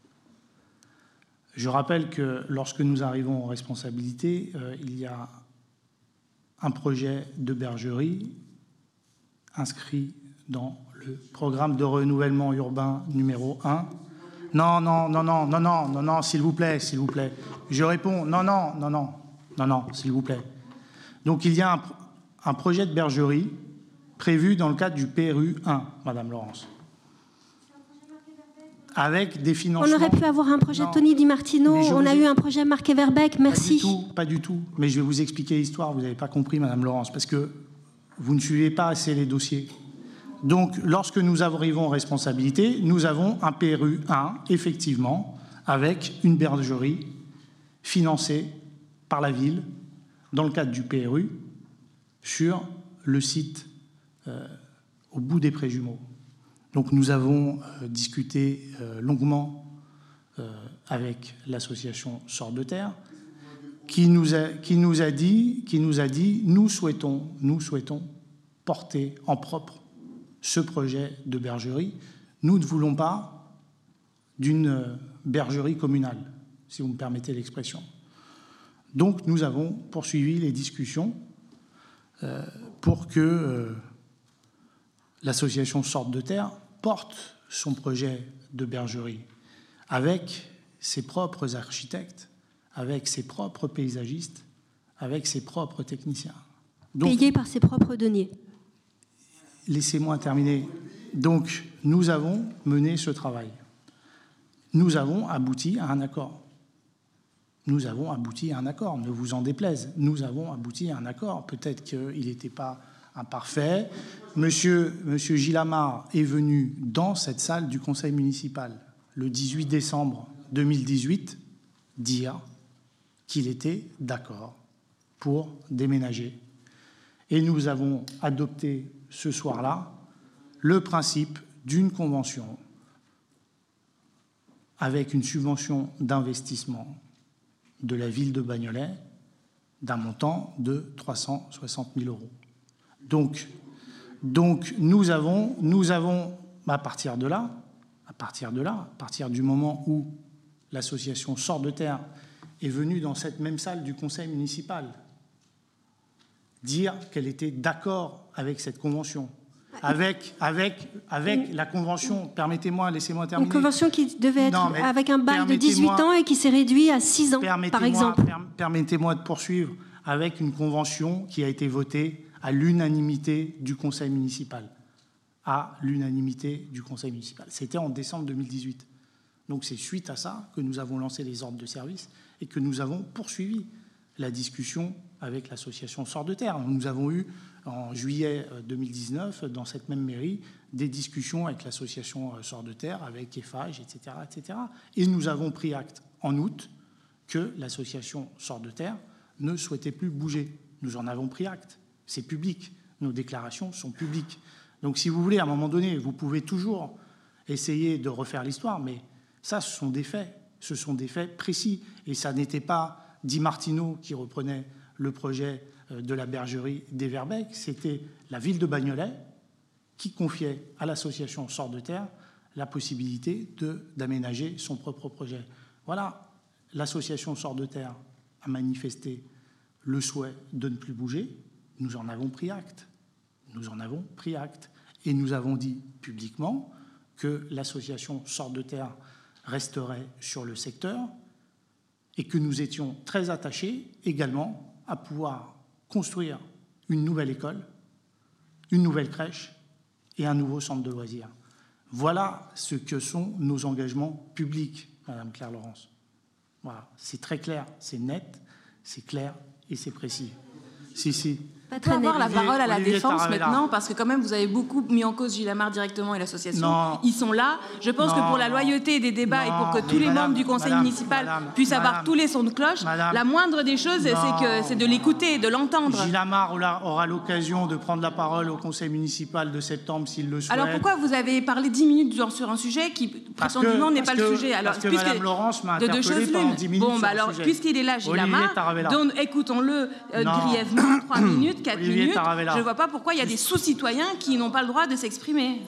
S1: Je rappelle que lorsque nous arrivons en responsabilité, euh, il y a un projet de bergerie inscrit dans le programme de renouvellement urbain numéro un. Non, non, non, non, non, non, non, non, s'il vous plaît, s'il vous plaît. Je réponds, non, non, non, non, non, non, s'il vous plaît. Donc il y a un, un projet de bergerie prévu dans le cadre du P R U un, Madame Laurence. Avec des financements...
S6: On aurait pu avoir un projet de Tony Di Martino, on a eu un projet marqué Verbeek, merci.
S1: Pas du tout, pas du tout. Mais je vais vous expliquer l'histoire, vous n'avez pas compris, Madame Laurence, parce que vous ne suivez pas assez les dossiers. Donc, lorsque nous arrivons en responsabilité, nous avons un P R U un, effectivement, avec une bergerie financée par la ville, dans le cadre du P R U, sur le site euh, au bout des Préjumeaux. Donc nous avons euh, discuté euh, longuement euh, avec l'association Sœurs de Terre, qui nous a, qui nous a dit, qui nous a dit, nous souhaitons, nous souhaitons porter en propre ce projet de bergerie. Nous ne voulons pas d'une bergerie communale, si vous me permettez l'expression. Donc nous avons poursuivi les discussions euh, pour que euh, l'association Sœurs de Terre porte son projet de bergerie avec ses propres architectes, avec ses propres paysagistes, avec ses propres techniciens. Donc,
S6: payé par ses propres deniers.
S1: Laissez-moi terminer. Donc, nous avons mené ce travail. Nous avons abouti à un accord. Nous avons abouti à un accord, ne vous en déplaise. Nous avons abouti à un accord. Peut-être qu'il n'était pas imparfait. Monsieur, Monsieur Gillamard est venu dans cette salle du conseil municipal le dix-huit décembre deux mille dix-huit dire qu'il était d'accord pour déménager. Et nous avons adopté ce soir-là le principe d'une convention avec une subvention d'investissement de la ville de Bagnolet d'un montant de trois cent soixante mille euros. Donc, donc nous avons, nous avons, à partir de là, à partir de là, à partir du moment où l'association Sœurs de Terre est venue dans cette même salle du conseil municipal dire qu'elle était d'accord avec cette convention, avec, avec, avec la convention, permettez-moi, laissez-moi terminer.
S6: Une convention qui devait être
S1: Non,
S6: avec un bail de dix-huit ans et qui s'est réduit à six ans, par exemple.
S1: Per, permettez-moi de poursuivre avec une convention qui a été votée à l'unanimité du conseil municipal. À l'unanimité du conseil municipal. C'était en décembre deux mille dix-huit. Donc c'est suite à ça que nous avons lancé les ordres de service et que nous avons poursuivi la discussion avec l'association Sort de Terre. Nous avons eu en juillet deux mille dix-neuf, dans cette même mairie, des discussions avec l'association Sort de Terre, avec Eiffage, et cetera, et cetera. Et nous avons pris acte en août que l'association Sort de Terre ne souhaitait plus bouger. Nous en avons pris acte. C'est public. Nos déclarations sont publiques. Donc si vous voulez, à un moment donné, vous pouvez toujours essayer de refaire l'histoire, mais ça, ce sont des faits. Ce sont des faits précis. Et ça n'était pas Di Martino qui reprenait le projet de la bergerie d'Everbeek, c'était la ville de Bagnolet qui confiait à l'association Sort de Terre la possibilité de, d'aménager son propre projet. Voilà, l'association Sort de Terre a manifesté le souhait de ne plus bouger. Nous en avons pris acte. Nous en avons pris acte. Et nous avons dit publiquement que l'association Sort de Terre resterait sur le secteur et que nous étions très attachés également à pouvoir construire une nouvelle école, une nouvelle crèche et un nouveau centre de loisirs. Voilà ce que sont nos engagements publics, Madame Claire Laurence. Voilà, c'est très clair, c'est net, c'est clair et c'est précis. Si, si.
S5: On peut avoir la parole à la défense maintenant, parce que quand même, vous avez beaucoup mis en cause Gilles Amar directement et l'association.
S1: Non.
S5: Ils sont là. Je pense
S1: Non.
S5: que pour la loyauté des débats
S1: Non.
S5: et pour que tous les
S1: Madame,
S5: membres du conseil
S1: Madame,
S5: municipal
S1: Madame,
S5: puissent avoir
S1: Madame,
S5: tous les sons de cloche,
S1: Madame,
S5: la moindre des choses, c'est que c'est de l'écouter, de l'entendre.
S1: Gilles Amar aura l'occasion de prendre la parole au conseil municipal de septembre s'il le souhaite.
S5: Alors pourquoi vous avez parlé dix minutes sur un sujet qui prétendument n'est pas le sujet? Alors,
S1: parce que Madame Laurence m'a interpellé pendant dix minutes.
S5: Bon, bah alors, puisqu'il est là, Gilles Amar, écoutons-le euh, brièvement, trois minutes, quatre minutes. Je ne vois pas pourquoi il y a des sous-citoyens qui n'ont pas le droit de s'exprimer.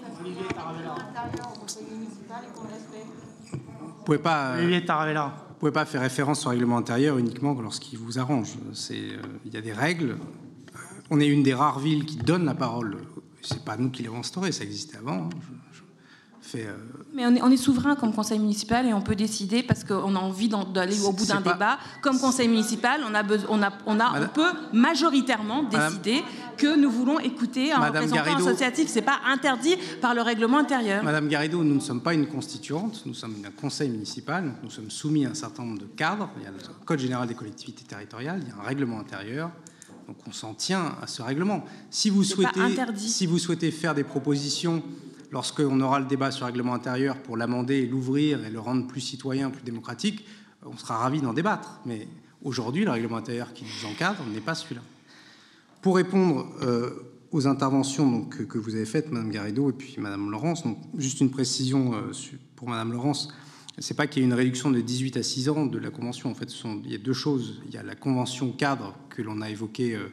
S12: Vous pouvez pas,
S1: Olivier Taravella.
S12: Vous pouvez pas faire référence au règlement intérieur uniquement lorsqu'il vous arrange. C'est, euh, il y a des règles. On est une des rares villes qui donne la parole. C'est pas nous qui l'avons instauré, ça existait avant. Hein. Je, je fais, euh...
S5: Mais on est, on est souverain comme conseil municipal et on peut décider parce qu'on a envie d'aller au bout d'un pas... débat. Comme conseil municipal, on a, besoin, on a, on a, Madame... on peut majoritairement décider Madame... que nous voulons écouter un
S12: Madame
S5: représentant
S12: Garrido...
S5: associatif. C'est pas interdit par le règlement intérieur.
S12: Madame Garrido, nous ne sommes pas une constituante, nous sommes un conseil municipal. Nous sommes soumis à un certain nombre de cadres. Il y a le Code général des collectivités territoriales, il y a un règlement intérieur. Donc on s'en tient à ce règlement. Si vous souhaitez, si vous souhaitez faire des propositions lorsqu'on aura le débat sur le règlement intérieur pour l'amender, l'ouvrir et le rendre plus citoyen, plus démocratique, on sera ravis d'en débattre. Mais aujourd'hui, le règlement intérieur qui nous encadre n'est pas celui-là. Pour répondre euh, aux interventions donc, que, que vous avez faites, Madame Garrido et puis Madame Laurence, donc, juste une précision euh, pour Madame Laurence. C'est pas qu'il y ait une réduction de dix-huit à six ans de la convention. En fait, ce sont, il y a deux choses. Il y a la convention cadre que l'on a évoquée, euh,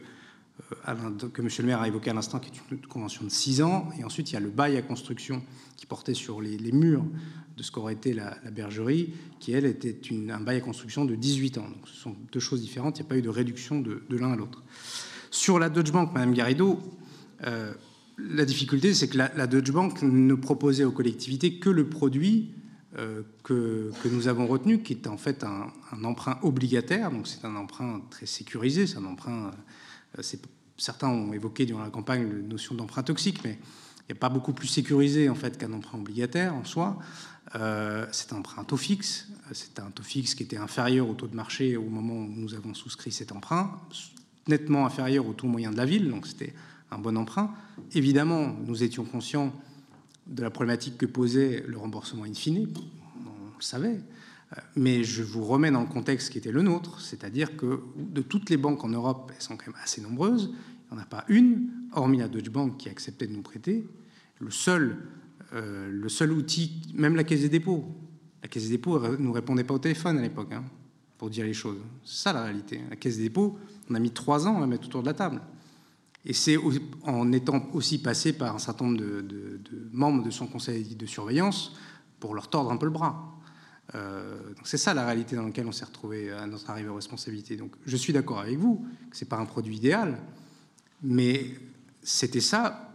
S12: que M. le maire a évoquée à l'instant, qui est une convention de six ans. Et ensuite, il y a le bail à construction qui portait sur les, les murs de ce qu'aurait été la, la bergerie, qui, elle, était une, un bail à construction de dix-huit ans. Donc, ce sont deux choses différentes. Il n'y a pas eu de réduction de, de l'un à l'autre. Sur la Deutsche Bank, Madame Garrido, euh, la difficulté, c'est que la, la Deutsche Bank ne proposait aux collectivités que le produit Euh, que, que nous avons retenu, qui est en fait un, un emprunt obligataire. Donc c'est un emprunt très sécurisé, c'est un emprunt... Euh, c'est, certains ont évoqué durant la campagne la notion d'emprunt toxique, mais il n'y a pas beaucoup plus sécurisé en fait qu'un emprunt obligataire en soi. Euh, c'est un emprunt taux fixe. C'est un taux fixe qui était inférieur au taux de marché au moment où nous avons souscrit cet emprunt, nettement inférieur au taux moyen de la ville, donc c'était un bon emprunt. Évidemment, nous étions conscients de la problématique que posait le remboursement in fine, on le savait, mais je vous remets dans le contexte qui était le nôtre, c'est-à-dire que de toutes les banques en Europe, elles sont quand même assez nombreuses, il n'y en a pas une, hormis la Deutsche Bank qui acceptait de nous prêter, le seul, euh, le seul outil, même la Caisse des dépôts, la Caisse des dépôts ne nous répondait pas au téléphone à l'époque, hein, pour dire les choses. C'est ça la réalité. La Caisse des dépôts, on a mis trois ans à la mettre autour de la table. Et c'est en étant aussi passé par un certain nombre de, de, de membres de son conseil de surveillance pour leur tordre un peu le bras. Euh, donc c'est ça la réalité dans laquelle on s'est retrouvé à notre arrivée aux responsabilités. Donc je suis d'accord avec vous que c'est pas un produit idéal, mais c'était ça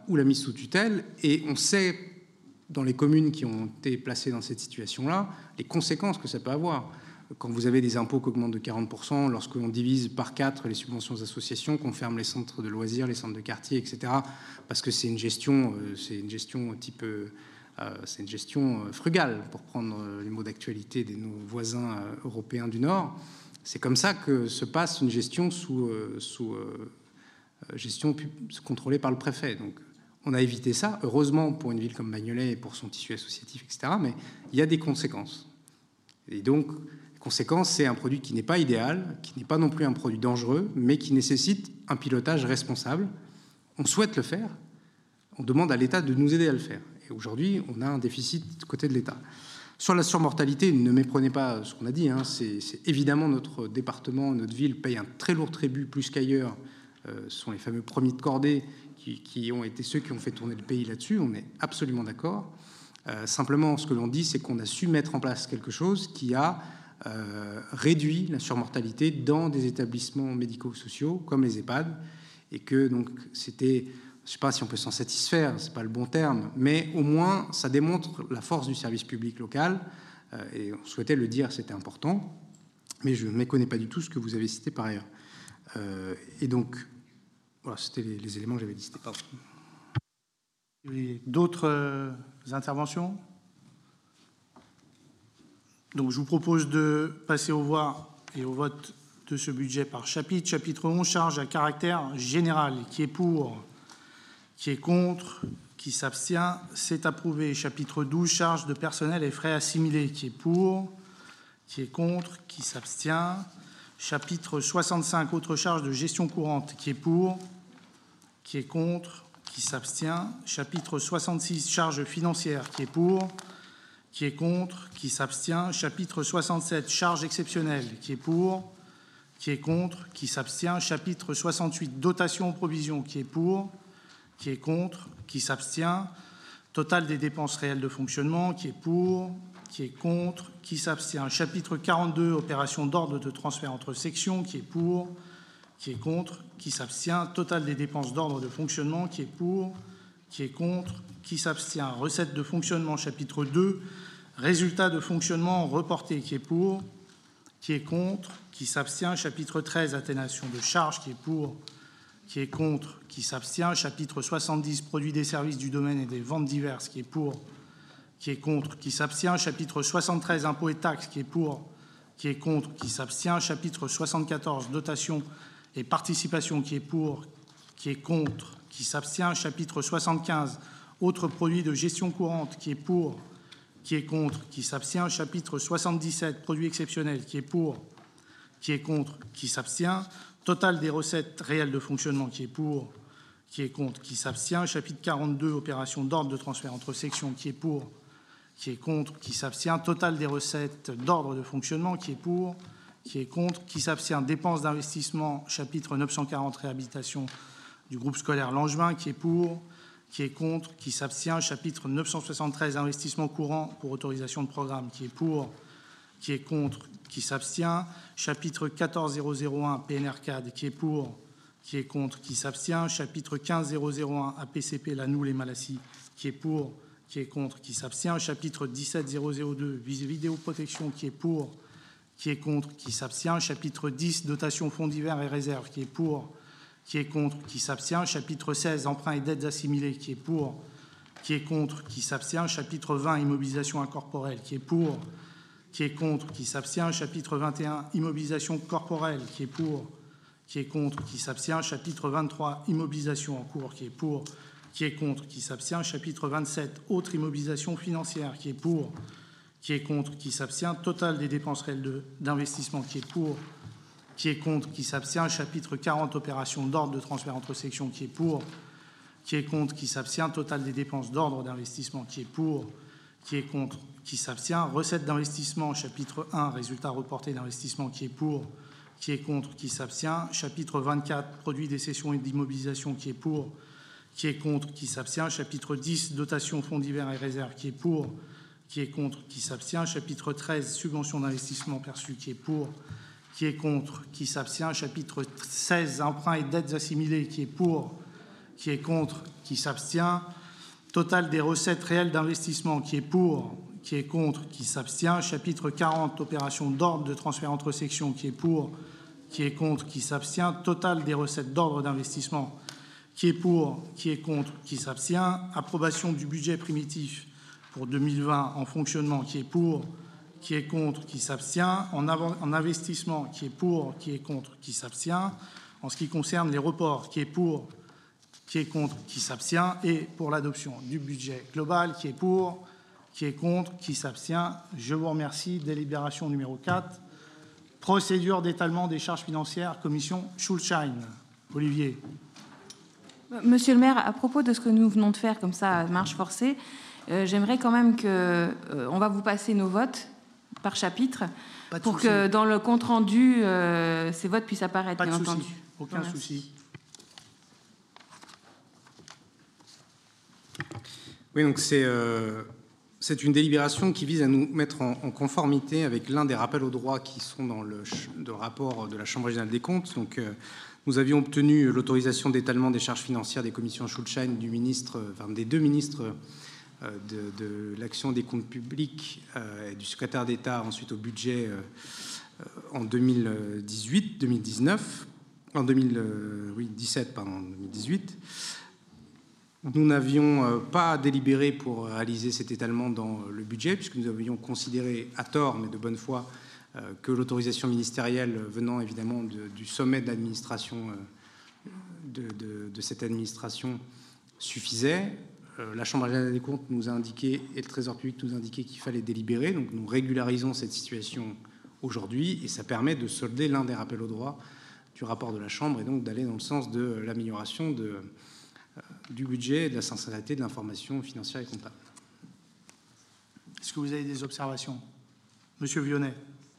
S12: ou la mise sous tutelle. Et on sait, dans les communes qui ont été placées dans cette situation-là, les conséquences que ça peut avoir. Quand vous avez des impôts qui augmentent de quarante pour cent, lorsqu'on divise par quatre les subventions aux associations, qu'on ferme les centres de loisirs, les centres de quartier, et cetera, parce que c'est une gestion, c'est une gestion type, euh, c'est une gestion frugale, pour prendre les mots d'actualité de nos voisins européens du Nord. C'est comme ça que se passe une gestion sous, euh, sous euh, gestion contrôlée par le préfet. Donc, on a évité ça, heureusement pour une ville comme Bagnolet et pour son tissu associatif, et cetera. Mais il y a des conséquences. Et donc, conséquence, c'est un produit qui n'est pas idéal, qui n'est pas non plus un produit dangereux, mais qui nécessite un pilotage responsable. On souhaite le faire, on demande à l'État de nous aider à le faire. Et aujourd'hui, on a un déficit du côté de l'État. Sur la surmortalité, ne méprenez pas ce qu'on a dit, hein, c'est, c'est évidemment notre département, notre ville paye un très lourd tribut, plus qu'ailleurs. Euh, ce sont les fameux premiers de cordée qui, qui ont été ceux qui ont fait tourner le pays là-dessus, on est absolument d'accord. Euh, simplement, ce que l'on dit, c'est qu'on a su mettre en place quelque chose qui a Euh, réduit la surmortalité dans des établissements médico-sociaux comme les EHPAD, et que donc c'était, je ne sais pas si on peut s'en satisfaire, c'est pas le bon terme, mais au moins ça démontre la force du service public local, euh, et on souhaitait le dire, c'était important, mais je ne méconnais pas du tout ce que vous avez cité par ailleurs. Euh, et donc voilà, c'était les, les éléments que j'avais listés. Pardon.
S1: D'autres euh, interventions ? Donc, je vous propose de passer aux voix et au vote de ce budget par chapitre. Chapitre onze, charges à caractère général. Qui est pour? Qui est contre? Qui s'abstient? C'est approuvé. Chapitre douze, charges de personnel et frais assimilés. Qui est pour? Qui est contre? Qui s'abstient? Chapitre soixante-cinq, autres charges de gestion courante. Qui est pour? Qui est contre? Qui s'abstient? Chapitre soixante-six, charges financières. Qui est pour? Qui est contre? Qui s'abstient? Chapitre soixante-sept, charges exceptionnelles. Qui est pour? Qui est contre? Qui s'abstient? Chapitre soixante-huit, dotation aux provisions. Qui est pour? Qui est contre? Qui s'abstient? Total des dépenses réelles de fonctionnement. Qui est pour? Qui est contre? Qui s'abstient? Chapitre quarante-deux, opérations d'ordre de transfert entre sections. Qui est pour? Qui est contre? Qui s'abstient? Total des dépenses d'ordre de fonctionnement. Qui est pour? Qui est contre? Qui s'abstient? Recettes de fonctionnement, chapitre deux. Résultats de fonctionnement reportés. Qui est pour? Qui est contre? Qui s'abstient? Chapitre treize. Atténuation de charges. Qui est pour? Qui est contre? Qui s'abstient? Chapitre soixante-dix. Produits des services du domaine et des ventes diverses. Qui est pour? Qui est contre? Qui s'abstient? Chapitre soixante-treize. Impôts et taxes. Qui est pour? Qui est contre? Qui s'abstient? Chapitre soixante-quatorze. Dotation et participation. Qui est pour? Qui est contre? Qui s'abstient? Chapitre soixante-quinze. Autres produits de gestion courante. Qui est pour? Qui est contre? Qui s'abstient? Chapitre soixante-dix-sept. Produits exceptionnels. Qui est pour? Qui est contre? Qui s'abstient? Total des recettes réelles de fonctionnement. Qui est pour? Qui est contre? Qui s'abstient? Chapitre quarante-deux. Opérations d'ordre de transfert entre sections. Qui est pour? Qui est contre? Qui s'abstient? Total des recettes d'ordre de fonctionnement. Qui est pour? Qui est contre? Qui s'abstient? Dépenses d'investissement. Chapitre neuf cent quarante. Réhabilitation du groupe scolaire Langevin. Qui est pour? Qui est contre? Qui s'abstient? Chapitre neuf cent soixante-treize, investissement courant pour autorisation de programme. Qui est pour? Qui est contre? Qui s'abstient? Chapitre quatorze zéro zéro un, P N R C A D. Qui est pour? Qui est contre? Qui s'abstient? Chapitre quinze zéro zéro un, A P C P, Lannoule et Malassis. Qui est pour? Qui est contre? Qui s'abstient? Chapitre dix-sept zéro zéro deux, vidéoprotection. Qui est pour? Qui est contre? Qui s'abstient? Chapitre dix, dotation fonds divers et réserves. Qui est pour? Qui est contre? Qui s'abstient? Chapitre seize, emprunts et dettes assimilés. Qui est pour? Qui est contre? Qui s'abstient? Chapitre vingt, immobilisation incorporelle. Qui est pour? Qui est contre? Qui s'abstient? Chapitre vingt et un, immobilisation corporelle. Qui est pour? Qui est contre? Qui s'abstient? Chapitre vingt-trois, immobilisation en cours. Qui est pour? Qui est contre? Qui s'abstient? Chapitre vingt-sept, autre immobilisation financière. Qui est pour? Qui est contre? Qui s'abstient? Total des dépenses réelles d'investissement. Qui est pour? Qui est contre? Qui s'abstient? Chapitre quarante, opérations d'ordre de transfert entre sections. Qui est pour? Qui est contre? Qui s'abstient? Total des dépenses d'ordre d'investissement. Qui est pour? Qui est contre? Qui s'abstient? Recettes d'investissement, chapitre un, résultats reportés d'investissement. Qui est pour? Qui est contre? Qui s'abstient? Chapitre vingt-quatre, produits des cessions et d'immobilisation. Qui est pour? Qui est contre? Qui s'abstient? Chapitre dix, dotation fonds divers et réserves. Qui est pour? Qui est contre? Qui s'abstient? Chapitre treize, subventions d'investissement perçues. Qui est pour? Qui est contre? Qui s'abstient? Chapitre seize, emprunts et dettes assimilées. Qui est pour? qui est contre, qui s'abstient. Total des recettes réelles d'investissement, qui est pour, qui est contre, qui s'abstient. Chapitre quarante, opérations d'ordre de transfert entre sections, qui est pour, qui est contre, qui s'abstient. Total des recettes d'ordre d'investissement, qui est pour, qui est contre, qui s'abstient. Approbation du budget primitif pour deux mille vingt en fonctionnement, qui est pour, qui est contre, qui s'abstient. En, en investissement, qui est pour, qui est contre, qui s'abstient. En ce qui concerne les reports, qui est pour, qui est contre, qui s'abstient. Et pour l'adoption du budget global, qui est pour, qui est contre, qui s'abstient. Je vous remercie. Délibération numéro quatre. Procédure d'étalement des charges financières, commission Schuldschein. Olivier.
S5: Monsieur le maire, à propos de ce que nous venons de faire comme ça à marche forcée, euh, j'aimerais quand même que euh, on va vous passer nos votes par chapitre pour souci. Que dans le compte rendu euh, ces votes puissent apparaître.
S1: Pas de
S5: bien
S1: souci.
S5: entendu.
S1: Aucun souci.
S12: Oui, donc c'est euh, c'est une délibération qui vise à nous mettre en, en conformité avec l'un des rappels au droit qui sont dans le, le rapport de la Chambre régionale des comptes. Donc, euh, nous avions obtenu l'autorisation d'étalement des charges financières des commissions Schuldschein du ministre, enfin des deux ministres euh, de, de l'action des comptes publics euh, et du secrétaire d'État ensuite au budget euh, en deux mille dix-huit deux mille dix-neuf, en deux mille dix-sept, pardon, deux mille dix-huit. Nous n'avions pas délibéré pour réaliser cet étalement dans le budget, puisque nous avions considéré, à tort, mais de bonne foi, que l'autorisation ministérielle venant évidemment de, du sommet d'administration de, de, de cette administration suffisait. La Chambre régionale des comptes nous a indiqué, et le Trésor public nous a indiqué qu'il fallait délibérer. Donc nous régularisons cette situation aujourd'hui, et ça permet de solder l'un des rappels au droit du rapport de la Chambre, et donc d'aller dans le sens de l'amélioration de du budget et de la sincérité de l'information financière et comptable.
S1: Est-ce que vous avez des observations? Monsieur Vionnet.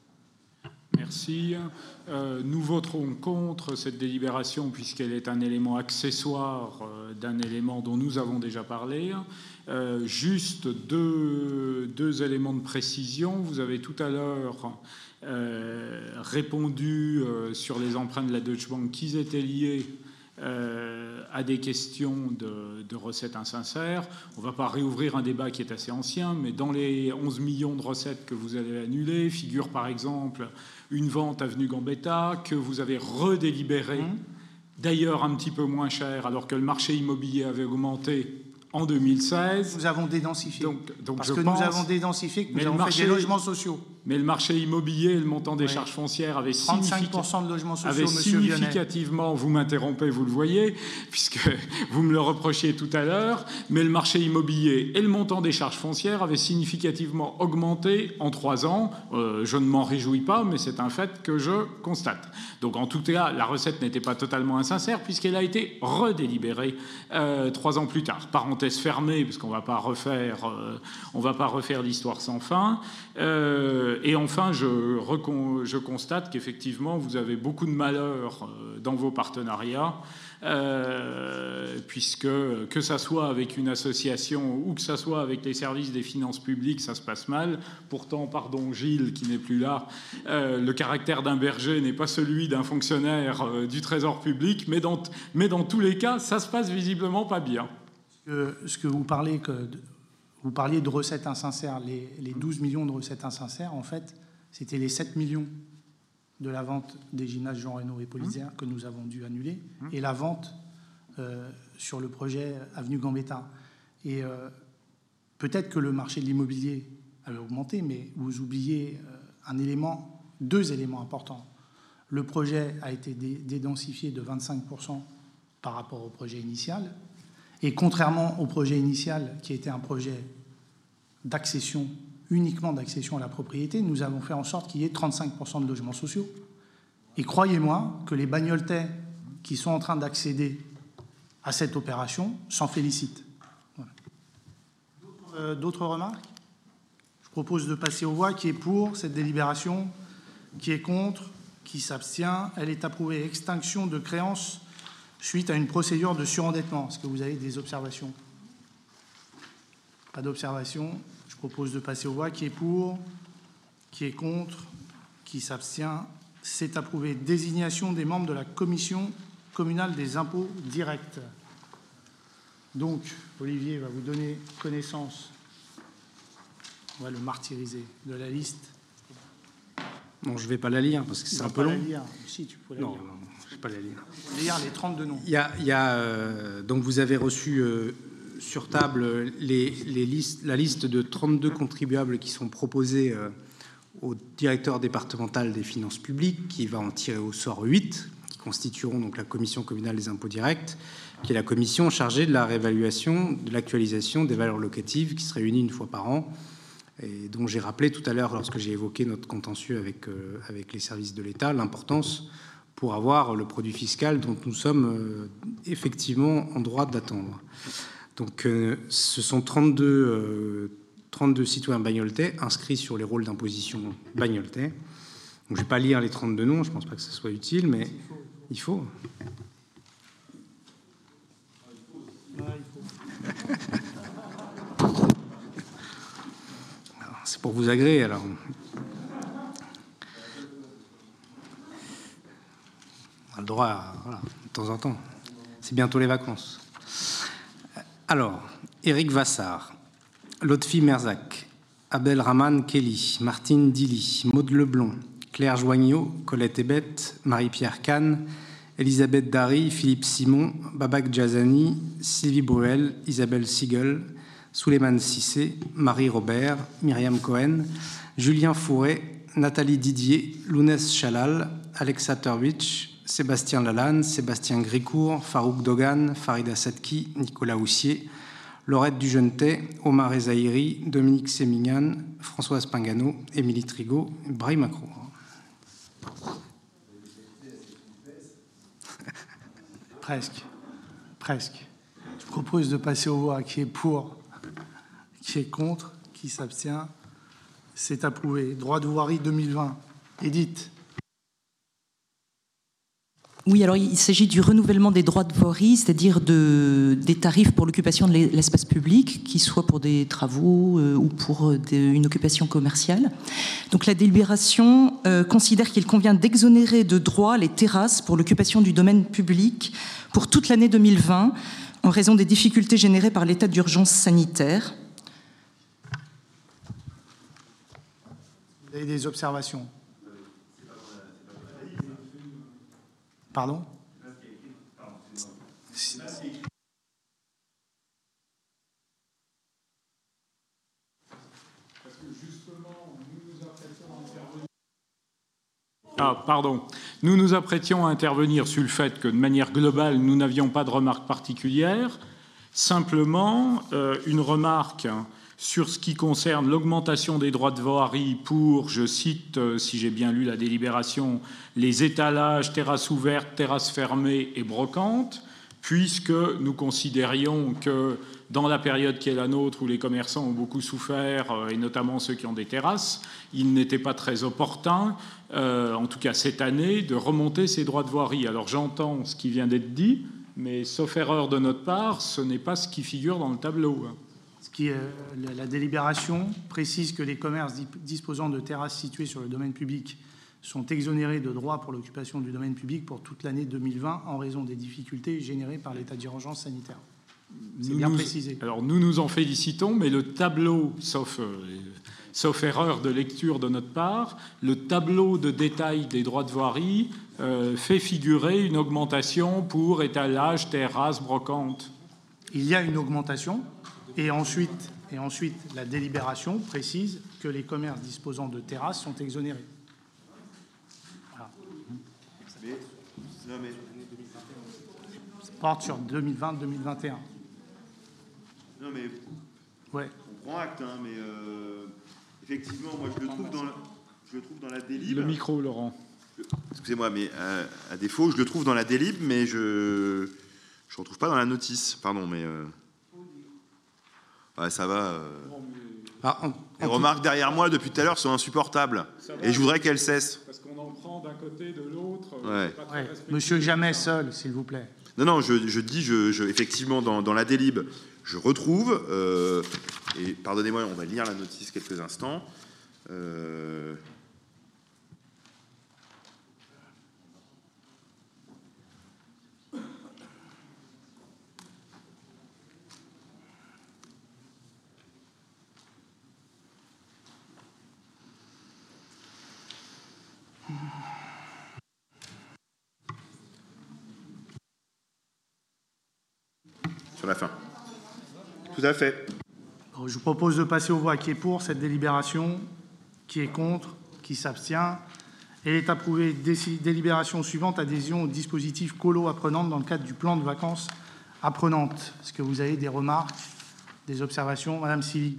S15: Merci. Euh, nous voterons contre cette délibération puisqu'elle est un élément accessoire euh, d'un élément dont nous avons déjà parlé. Euh, juste deux, deux éléments de précision. Vous avez tout à l'heure euh, répondu euh, sur les emprunts de la Deutsche Bank qu'ils étaient liés Euh, à des questions de, de recettes insincères. On ne va pas réouvrir un débat qui est assez ancien, mais dans les onze millions de recettes que vous avez annulées, figure par exemple une vente avenue Gambetta que vous avez redélibérée, mmh. d'ailleurs un petit peu moins cher, alors que le marché immobilier avait augmenté en deux mille seize.
S1: Nous avons dédensifié. Donc, donc Parce que
S15: pense,
S1: nous avons dédensifié, que nous avons
S15: marché,
S1: fait des logements sociaux.
S15: Mais le marché immobilier et le montant des oui. charges foncières avaient,
S1: trente-cinq pour cent de logements sociaux,
S15: avaient significativement, Vionnet. Vous m'interrompez, vous le voyez, puisque vous me le reprochiez tout à l'heure, mais le marché immobilier et le montant des charges foncières avaient significativement augmenté en trois ans. Euh, je ne m'en réjouis pas, mais c'est un fait que je constate. Donc en tout cas, la recette n'était pas totalement insincère, puisqu'elle a été redélibérée euh, trois ans plus tard. Parenthèse fermée, parce qu'on ne va pas refaire, euh, on va pas refaire l'histoire sans fin. Euh, Et enfin, je, je constate qu'effectivement, vous avez beaucoup de malheur dans vos partenariats, euh, puisque que ça soit avec une association ou que ça soit avec les services des finances publiques, ça se passe mal. Pourtant, pardon Gilles, qui n'est plus là, euh, le caractère d'un berger n'est pas celui d'un fonctionnaire euh, du Trésor public, mais dans, mais dans tous les cas, ça se passe visiblement pas bien.
S1: Euh, ce que vous parlez que... De... Vous parliez de recettes insincères. Les, les douze millions de recettes insincères, en fait, c'était les sept millions de la vente des gymnases Jean Reynaud et Paul Isère que nous avons dû annuler, et la vente euh, sur le projet Avenue Gambetta. Et euh, peut-être que le marché de l'immobilier avait augmenté, mais vous oubliez euh, un élément, deux éléments importants. Le projet a été dé- dédensifié de vingt-cinq pour cent par rapport au projet initial. Et contrairement au projet initial, qui était un projet d'accession, uniquement d'accession à la propriété, nous avons fait en sorte qu'il y ait trente-cinq pour cent de logements sociaux. Et croyez-moi que les Bagnoltais qui sont en train d'accéder à cette opération s'en félicitent. Voilà. D'autres, euh, d'autres remarques? Je propose de passer aux voix. Qui est pour cette délibération? Qui est contre? Qui s'abstient? Elle est approuvée. Extinction de créances suite à une procédure de surendettement. Est-ce que vous avez des observations? Pas d'observation. Je propose de passer aux voix. Qui est pour? Qui est contre? Qui s'abstient? C'est approuvé. Désignation des membres de la commission communale des impôts directs. Donc, Olivier va vous donner connaissance, on va le martyriser, de la liste.
S12: Non, je ne vais pas la lire parce que c'est un peu long.
S1: La lire. Si, tu peux la
S12: non,
S1: lire.
S12: Non, je ne vais pas la lire.
S1: Lire les trente-deux noms.
S12: Il y a, il y a, euh, donc vous avez reçu euh, sur table les, les listes, la liste de trente-deux contribuables qui sont proposés euh, au directeur départemental des finances publiques, qui va en tirer au sort huit, qui constitueront donc la commission communale des impôts directs, qui est la commission chargée de la réévaluation, de l'actualisation des valeurs locatives, qui se réunit une fois par an, et dont j'ai rappelé tout à l'heure, lorsque j'ai évoqué notre contentieux avec, euh, avec les services de l'État, l'importance pour avoir le produit fiscal dont nous sommes euh, effectivement en droit d'attendre. Donc euh, ce sont trente-deux, euh, trente-deux citoyens bagnoltais inscrits sur les rôles d'imposition bagnoltais. Donc je ne vais pas lire les trente-deux noms, je ne pense pas que ce soit utile, mais il faut. C'est pour vous agréer, alors. On a le droit, à, voilà, de temps en temps. C'est bientôt les vacances. Alors, Éric Vassard, Lotfi Merzac, Abdel Rahman Kelly, Martine Dilly, Maude Leblond, Claire Joignot, Colette Ebet, Marie-Pierre Kahn, Elisabeth Dary, Philippe Simon, Babak Djazani, Sylvie Bruel, Isabelle Siegel, Souleymane Cissé, Marie Robert, Myriam Cohen, Julien Fourré, Nathalie Didier, Lounès Chalal, Alexa Turwich, Sébastien Lalanne, Sébastien Grécourt, Farouk Dogan, Farida Sadki, Nicolas Houssier, Laurette Dugentet, Omar Ezaïri, Dominique Sémignan, Françoise Pingano, Émilie Trigot, Brahim Macron.
S1: Presque. Presque. Je propose de passer au voix. Qui est pour? Qui est contre? Qui s'abstient? C'est approuvé. Droit de voirie deux mille vingt. Édith.
S16: Oui, alors il s'agit du renouvellement des droits de voirie, c'est-à-dire de, des tarifs pour l'occupation de l'espace public, qu'ils soient pour des travaux euh, ou pour euh, de, une occupation commerciale. Donc la délibération euh, considère qu'il convient d'exonérer de droits les terrasses pour l'occupation du domaine public pour toute l'année deux mille vingt, en raison des difficultés générées par l'état d'urgence sanitaire.
S1: Vous avez des observations? Pardon?
S15: Ah, pardon. Nous nous apprêtions à intervenir sur le fait que, de manière globale, nous n'avions pas de remarques particulières. Simplement, euh, une remarque sur ce qui concerne l'augmentation des droits de voirie pour, je cite, euh, si j'ai bien lu la délibération, les étalages, terrasses ouvertes, terrasses fermées et brocantes, puisque nous considérions que dans la période qui est la nôtre, où les commerçants ont beaucoup souffert, euh, et notamment ceux qui ont des terrasses, il n'était pas très opportun, euh, en tout cas cette année, de remonter ces droits de voirie. Alors j'entends ce qui vient d'être dit, mais sauf erreur de notre part, ce n'est pas ce qui figure dans le tableau.
S1: Ce qui, euh, la, la délibération précise que les commerces disposant de terrasses situées sur le domaine public sont exonérés de droits pour l'occupation du domaine public pour toute l'année deux mille vingt en raison des difficultés générées par l'état d'urgence sanitaire. C'est bien
S15: nous,
S1: précisé.
S15: Alors nous nous en félicitons, mais le tableau, sauf, euh, sauf erreur de lecture de notre part, le tableau de détail des droits de voirie euh, fait figurer une augmentation pour étalage, terrasse, brocante.
S1: Il y a une augmentation. Et ensuite, et ensuite, la délibération précise que les commerces disposant de terrasses sont exonérés. Voilà.
S13: Mais, non mais...
S1: Ça porte sur deux mille vingt deux mille vingt et un.
S13: Non mais...
S1: Ouais.
S13: On prend acte, hein, mais euh, effectivement, moi je le trouve dans la, je le trouve dans la délib.
S15: Le micro, Laurent.
S13: Excusez-moi, mais euh, à défaut, je le trouve dans la délib, mais je je ne retrouve pas dans la notice. Pardon, mais... Euh... Ouais, ça va. Euh...
S12: Ah, on,
S13: Les
S12: on
S13: remarques
S12: peut...
S13: derrière moi depuis tout à l'heure sont insupportables. Et je voudrais qu'elles cessent.
S15: Parce qu'on en prend d'un côté, de l'autre.
S13: Ouais.
S1: Ouais. Monsieur Jamais seul, s'il vous plaît.
S13: Non, non, je, je dis, je, je, effectivement, dans, dans la délib, je retrouve, euh, et pardonnez-moi, on va lire la notice quelques instants. Euh... Sur la fin. Tout à fait.
S1: Je vous propose de passer aux voix. Qui est pour cette délibération? Qui est contre? Qui s'abstient? Elle est approuvée. Délibération suivante, adhésion au dispositif colo apprenante dans le cadre du plan de vacances apprenantes. Est-ce que vous avez des remarques, des observations? Madame Sili.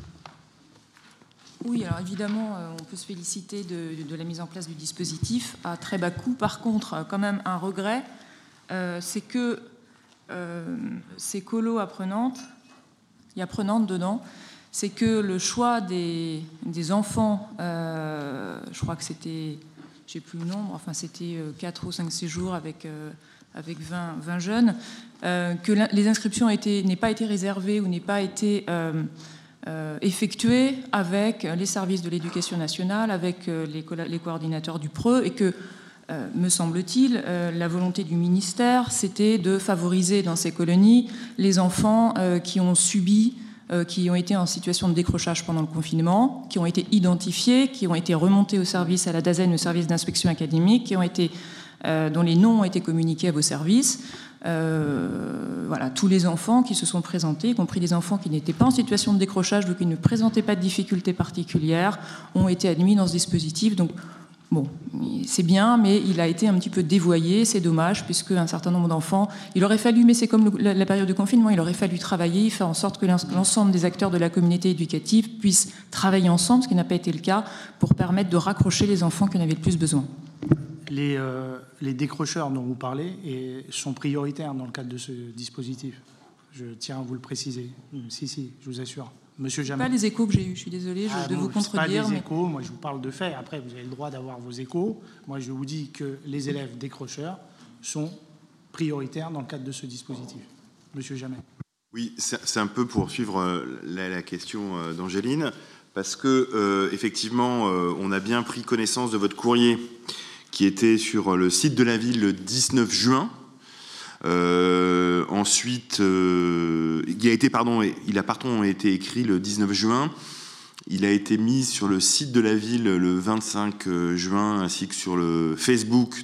S8: Oui, alors évidemment, on peut se féliciter de, de la mise en place du dispositif à très bas coût. Par contre, quand même un regret, euh, c'est que euh, ces colos apprenantes, il y a apprenantes dedans, c'est que le choix des, des enfants, euh, je crois que c'était, je n'ai plus le nombre, enfin c'était quatre ou cinq séjours avec, euh, avec vingt, vingt jeunes, euh, que les inscriptions n'aient pas été réservées ou n'aient pas été euh, euh, effectuées avec les services de l'éducation nationale, avec euh, les, les coordinateurs du P R E, et que, euh, me semble-t-il, euh, la volonté du ministère, c'était de favoriser dans ces colonies les enfants euh, qui ont subi qui ont été en situation de décrochage pendant le confinement, qui ont été identifiés, qui ont été remontés au service, à la DAZEN, au service d'inspection académique, qui ont été, euh, dont les noms ont été communiqués à vos services. Euh, voilà, tous les enfants qui se sont présentés, y compris des enfants qui n'étaient pas en situation de décrochage ou qui ne présentaient pas de difficultés particulières, ont été admis dans ce dispositif. Donc, bon, c'est bien, mais il a été un petit peu dévoyé, c'est dommage, puisque un certain nombre d'enfants, il aurait fallu, mais c'est comme le, la, la période de confinement, il aurait fallu travailler, faire en sorte que l'ensemble des acteurs de la communauté éducative puissent travailler ensemble, ce qui n'a pas été le cas, pour permettre de raccrocher les enfants qui en avaient le plus besoin.
S1: Les, euh, les décrocheurs dont vous parlez et sont prioritaires dans le cadre de ce dispositif. Je tiens à vous le préciser. Si, si, je vous assure. Monsieur Jamais.
S8: Pas les échos que j'ai eus, je suis désolée, je
S1: ah,
S8: vais
S1: bon,
S8: vous contredire.
S1: Pas les
S8: mais...
S1: échos, moi je vous parle de faits. Après, vous avez le droit d'avoir vos échos. Moi, je vous dis que les élèves décrocheurs sont prioritaires dans le cadre de ce dispositif. Monsieur Jamais.
S13: Oui, c'est un peu pour suivre la, la question d'Angéline, parce que euh, effectivement, euh, on a bien pris connaissance de votre courrier qui était sur le site de la ville le dix-neuf juin. Euh, ensuite, euh, il a été, pardon, il a pardon, été écrit le dix-neuf juin. Il a été mis sur le site de la ville le vingt-cinq juin, ainsi que sur le Facebook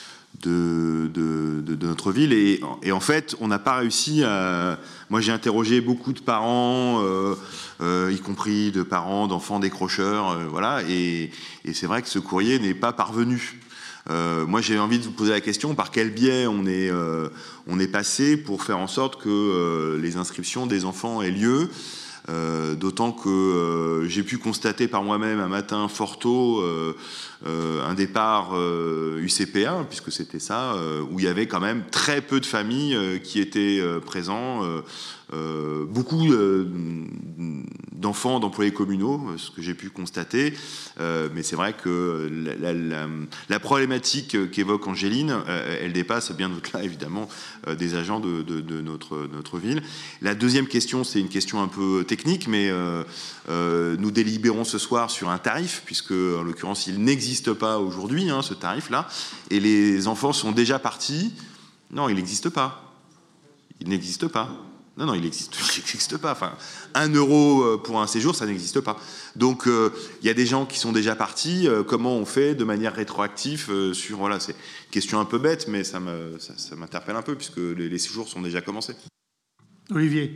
S13: de, de, de, de notre ville. Et, et en fait, on n'a pas réussi à... Moi, j'ai interrogé beaucoup de parents, euh, euh, y compris de parents d'enfants décrocheurs, euh, voilà. Et, et c'est vrai que ce courrier n'est pas parvenu. Euh, moi, j'ai envie de vous poser la question, par quel biais on est, euh, on est passé pour faire en sorte que euh, les inscriptions des enfants aient lieu, euh, d'autant que euh, j'ai pu constater par moi-même un matin fort tôt euh, euh, un départ euh, U C P un, puisque c'était ça, euh, où il y avait quand même très peu de familles euh, qui étaient euh, présents, euh, euh, beaucoup euh, d'enfants d'employés communaux, ce que j'ai pu constater, euh, mais c'est vrai que la, la, la, la problématique qu'évoque Angéline, euh, elle dépasse bien au-delà évidemment euh, des agents de, de, de notre, notre ville. La deuxième question, c'est une question un peu technique, mais euh, euh, nous délibérons ce soir sur un tarif, puisque en l'occurrence il n'existe pas aujourd'hui, hein, ce tarif-là, et les enfants sont déjà partis. Non, il n'existe pas. Il n'existe pas. Non, non, il n'existe il pas. Enfin, un euro pour un séjour, ça n'existe pas. Donc, il euh, y a des gens qui sont déjà partis. Euh, comment on fait de manière rétroactive euh, sur... Voilà, c'est une question un peu bête, mais ça m'interpelle un peu, puisque les, les séjours sont déjà commencés.
S1: Olivier.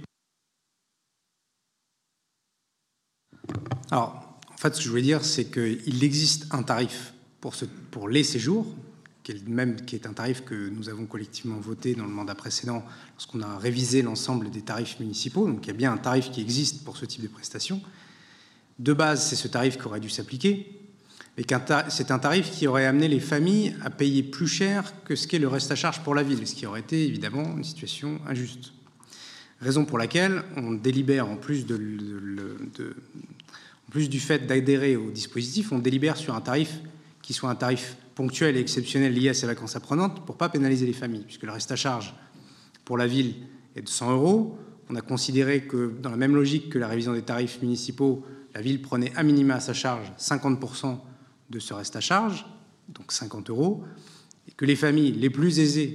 S12: Alors, en fait, ce que je voulais dire, c'est qu'il existe un tarif pour, ce, pour les séjours, qui est, même, qui est un tarif que nous avons collectivement voté dans le mandat précédent lorsqu'on a révisé l'ensemble des tarifs municipaux. Donc il y a bien un tarif qui existe pour ce type de prestations. De base, c'est ce tarif qui aurait dû s'appliquer, mais c'est un tarif qui aurait amené les familles à payer plus cher que ce qu'est le reste à charge pour la ville, ce qui aurait été évidemment une situation injuste. Raison pour laquelle on délibère, en plus, de, de, de, en plus du fait d'adhérer au dispositif, on délibère sur un tarif qui soit un tarif ponctuel et exceptionnel lié à ces vacances apprenantes pour ne pas pénaliser les familles, puisque le reste à charge pour la ville est de cent euros. On a considéré que, dans la même logique que la révision des tarifs municipaux, la ville prenait à minima à sa charge cinquante pour cent de ce reste à charge, donc cinquante euros, et que les familles les plus aisées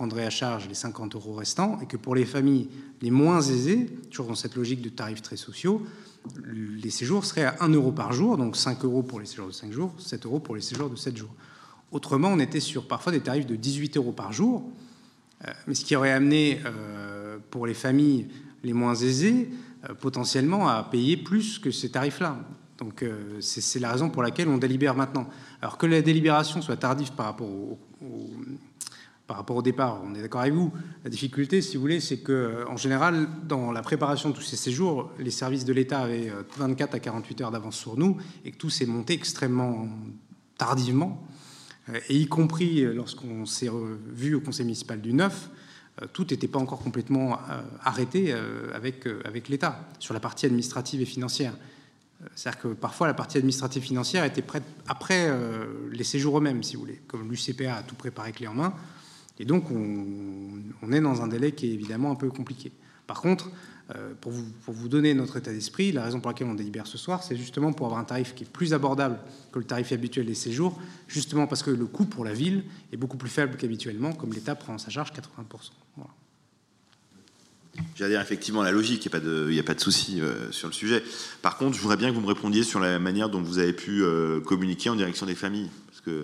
S12: prendrait à charge les cinquante euros restants et que pour les familles les moins aisées, toujours dans cette logique de tarifs très sociaux, les séjours seraient à un euro par jour, donc cinq euros pour les séjours de cinq jours, sept euros pour les séjours de sept jours. Autrement, on était sur parfois des tarifs de dix-huit euros par jour, euh, mais ce qui aurait amené euh, pour les familles les moins aisées euh, potentiellement à payer plus que ces tarifs-là. Donc euh, c'est la raison pour laquelle on délibère maintenant. Alors que la délibération soit tardive par rapport au, au, par rapport au départ, on est d'accord avec vous. La difficulté, si vous voulez, c'est qu'en général, dans la préparation de tous ces séjours, les services de l'État avaient vingt-quatre à quarante-huit heures d'avance sur nous et que tout s'est monté extrêmement tardivement. Et y compris lorsqu'on s'est vu au conseil municipal du neuf, tout n'était pas encore complètement arrêté avec, avec l'État sur la partie administrative et financière. C'est-à-dire que parfois la partie administrative financière était prête après euh, les séjours eux-mêmes, si vous voulez, comme l'U C P A a tout préparé clé en main. Et donc on, on est dans un délai qui est évidemment un peu compliqué. Par contre, euh, pour, vous, pour vous donner notre état d'esprit, la raison pour laquelle on délibère ce soir, c'est justement pour avoir un tarif qui est plus abordable que le tarif habituel des séjours, justement parce que le coût pour la ville est beaucoup plus faible qu'habituellement, comme l'État prend en sa charge quatre-vingts pour cent. Voilà.
S13: J'allais dire effectivement la logique, il n'y a pas de, il n'y a pas de souci euh, sur le sujet. Par contre, je voudrais bien que vous me répondiez sur la manière dont vous avez pu euh, communiquer en direction des familles. Parce que...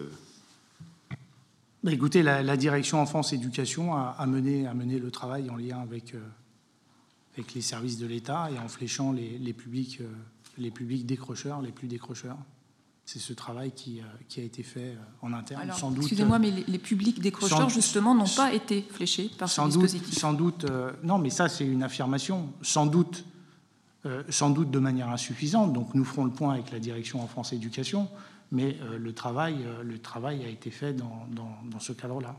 S1: bah, écoutez, la, la direction enfance éducation a, a, mené, a mené le travail en lien avec, euh, avec les services de l'État et en fléchant les, les, publics, euh, les publics décrocheurs, les plus décrocheurs. C'est ce travail qui, euh, qui a été fait euh, en interne.
S8: Alors,
S1: sans doute.
S8: Excusez-moi, mais les, les publics décrocheurs, sans, justement, n'ont pas été fléchés par
S1: sans
S8: ce
S1: doute,
S8: dispositif.
S1: Sans doute, euh, non, mais ça, c'est une affirmation. Sans doute, euh, sans doute de manière insuffisante. Donc, nous ferons le point avec la direction enfance éducation, mais euh, le, travail, euh, le travail a été fait dans, dans, dans ce cadre-là.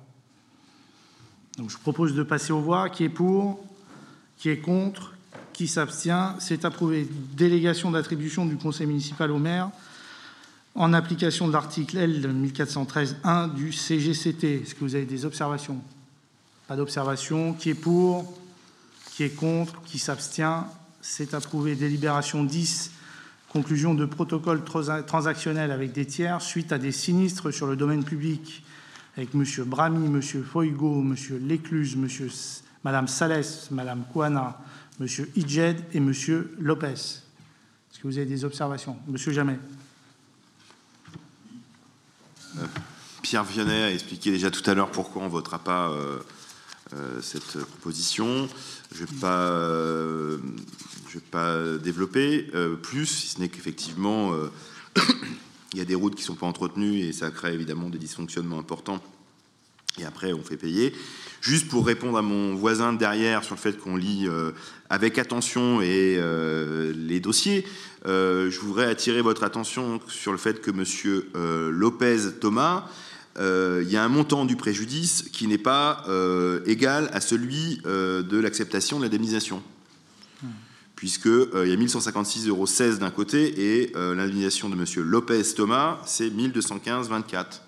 S1: Donc, je propose de passer aux voix. Qui est pour? Qui est contre? Qui s'abstient? C'est approuvé. Délégation d'attribution du conseil municipal au maire en application de l'article L mille quatre cent treize tiret un du C G C T. Est-ce que vous avez des observations? Pas d'observation. Qui est pour? Qui est contre? Qui s'abstient? C'est approuvé. Délibération dix. Conclusion de protocole transactionnel avec des tiers suite à des sinistres sur le domaine public avec M. Brami, M. Foigo, M. Lécluse, M. Mme Salès, Mme Kouana, M. Idjed et M. Lopez. Est-ce que vous avez des observations? M. Jamet.
S13: Euh, Pierre Vionnet a expliqué déjà tout à l'heure pourquoi on ne votera pas euh, euh, cette proposition. Je ne vais pas, euh, je vais pas développer euh, plus, si ce n'est qu'effectivement, euh, il y a des routes qui ne sont pas entretenues et ça crée évidemment des dysfonctionnements importants. Et après, on fait payer. Juste pour répondre à mon voisin de derrière sur le fait qu'on lit euh, avec attention et euh, les dossiers, euh, je voudrais attirer votre attention sur le fait que monsieur euh, Lopez Thomas, euh, il y a un montant du préjudice qui n'est pas euh, égal à celui euh, de l'acceptation de l'indemnisation. Mmh. Puisqu'il euh, y a mille cent cinquante-six euros seize d'un côté et euh, l'indemnisation de monsieur Lopez Thomas, c'est mille deux cent quinze euros vingt-quatre.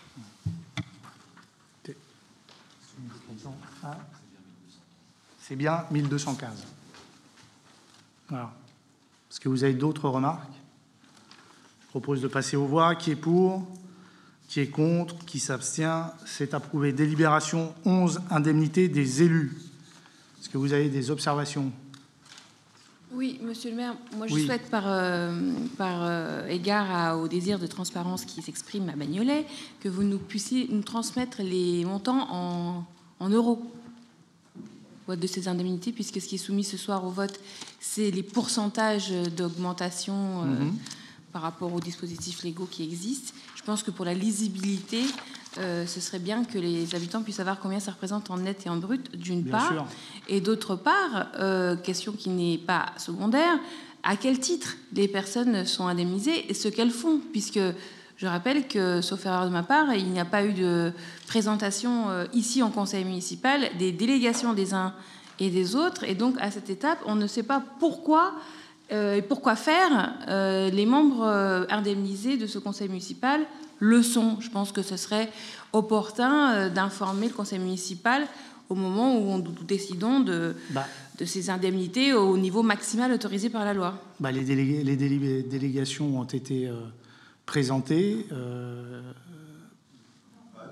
S1: C'est bien mille deux cent quinze. Voilà. Est-ce que vous avez d'autres remarques? Je propose de passer aux voix. Qui est pour? Qui est contre? Qui s'abstient? C'est approuvé. Délibération onze. Indemnité des élus. Est-ce que vous avez des observations?
S5: Oui, monsieur le maire, moi je
S1: oui.
S5: souhaite par, euh, par euh, égard à, au désir de transparence qui s'exprime à Bagnolet, que vous nous puissiez nous transmettre les montants en, en euros de ces indemnités, puisque ce qui est soumis ce soir au vote, c'est les pourcentages d'augmentation euh, mmh. par rapport aux dispositifs légaux qui existent. Je pense que pour la lisibilité, euh, ce serait bien que les habitants puissent savoir combien ça représente en net et en brut, d'une part. Sûr. Et d'autre part, euh, question qui n'est pas secondaire, à quel titre les personnes sont indemnisées et ce qu'elles font, puisque je rappelle que, sauf erreur de ma part, il n'y a pas eu de présentation euh, ici en conseil municipal des délégations des uns et des autres. Et donc, à cette étape, on ne sait pas pourquoi euh, et pourquoi faire. Euh, les membres euh, indemnisés de ce conseil municipal le sont. Je pense que ce serait opportun euh, d'informer le conseil municipal au moment où nous décidons de, bah, de ces indemnités au niveau maximal autorisé par la loi.
S1: Bah, les, délégués, les délé délégations ont été... Euh... présenté. Euh...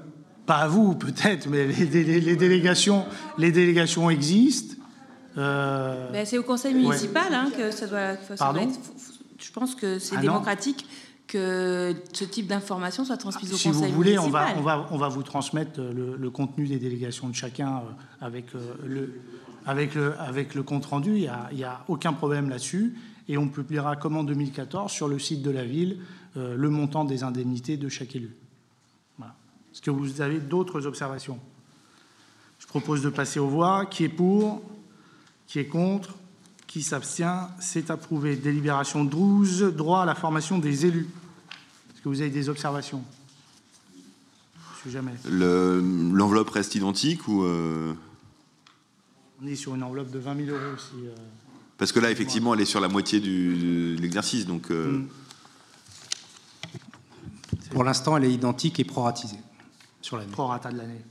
S1: pas à vous peut-être, mais les, les, les, délégations, les délégations existent. Euh...
S5: Ben, c'est au conseil municipal ouais. hein, que ça doit, ça
S1: Pardon
S5: doit être... Je pense que c'est
S1: ah
S5: démocratique que ce type d'information soit transmise au
S1: si
S5: conseil
S1: vous voulez,
S5: municipal.
S1: On va, on, va, on va vous transmettre le, le contenu des délégations de chacun avec le, avec le, avec le compte-rendu. Il n'y a, a aucun problème là-dessus. Et on publiera, comme en deux mille quatorze, sur le site de la ville, euh, le montant des indemnités de chaque élu. Voilà. Est-ce que vous avez d'autres observations? Je propose de passer aux voix. Qui est pour? Qui est contre? Qui s'abstient? C'est approuvé. Délibération douze, droit à la formation des élus. Est-ce que vous avez des observations? Monsieur Jamais.
S13: L'enveloppe reste identique ou euh...
S1: On est sur une enveloppe de vingt mille euros aussi. Euh...
S13: Parce que là, effectivement, elle est sur la moitié du, de l'exercice. Donc, euh...
S1: mmh.
S12: Pour l'instant, elle est identique et proratisée sur l'année.
S1: Prorata de l'année.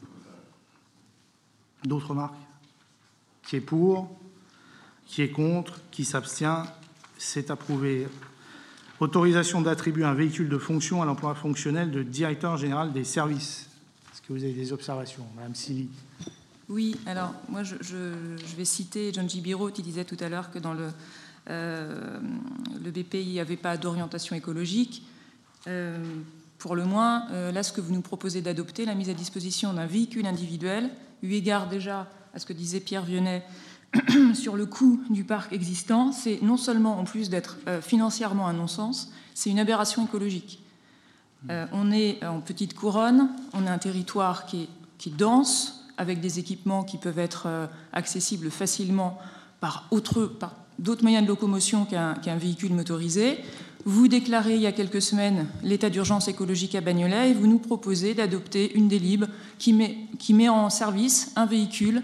S1: D'autres remarques? Qui est pour? Qui est contre? Qui s'abstient? C'est approuvé. Autorisation d'attribuer un véhicule de fonction à l'emploi fonctionnel de directeur général des services. Est-ce que vous avez des observations, Madame Silly?
S8: Oui, alors moi je, je, je vais citer John J. Biro qui disait tout à l'heure que dans le, euh, le B P, il n'y avait pas d'orientation écologique. Euh, pour le moins, euh, là ce que vous nous proposez d'adopter, la mise à disposition d'un véhicule individuel, eu égard déjà à ce que disait Pierre Vionnet sur le coût du parc existant, c'est non seulement, en plus d'être euh, financièrement un non-sens, c'est une aberration écologique. Euh, on est en petite couronne, on a un territoire qui est, qui est dense, avec des équipements qui peuvent être euh, accessibles facilement par, autre, par d'autres moyens de locomotion qu'un, qu'un véhicule motorisé. Vous déclarez il y a quelques semaines l'état d'urgence écologique à Bagnolet et vous nous proposez d'adopter une délib qui met, qui met en service un véhicule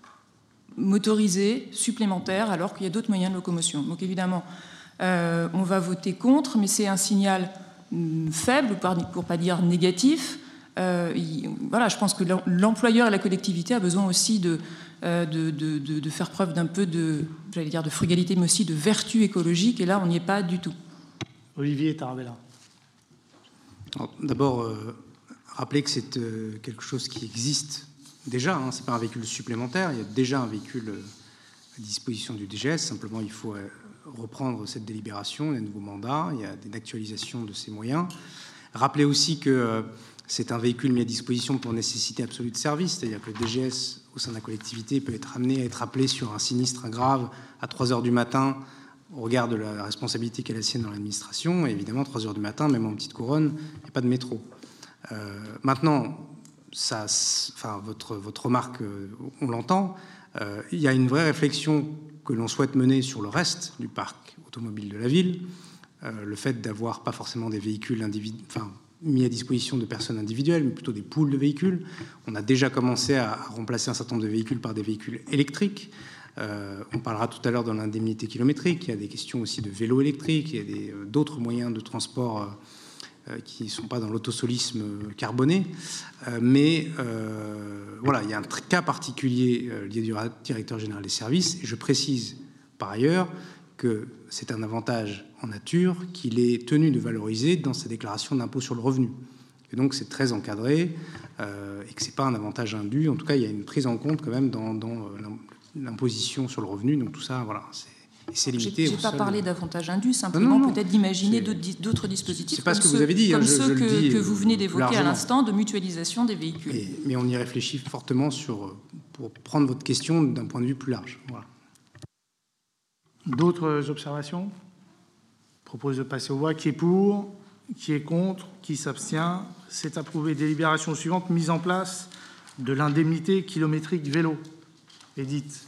S8: motorisé supplémentaire alors qu'il y a d'autres moyens de locomotion. Donc évidemment, euh, on va voter contre, mais c'est un signal mm, faible, pour ne pas dire négatif. Euh, il, voilà, je pense que l'employeur et la collectivité a besoin aussi de, euh, de, de, de, de faire preuve d'un peu de, j'allais dire de frugalité, mais aussi de vertu écologique, et là, on n'y est pas du tout.
S1: Olivier Tarabella.
S12: D'abord, euh, rappeler que c'est euh, quelque chose qui existe déjà, hein, ce n'est pas un véhicule supplémentaire, il y a déjà un véhicule à disposition du D G S, simplement il faut reprendre cette délibération, les nouveaux mandats, il y a une actualisation de ces moyens. Rappelez aussi que euh, c'est un véhicule mis à disposition pour nécessité absolue de service, c'est-à-dire que le D G S, au sein de la collectivité, peut être amené à être appelé sur un sinistre grave à trois heures du matin, au regard de la responsabilité qu'elle a sienne dans l'administration, et évidemment, trois heures du matin, même en petite couronne, il n'y a pas de métro. Euh, maintenant, ça, enfin, votre, votre remarque, on l'entend, euh, il y a une vraie réflexion que l'on souhaite mener sur le reste du parc automobile de la ville, euh, le fait d'avoir pas forcément des véhicules individuels, enfin, mis à disposition de personnes individuelles, mais plutôt des pools de véhicules. On a déjà commencé à, à remplacer un certain nombre de véhicules par des véhicules électriques. Euh, on parlera tout à l'heure de l'indemnité kilométrique. Il y a des questions aussi de vélo électrique. Il y a des, euh, d'autres moyens de transport euh, qui ne sont pas dans l'autosolisme carboné. Euh, mais euh, voilà, il y a un cas particulier euh, lié du directeur général des services. Et je précise par ailleurs que c'est un avantage en nature qu'il est tenu de valoriser dans sa déclaration d'impôt sur le revenu. Et donc c'est très encadré euh, et que ce n'est pas un avantage indu. En tout cas, il y a une prise en compte quand même dans, dans l'imposition sur le revenu. Donc tout ça, voilà, c'est, c'est limité.
S8: Je n'ai pas
S12: seul...
S8: parlé d'avantage indu, simplement non, non, non. peut-être d'imaginer c'est... d'autres dispositifs.
S12: C'est pas
S8: comme
S12: ce que
S8: ceux,
S12: vous avez dit.
S8: Comme
S12: je,
S8: ceux
S12: je
S8: que,
S12: dis
S8: que vous venez d'évoquer
S12: largement.
S8: à l'instant, de mutualisation des véhicules.
S12: Et, mais on y réfléchit fortement sur, pour prendre votre question d'un point de vue plus large. Voilà.
S1: D'autres observations? Je propose de passer aux voix. Qui est pour? Qui est contre? Qui s'abstient? C'est approuvé. Délibération suivante, mise en place de l'indemnité kilométrique vélo. Édith.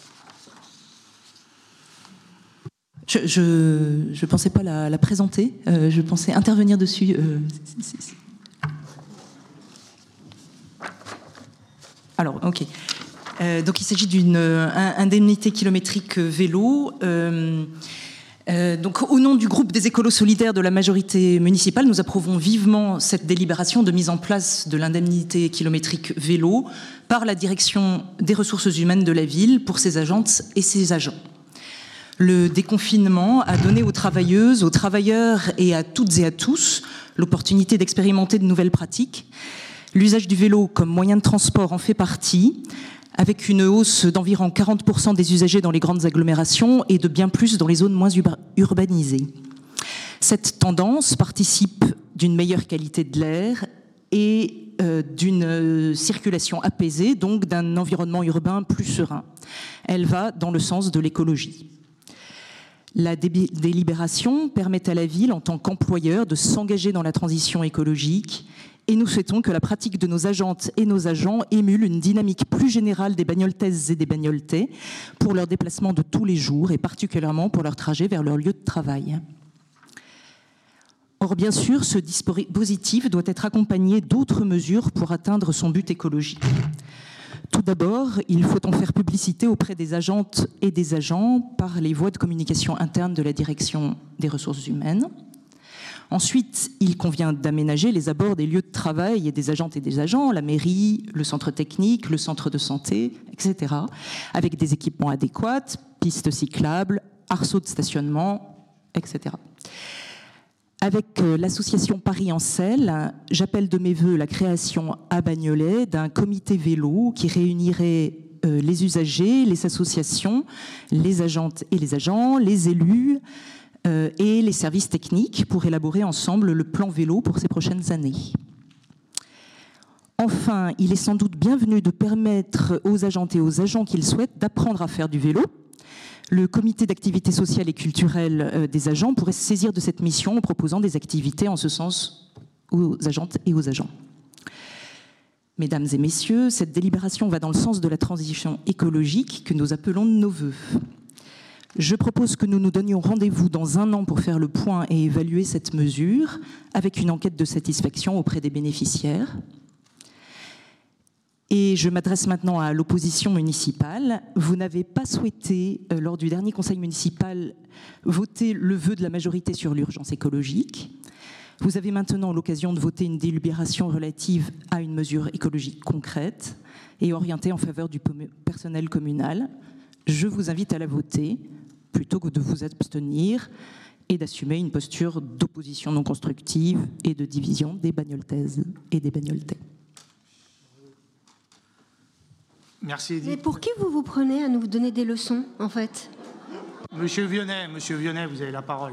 S16: Je ne pensais pas la, la présenter, euh, je pensais intervenir dessus. Euh, c'est, c'est... Alors, ok. Euh, donc il s'agit d'une euh, indemnité kilométrique vélo. Euh, euh, donc au nom du groupe des écolos solidaires de la majorité municipale, nous approuvons vivement cette délibération de mise en place de l'indemnité kilométrique vélo par la direction des ressources humaines de la ville pour ses agentes et ses agents. Le déconfinement a donné aux travailleuses, aux travailleurs et à toutes et à tous l'opportunité d'expérimenter de nouvelles pratiques. L'usage du vélo comme moyen de transport en fait partie, avec une hausse d'environ quarante pour cent des usagers dans les grandes agglomérations et de bien plus dans les zones moins urbanisées. Cette tendance participe d'une meilleure qualité de l'air et euh, d'une circulation apaisée, donc d'un environnement urbain plus serein. Elle va dans le sens de l'écologie. La délibération permet à la ville, en tant qu'employeur, de s'engager dans la transition écologique et nous souhaitons que la pratique de nos agentes et nos agents émule une dynamique plus générale des bagnoltaises et des bagnoltais pour leurs déplacements de tous les jours et particulièrement pour leur trajet vers leur lieu de travail. Or, bien sûr, ce dispositif doit être accompagné d'autres mesures pour atteindre son but écologique. Tout d'abord, il faut en faire publicité auprès des agentes et des agents par les voies de communication interne de la direction des ressources humaines. Ensuite, il convient d'aménager les abords des lieux de travail et des agentes et des agents, la mairie, le centre technique, le centre de santé, et cetera, avec des équipements adéquats, pistes cyclables, arceaux de stationnement, et cetera. Avec l'association Paris en Selle, j'appelle de mes voeux la création à Bagnolet d'un comité vélo qui réunirait les usagers, les associations, les agentes et les agents, les élus et les services techniques pour élaborer ensemble le plan vélo pour ces prochaines années. Enfin, il est sans doute bienvenu de permettre aux agentes et aux agents qui le souhaitent d'apprendre à faire du vélo. Le comité d'activité sociale et culturelle des agents pourrait se saisir de cette mission en proposant des activités en ce sens aux agentes et aux agents. Mesdames et messieurs, cette délibération va dans le sens de la transition écologique que nous appelons de nos voeux. Je propose que nous nous donnions rendez-vous dans un an pour faire le point et évaluer cette mesure avec une enquête de satisfaction auprès des bénéficiaires. Et je m'adresse maintenant à l'opposition municipale. Vous n'avez pas souhaité, euh, lors du dernier conseil municipal, voter le vœu de la majorité sur l'urgence écologique. Vous avez maintenant l'occasion de voter une délibération relative à une mesure écologique concrète et orientée en faveur du personnel communal. Je vous invite à la voter plutôt que de vous abstenir et d'assumer une posture d'opposition non constructive et de division des bagnoltaises et des bagnoltais.
S1: Merci, Edith.
S6: Mais pour qui vous vous prenez à nous donner des leçons, en fait?
S1: Monsieur Vionnet, Monsieur Vionnet, vous avez la parole.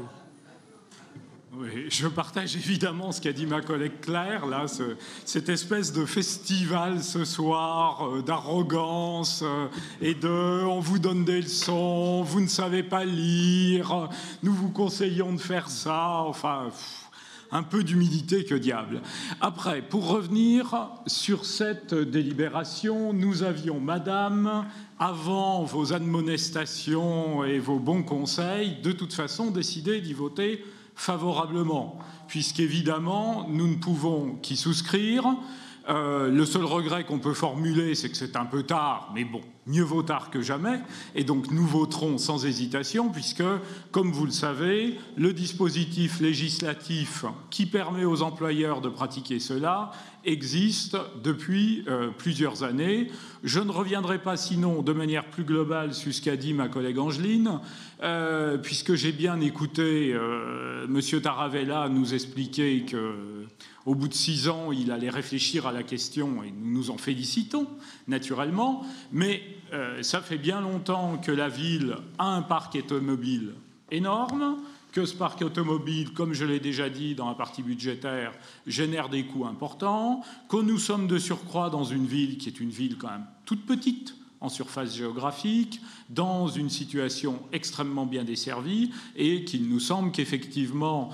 S15: Oui, je partage évidemment ce qu'a dit ma collègue Claire, là, ce, cette espèce de festival ce soir euh, d'arrogance euh, et de « on vous donne des leçons, vous ne savez pas lire, nous vous conseillons de faire ça », enfin... Pff, un peu d'humilité, que diable. Après, pour revenir sur cette délibération, nous avions, madame, avant vos admonestations et vos bons conseils, de toute façon décidé d'y voter favorablement, puisqu'évidemment, nous ne pouvons qu'y souscrire. Euh, le seul regret qu'on peut formuler, c'est que c'est un peu tard, mais bon, mieux vaut tard que jamais, et donc nous voterons sans hésitation, puisque, comme vous le savez, le dispositif législatif qui permet aux employeurs de pratiquer cela existe depuis euh, plusieurs années. Je ne reviendrai pas sinon de manière plus globale sur ce qu'a dit ma collègue Angeline, euh, puisque j'ai bien écouté euh, M. Taravella nous expliquer que au bout de six ans, il allait réfléchir à la question et nous nous en félicitons, naturellement. Mais euh, ça fait bien longtemps que la ville a un parc automobile énorme, que ce parc automobile, comme je l'ai déjà dit dans la partie budgétaire, génère des coûts importants, que nous sommes de surcroît dans une ville qui est une ville quand même toute petite, en surface géographique, dans une situation extrêmement bien desservie et qu'il nous semble qu'effectivement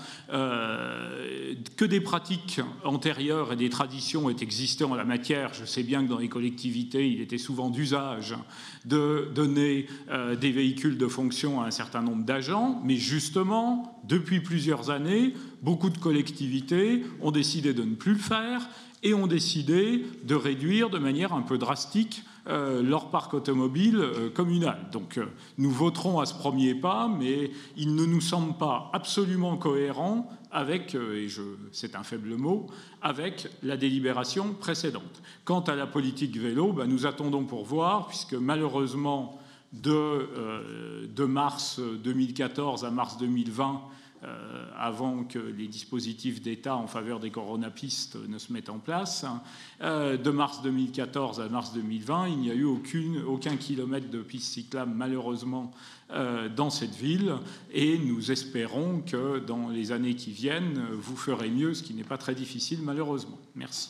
S15: euh, que des pratiques antérieures et des traditions aient existé en la matière. Je sais bien que dans les collectivités, il était souvent d'usage de donner euh, des véhicules de fonction à un certain nombre d'agents, mais justement, depuis plusieurs années, beaucoup de collectivités ont décidé de ne plus le faire et ont décidé de réduire de manière un peu drastique Euh, leur parc automobile euh, communal. Donc euh, nous voterons à ce premier pas, mais il ne nous semble pas absolument cohérent avec, euh, et je, c'est un faible mot, avec la délibération précédente. Quant à la politique vélo, ben, nous attendons pour voir, puisque malheureusement de, euh, de mars deux mille quatorze à mars deux mille vingt, euh, avant que les dispositifs d'État en faveur des coronapistes ne se mettent en place. Euh, de mars deux mille quatorze à mars deux mille vingt, il n'y a eu aucune, aucun kilomètre de piste cyclable, malheureusement, euh, dans cette ville. Et nous espérons que dans les années qui viennent, vous ferez mieux, ce qui n'est pas très difficile, malheureusement. Merci.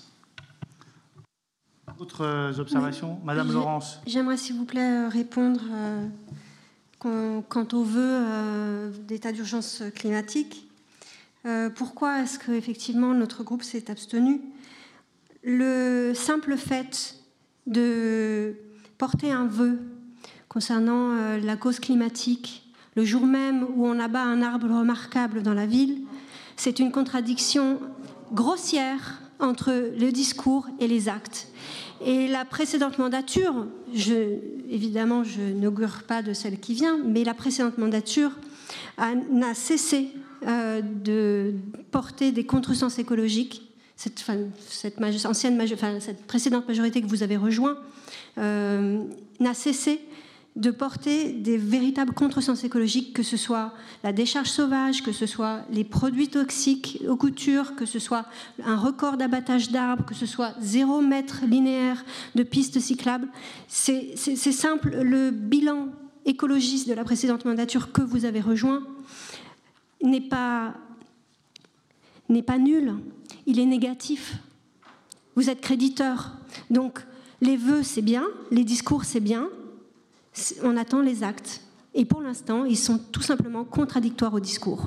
S1: D'autres observations, oui. Madame Laurence.
S6: J'aimerais, s'il vous plaît, répondre euh, quant aux vœux euh, d'état d'urgence climatique. Euh, pourquoi est-ce qu'effectivement notre groupe s'est abstenu? Le simple fait de porter un vœu concernant euh, la cause climatique, le jour même où on abat un arbre remarquable dans la ville, c'est une contradiction grossière entre le discours et les actes. Et la précédente mandature, je, évidemment, je n'augure pas de celle qui vient, mais la précédente mandature a, n'a cessé euh, de porter des contresens écologiques. Cette, enfin, cette, ancienne, enfin, cette précédente majorité que vous avez rejoint euh, n'a cessé de porter des véritables contresens écologiques, que ce soit la décharge sauvage, que ce soit les produits toxiques aux coutures, que ce soit un record d'abattage d'arbres, que ce soit zéro mètre linéaire de pistes cyclables. C'est, c'est, c'est simple, le bilan écologiste de la précédente mandature que vous avez rejoint n'est pas, n'est pas nul, il est négatif. Vous êtes créditeur. Donc les vœux, c'est bien, les discours, c'est bien, on attend les actes. Et pour l'instant, ils sont tout simplement contradictoires au discours.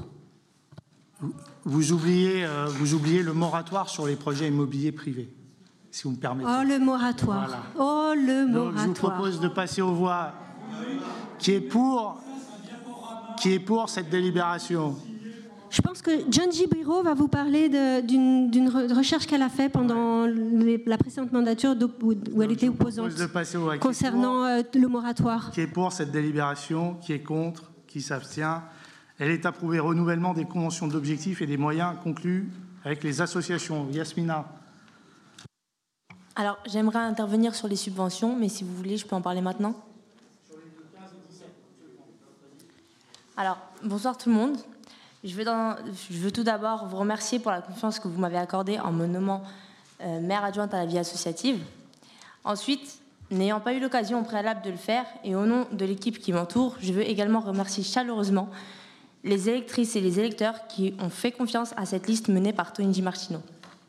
S1: Vous oubliez, euh, vous oubliez le moratoire sur les projets immobiliers privés, si vous me permettez.
S6: Oh, le moratoire. Voilà. Oh, le
S1: Donc,
S6: moratoire.
S1: je vous propose de passer aux voix. Qui est pour, qui est pour cette délibération?
S6: Je pense que John Gibiro va vous parler de, d'une, d'une recherche qu'elle a faite pendant les, la précédente mandature où, où elle était opposante concernant euh, le moratoire.
S1: Qui est pour cette délibération? Qui est contre? Qui s'abstient? Elle est approuvée. Renouvellement des conventions d'objectifs et des moyens conclus avec les associations. Yasmina.
S17: Alors, j'aimerais intervenir sur les subventions, mais si vous voulez, je peux en parler maintenant. Alors, bonsoir tout le monde. Je veux, dans, je veux tout d'abord vous remercier pour la confiance que vous m'avez accordée en me nommant euh, maire adjointe à la vie associative. Ensuite, n'ayant pas eu l'occasion au préalable de le faire, et au nom de l'équipe qui m'entoure, je veux également remercier chaleureusement les électrices et les électeurs qui ont fait confiance à cette liste menée par Tony Di Martino.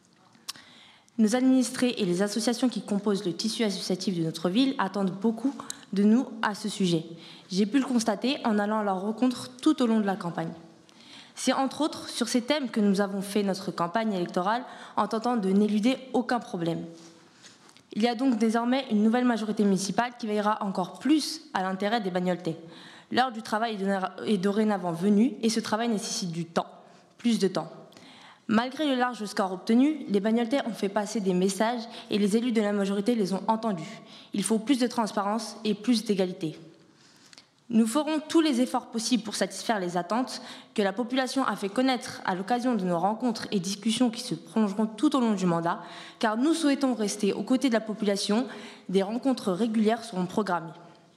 S17: Nos administrés et les associations qui composent le tissu associatif de notre ville attendent beaucoup de nous à ce sujet. J'ai pu le constater en allant à leur rencontre tout au long de la campagne. C'est entre autres sur ces thèmes que nous avons fait notre campagne électorale en tentant de n'éluder aucun problème. Il y a donc désormais une nouvelle majorité municipale qui veillera encore plus à l'intérêt des Bagnoltais. L'heure du travail est dorénavant venue et ce travail nécessite du temps, plus de temps. Malgré le large score obtenu, les Bagnoltais ont fait passer des messages et les élus de la majorité les ont entendus. Il faut plus de transparence et plus d'égalité. Nous ferons tous les efforts possibles pour satisfaire les attentes que la population a fait connaître à l'occasion de nos rencontres et discussions qui se prolongeront tout au long du mandat, car nous souhaitons rester aux côtés de la population. Des rencontres régulières seront programmées.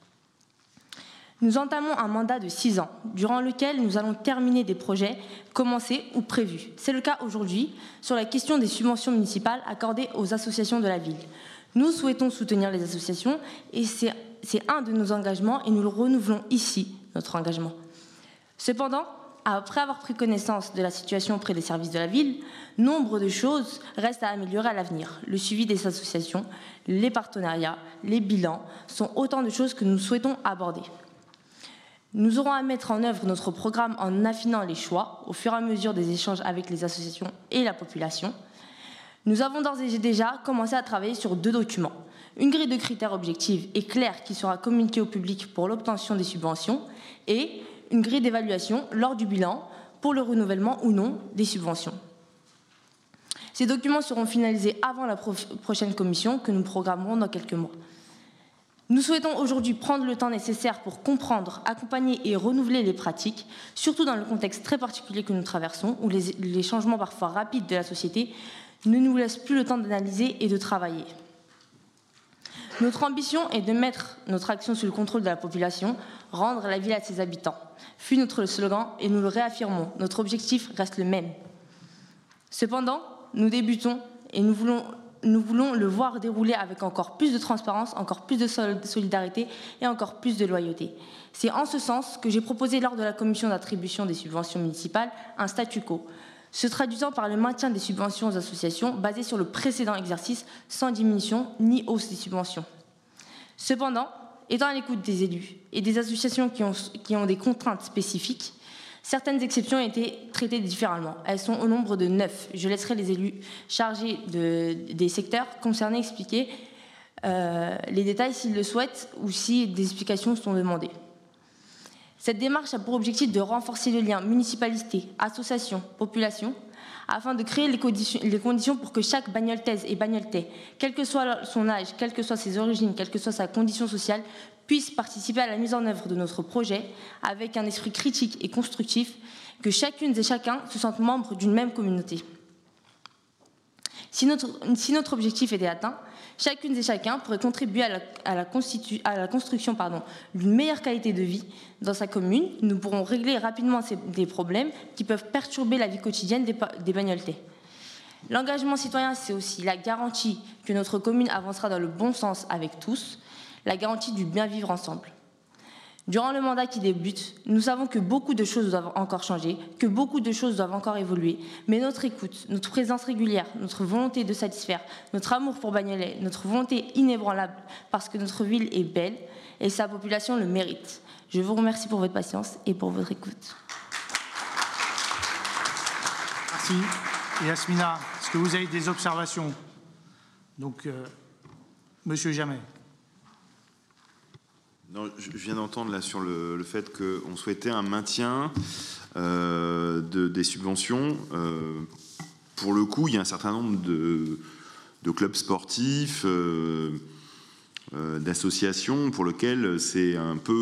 S17: Nous entamons un mandat de six ans, durant lequel nous allons terminer des projets commencés ou prévus. C'est le cas aujourd'hui sur la question des subventions municipales accordées aux associations de la ville. Nous souhaitons soutenir les associations et c'est C'est un de nos engagements et nous le renouvelons ici, notre engagement. Cependant, après avoir pris connaissance de la situation auprès des services de la ville, nombre de choses restent à améliorer à l'avenir. Le suivi des associations, les partenariats, les bilans sont autant de choses que nous souhaitons aborder. Nous aurons à mettre en œuvre notre programme en affinant les choix au fur et à mesure des échanges avec les associations et la population. Nous avons d'ores et déjà commencé à travailler sur deux documents. Une grille de critères objective et claire qui sera communiquée au public pour l'obtention des subventions et une grille d'évaluation lors du bilan pour le renouvellement ou non des subventions. Ces documents seront finalisés avant la pro- prochaine commission que nous programmerons dans quelques mois. Nous souhaitons aujourd'hui prendre le temps nécessaire pour comprendre, accompagner et renouveler les pratiques, surtout dans le contexte très particulier que nous traversons, où les, les changements parfois rapides de la société ne nous laissent plus le temps d'analyser et de travailler. Notre ambition est de mettre notre action sous le contrôle de la population, rendre la ville à ses habitants. Fut notre slogan et nous le réaffirmons. Notre objectif reste le même. Cependant, nous débutons et nous voulons, nous voulons le voir dérouler avec encore plus de transparence, encore plus de solidarité et encore plus de loyauté. C'est en ce sens que j'ai proposé lors de la commission d'attribution des subventions municipales un statu quo, se traduisant par le maintien des subventions aux associations basées sur le précédent exercice sans diminution ni hausse des subventions. Cependant, étant à l'écoute des élus et des associations qui ont, qui ont des contraintes spécifiques, certaines exceptions ont été traitées différemment. Elles sont au nombre de neuf. Je laisserai les élus chargés de, des secteurs concernés expliquer euh, les détails s'ils le souhaitent ou si des explications sont demandées. Cette démarche a pour objectif de renforcer le lien municipalité, association, population, afin de créer les conditions, les conditions pour que chaque bagnoletaise et bagnoltais, quel que soit son âge, quelles que soient ses origines, quelle que soit sa condition sociale, puisse participer à la mise en œuvre de notre projet avec un esprit critique et constructif, que chacune et chacun se sentent membres d'une même communauté. Si notre, si notre objectif était atteint, chacune et chacun pourrait contribuer à la, à la, constitu, à la construction d'une meilleure qualité de vie dans sa commune. Nous pourrons régler rapidement ces, des problèmes qui peuvent perturber la vie quotidienne des, des bagnoltais. L'engagement citoyen, c'est aussi la garantie que notre commune avancera dans le bon sens avec tous, la garantie du bien vivre ensemble. Durant le mandat qui débute, nous savons que beaucoup de choses doivent encore changer, que beaucoup de choses doivent encore évoluer, mais notre écoute, notre présence régulière, notre volonté de satisfaire, notre amour pour Bagnolet, notre volonté inébranlable parce que notre ville est belle et sa population le mérite. Je vous remercie pour votre patience et pour votre écoute.
S1: Merci. Yasmina, est-ce que vous avez des observations? Donc, euh, Monsieur Jamet.
S13: Non, je viens d'entendre là sur le, le fait qu'on souhaitait un maintien euh, de, des subventions. Euh, pour le coup, il y a un certain nombre de, de clubs sportifs, euh, euh, d'associations pour lesquels c'est un peu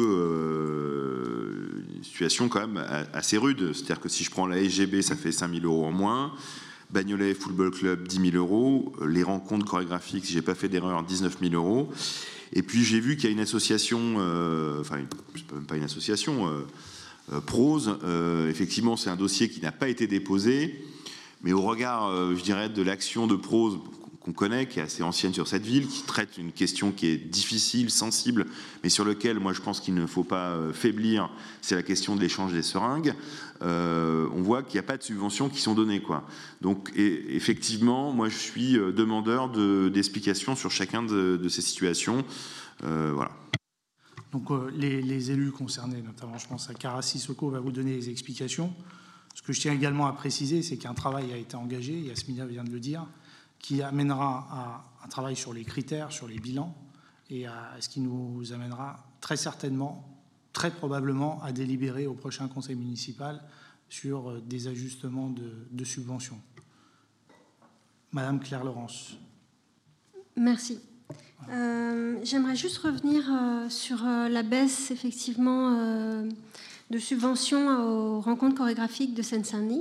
S13: euh, une situation quand même assez rude. C'est-à-dire que si je prends la S G B, ça fait cinq mille euros en moins. Bagnolet Football Club, dix mille euros. Les rencontres chorégraphiques, si je n'ai pas fait d'erreur, dix-neuf mille euros. Et puis j'ai vu qu'il y a une association, euh, enfin c'est même pas une association, euh, euh, Prose, euh, effectivement c'est un dossier qui n'a pas été déposé, mais au regard, euh, je dirais, de l'action de Prose qu'on connaît, qui est assez ancienne sur cette ville, qui traite une question qui est difficile, sensible, mais sur lequel moi je pense qu'il ne faut pas euh, faiblir, c'est la question de l'échange des seringues. Euh, on voit qu'il n'y a pas de subventions qui sont données, quoi. Donc et, effectivement, moi je suis demandeur de, d'explications sur chacun de, de ces situations. Euh, voilà.
S1: Donc euh, les, les élus concernés, notamment je pense à Cara Sissoko, va vous donner les explications. Ce que je tiens également à préciser, c'est qu'un travail a été engagé, Yasmina vient de le dire, qui amènera à un travail sur les critères, sur les bilans, et à ce qui nous amènera très certainement, très probablement, à délibérer au prochain conseil municipal sur des ajustements de, de subventions. Madame Claire Laurence.
S6: Merci. Euh, j'aimerais juste revenir euh, sur euh, la baisse, effectivement, euh, de subventions aux rencontres chorégraphiques de Seine-Saint-Denis.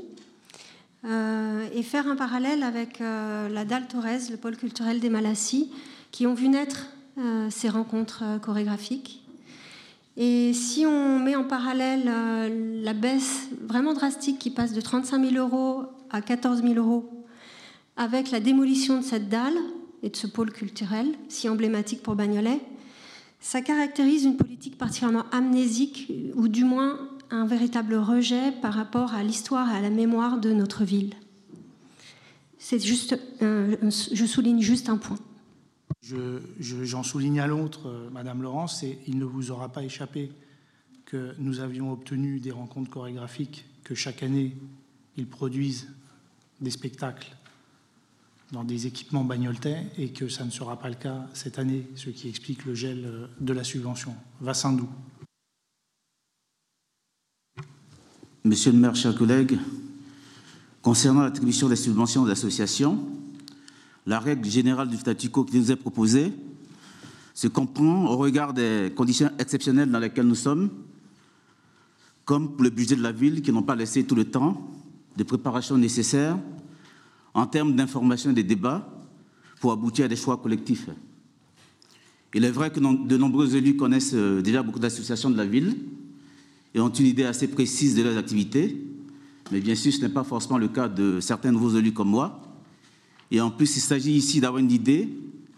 S6: Euh, et faire un parallèle avec euh, la Dalle Torres, le pôle culturel des Malassis, qui ont vu naître euh, ces rencontres euh, chorégraphiques. Et si on met en parallèle euh, la baisse vraiment drastique qui passe de trente-cinq mille euros à quatorze mille euros avec la démolition de cette dalle et de ce pôle culturel si emblématique pour Bagnolet, ça caractérise une politique particulièrement amnésique, ou du moins un véritable rejet par rapport à l'histoire et à la mémoire de notre ville. C'est juste, euh, je souligne juste un point.
S1: Je, je, j'en souligne à l'autre, euh, Madame Laurence, et il ne vous aura pas échappé que nous avions obtenu des rencontres chorégraphiques, que chaque année, ils produisent des spectacles dans des équipements bagnoltais, et que ça ne sera pas le cas cette année, ce qui explique le gel de la subvention. Vassindou.
S18: Monsieur le maire, chers collègues, concernant l'attribution des subventions aux associations, la règle générale du statu quo qui nous est proposée se comprend au regard des conditions exceptionnelles dans lesquelles nous sommes, comme pour le budget de la ville, qui n'ont pas laissé tout le temps de préparation nécessaire en termes d'information et de débats pour aboutir à des choix collectifs. Il est vrai que de nombreux élus connaissent déjà beaucoup d'associations de la ville et ont une idée assez précise de leurs activités, mais bien sûr, ce n'est pas forcément le cas de certains nouveaux élus comme moi. Et en plus, il s'agit ici d'avoir une idée,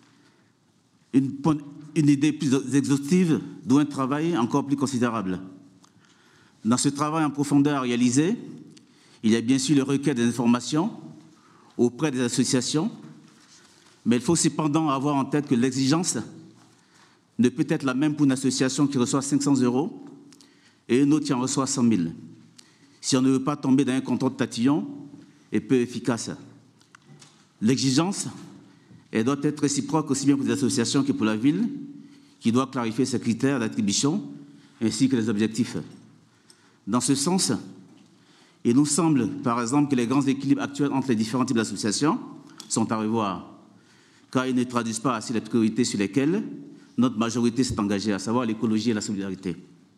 S18: une, une idée plus exhaustive, d'où un travail encore plus considérable. Dans ce travail en profondeur à réaliser, il y a bien sûr le recueil des informations auprès des associations, mais il faut cependant avoir en tête que l'exigence ne peut être la même pour une association qui reçoit cinq cents euros et une autre qui en reçoit cent mille. Si on ne veut pas tomber dans un contrôle tatillon et peu efficace. L'exigence, elle doit être réciproque aussi bien pour les associations que pour la ville, qui doit clarifier ses critères d'attribution ainsi que les objectifs. Dans ce sens, il nous semble, par exemple, que les grands équilibres actuels entre les différents types d'associations sont à revoir, car ils ne traduisent pas assez les priorités sur lesquelles notre majorité s'est engagée, à savoir l'écologie et la solidarité.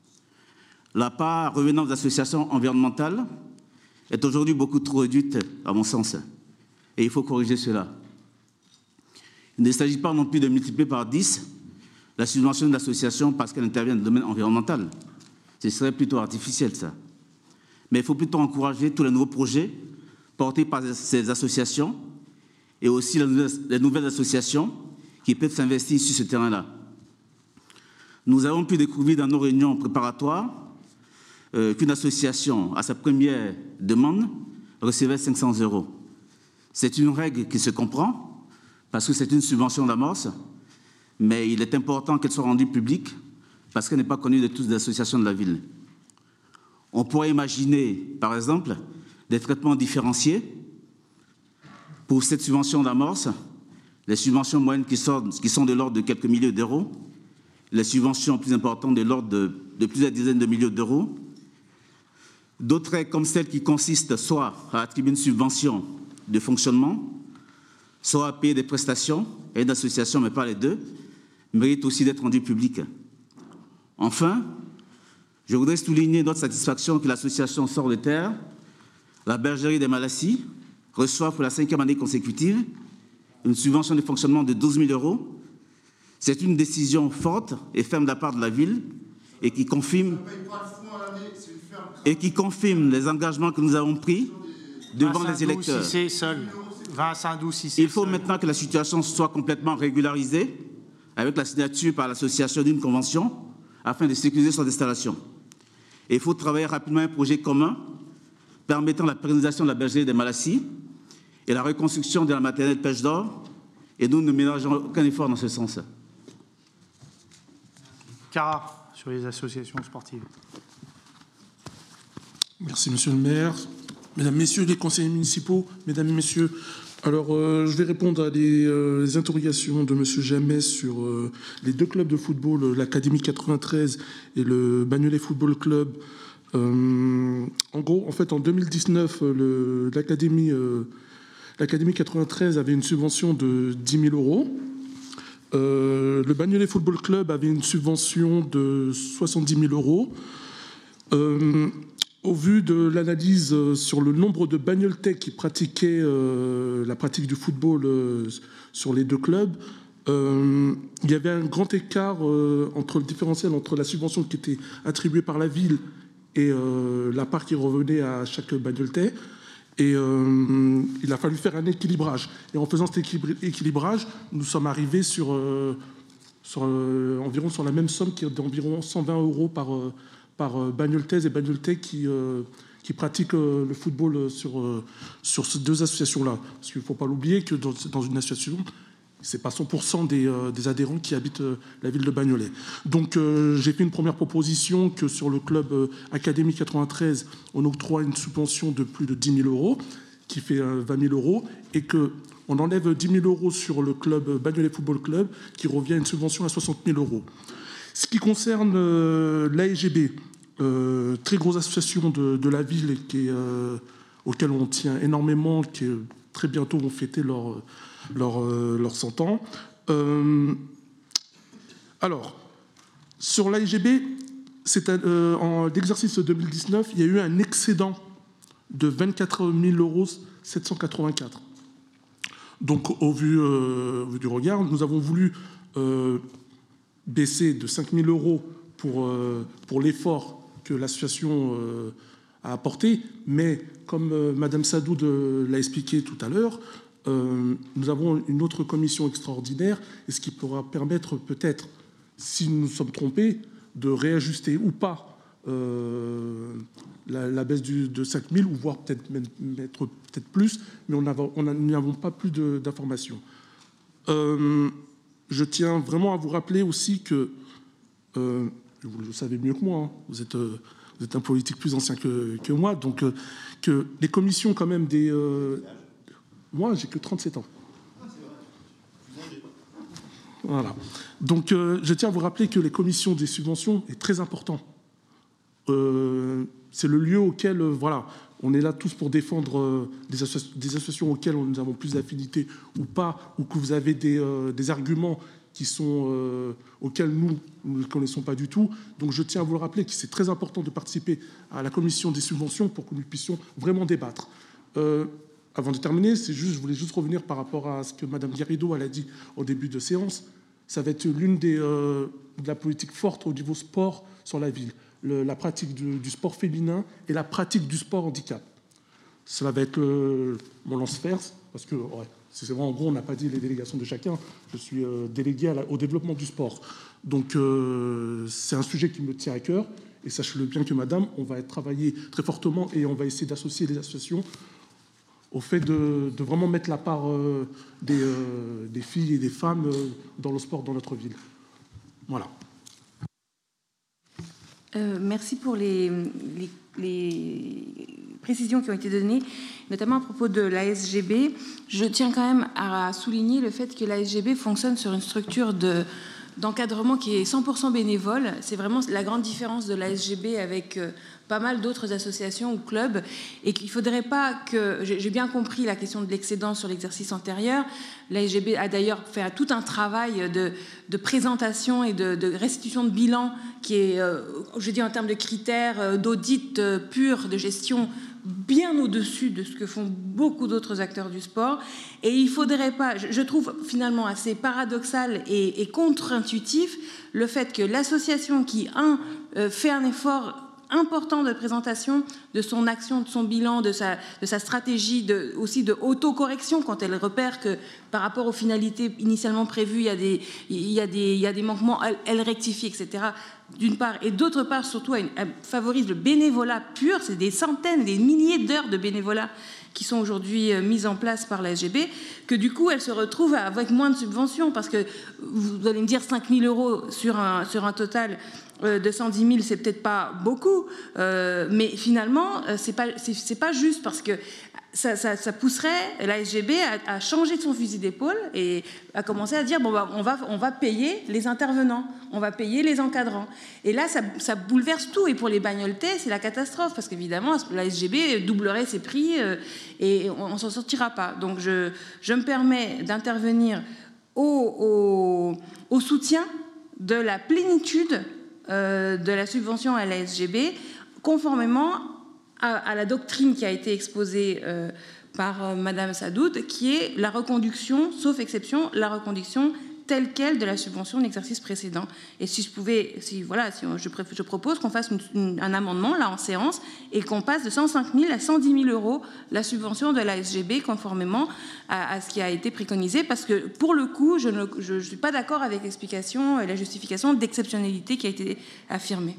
S18: La part revenant aux associations environnementales est aujourd'hui beaucoup trop réduite, à mon sens, et il faut corriger cela. Il ne s'agit pas non plus de multiplier par dix la subvention de l'association parce qu'elle intervient dans le domaine environnemental. Ce serait plutôt artificiel, ça. Mais il faut plutôt encourager tous les nouveaux projets portés par ces associations et aussi les nouvelles associations qui peuvent s'investir sur ce terrain-là. Nous avons pu découvrir dans nos réunions préparatoires euh, qu'une association, à sa première demande, recevait cinq cents euros. C'est une règle qui se comprend, parce que c'est une subvention d'amorce, mais il est important qu'elle soit rendue publique, parce qu'elle n'est pas connue de toutes les associations de la ville. On pourrait imaginer, par exemple, des traitements différenciés pour cette subvention d'amorce, les subventions moyennes qui, sortent, qui sont de l'ordre de quelques milliers d'euros, les subventions plus importantes de l'ordre de, de plusieurs dizaines de millions d'euros, d'autres règles comme celles qui consistent soit à attribuer une subvention de fonctionnement, soit à payer des prestations et d'associations, mais pas les deux, méritent aussi d'être rendues publiques. Enfin, je voudrais souligner notre satisfaction que l'association Sort de Terre, la bergerie des Malassis, reçoit pour la cinquième année consécutive une subvention de fonctionnement de douze mille euros. C'est une décision forte et ferme de la part de la ville et qui confirme, et qui confirme les engagements que nous avons pris devant les électeurs.
S1: Si seul. Si Il
S18: faut
S1: seul.
S18: maintenant que la situation soit complètement régularisée avec la signature par l'association d'une convention afin de sécuriser son installation. Et il faut travailler rapidement un projet commun permettant la pérennisation de la bergerie des Malassis et la reconstruction de la maternelle Pêche d'Or, et nous ne ménageons aucun effort dans ce sens.
S1: Cara, sur les associations sportives.
S19: Merci, Monsieur le maire. Mesdames, Messieurs les conseillers municipaux, Mesdames et Messieurs, alors euh, je vais répondre à des, euh, les interrogations de Monsieur Jamet sur euh, les deux clubs de football, euh, l'Académie quatre-vingt-treize et le Bagnolet Football Club. Euh, en gros, en fait, en deux mille dix-neuf, l'Académie euh, l'Académie quatre-vingt-treize avait une subvention de dix mille euros. Euh, le Bagnolet Football Club avait une subvention de soixante-dix mille euros. Euh, Au vu de l'analyse sur le nombre de bagnoltais qui pratiquaient euh, la pratique du football euh, sur les deux clubs, euh, il y avait un grand écart euh, entre le différentiel entre la subvention qui était attribuée par la ville et euh, la part qui revenait à chaque bagnoltais. Et euh, il a fallu faire un équilibrage. Et en faisant cet équilibrage, nous sommes arrivés sur, euh, sur euh, environ sur la même somme qui est d'environ cent vingt euros par euh, par bagnoltais et bagnoltais qui, euh, qui pratiquent euh, le football sur, euh, sur ces deux associations-là. Parce qu'il ne faut pas l'oublier que dans, dans une association, ce n'est pas cent pour cent des, euh, des adhérents qui habitent euh, la ville de Bagnolet. Donc euh, j'ai fait une première proposition que sur le club euh, Académie quatre-vingt-treize, on octroie une subvention de plus de dix mille euros, qui fait euh, vingt mille euros, et qu'on enlève dix mille euros sur le club Bagnolet Football Club, qui revient à une subvention à soixante mille euros. Ce qui concerne euh, l'A E G B, euh, très grosse association de, de la ville qui est, euh, auquel on tient énormément, qui est, très bientôt vont fêter leur, leur, euh, leur cent ans. Euh, alors, sur l'A E G B, c'est, euh, en l'exercice deux mille dix-neuf, il y a eu un excédent de vingt-quatre mille euros sept cent quatre-vingt-quatre. Donc, au vu, euh, au vu du regard, nous avons voulu... Euh, baissé de cinq mille euros pour, euh, pour l'effort que l'association euh, a apporté, mais comme euh, Madame Sadoud euh, l'a expliqué tout à l'heure, euh, nous avons une autre commission extraordinaire, et ce qui pourra permettre peut-être, si nous nous sommes trompés, de réajuster ou pas euh, la, la baisse du, de cinq mille, ou voire peut-être mettre peut-être plus, mais on on a, nous n'avons pas plus d'informations. Euh, je tiens vraiment à vous rappeler aussi que, euh, vous le savez mieux que moi, hein, vous êtes... Euh, Vous êtes un politique plus ancien que, que moi, donc euh, que les commissions quand même des... Euh, moi, j'ai que trente-sept ans. Voilà. Donc, euh, je tiens à vous rappeler que les commissions des subventions est très important. Euh, c'est le lieu auquel, euh, voilà, on est là tous pour défendre euh, des, associ des associations auxquelles nous avons plus d'affinité ou pas, ou que vous avez des, euh, des arguments qui sont, euh, auxquels nous, nous ne connaissons pas du tout. Donc je tiens à vous le rappeler que c'est très important de participer à la commission des subventions pour que nous puissions vraiment débattre. Euh, avant de terminer, c'est juste, je voulais juste revenir par rapport à ce que Mme Garrido elle a dit au début de séance. Ça va être l'une des euh, de la politique forte au niveau sport sur la ville, le, la pratique du, du sport féminin et la pratique du sport handicap. Cela va être euh, mon lance-perce, parce que ouais, c'est vrai, en gros, on n'a pas dit les délégations de chacun. Je suis euh, délégué à la, au développement du sport. Donc, euh, c'est un sujet qui me tient à cœur. Et sachez-le bien que, madame, on va travailler très fortement et on va essayer d'associer les associations au fait de, de vraiment mettre la part euh, des, euh, des filles et des femmes euh, dans le sport dans notre ville. Voilà.
S5: Euh, merci pour les, les, les précisions qui ont été données, notamment à propos de l'A S G B. Je tiens quand même à souligner le fait que l'A S G B fonctionne sur une structure de, d'encadrement qui est cent pour cent bénévole. C'est vraiment la grande différence de l'A S G B avec euh, pas mal d'autres associations ou clubs, et qu'il ne faudrait pas que... J'ai bien compris la question de l'excédent sur l'exercice antérieur. L'A S G B a d'ailleurs fait tout un travail de, de présentation et de, de restitution de bilan qui est, euh, je dis en termes de critères, euh, d'audit euh, pur, de gestion, bien au-dessus de ce que font beaucoup d'autres acteurs du sport. Et il ne faudrait pas... Je, je trouve finalement assez paradoxal et, et contre-intuitif le fait que l'association qui, un, euh, fait un effort important de présentation de son action, de son bilan, de sa, de sa stratégie, de, aussi de autocorrection quand elle repère que par rapport aux finalités initialement prévues, il y a des, il y a des, il y a des manquements, elle, elle rectifie, et cetera, d'une part. Et d'autre part, surtout, elle, elle favorise le bénévolat pur. C'est des centaines, des milliers d'heures de bénévolat qui sont aujourd'hui mises en place par la S G B, que du coup, elle se retrouve avec moins de subventions, parce que vous allez me dire cinq mille euros sur un, sur un total de cent dix mille, c'est peut-être pas beaucoup, euh, mais finalement, c'est pas, c'est, c'est pas juste, parce que ça, ça, ça pousserait la S G B à, à changer de son fusil d'épaule et à commencer à dire bon, bah, on, va, on va payer les intervenants, on va payer les encadrants. Et là, ça, ça bouleverse tout. Et pour les bagnoltais, c'est la catastrophe, parce qu'évidemment, la S G B doublerait ses prix euh, et on ne s'en sortira pas. Donc, je, je me permets d'intervenir au, au, au soutien de la plénitude euh, de la subvention à la S G B, conformément à, à la doctrine qui a été exposée euh, par euh, Madame Sadoud, qui est la reconduction, sauf exception, la reconduction telle quelle de la subvention de l'exercice précédent. Et si je pouvais, si, voilà, si je, je propose qu'on fasse une, une, un amendement là en séance et qu'on passe de cent cinq mille à cent dix mille euros la subvention de la S G B, conformément à, à ce qui a été préconisé, parce que pour le coup, je ne je, je suis pas d'accord avec l'explication et la justification d'exceptionnalité qui a été affirmée.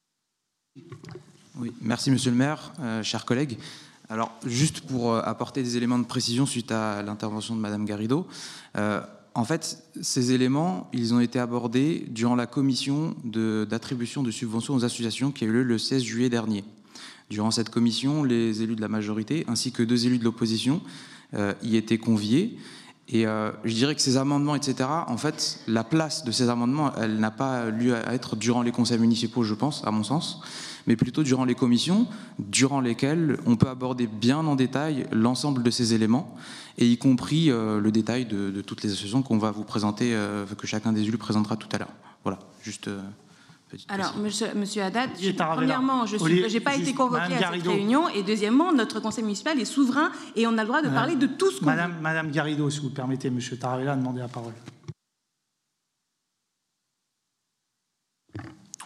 S20: Oui, merci Monsieur le maire, euh, chers collègues. Alors, juste pour euh, apporter des éléments de précision suite à l'intervention de Madame Garrido, euh, en fait, ces éléments, ils ont été abordés durant la commission de, d'attribution de subventions aux associations qui a eu lieu le seize juillet dernier. Durant cette commission, les élus de la majorité ainsi que deux élus de l'opposition euh, y étaient conviés. Et euh, je dirais que ces amendements, et cetera, en fait, la place de ces amendements, elle n'a pas lieu à être durant les conseils municipaux, je pense, à mon sens, mais plutôt durant les commissions, durant lesquelles on peut aborder bien en détail l'ensemble de ces éléments, et y compris euh, le détail de, de toutes les associations qu'on va vous présenter, euh, que chacun des élus présentera tout à l'heure. Voilà, juste euh, petite
S5: Alors, monsieur, monsieur Haddad, je,
S1: Taravella.
S5: premièrement, je n'ai pas été convoquée à cette réunion, et deuxièmement, notre conseil municipal est souverain et on a le droit de
S1: Madame,
S5: parler de tout ce qu'on
S1: Madame,
S5: veut.
S1: Madame Garrido, si vous le permettez, monsieur Taravella a demandé la parole.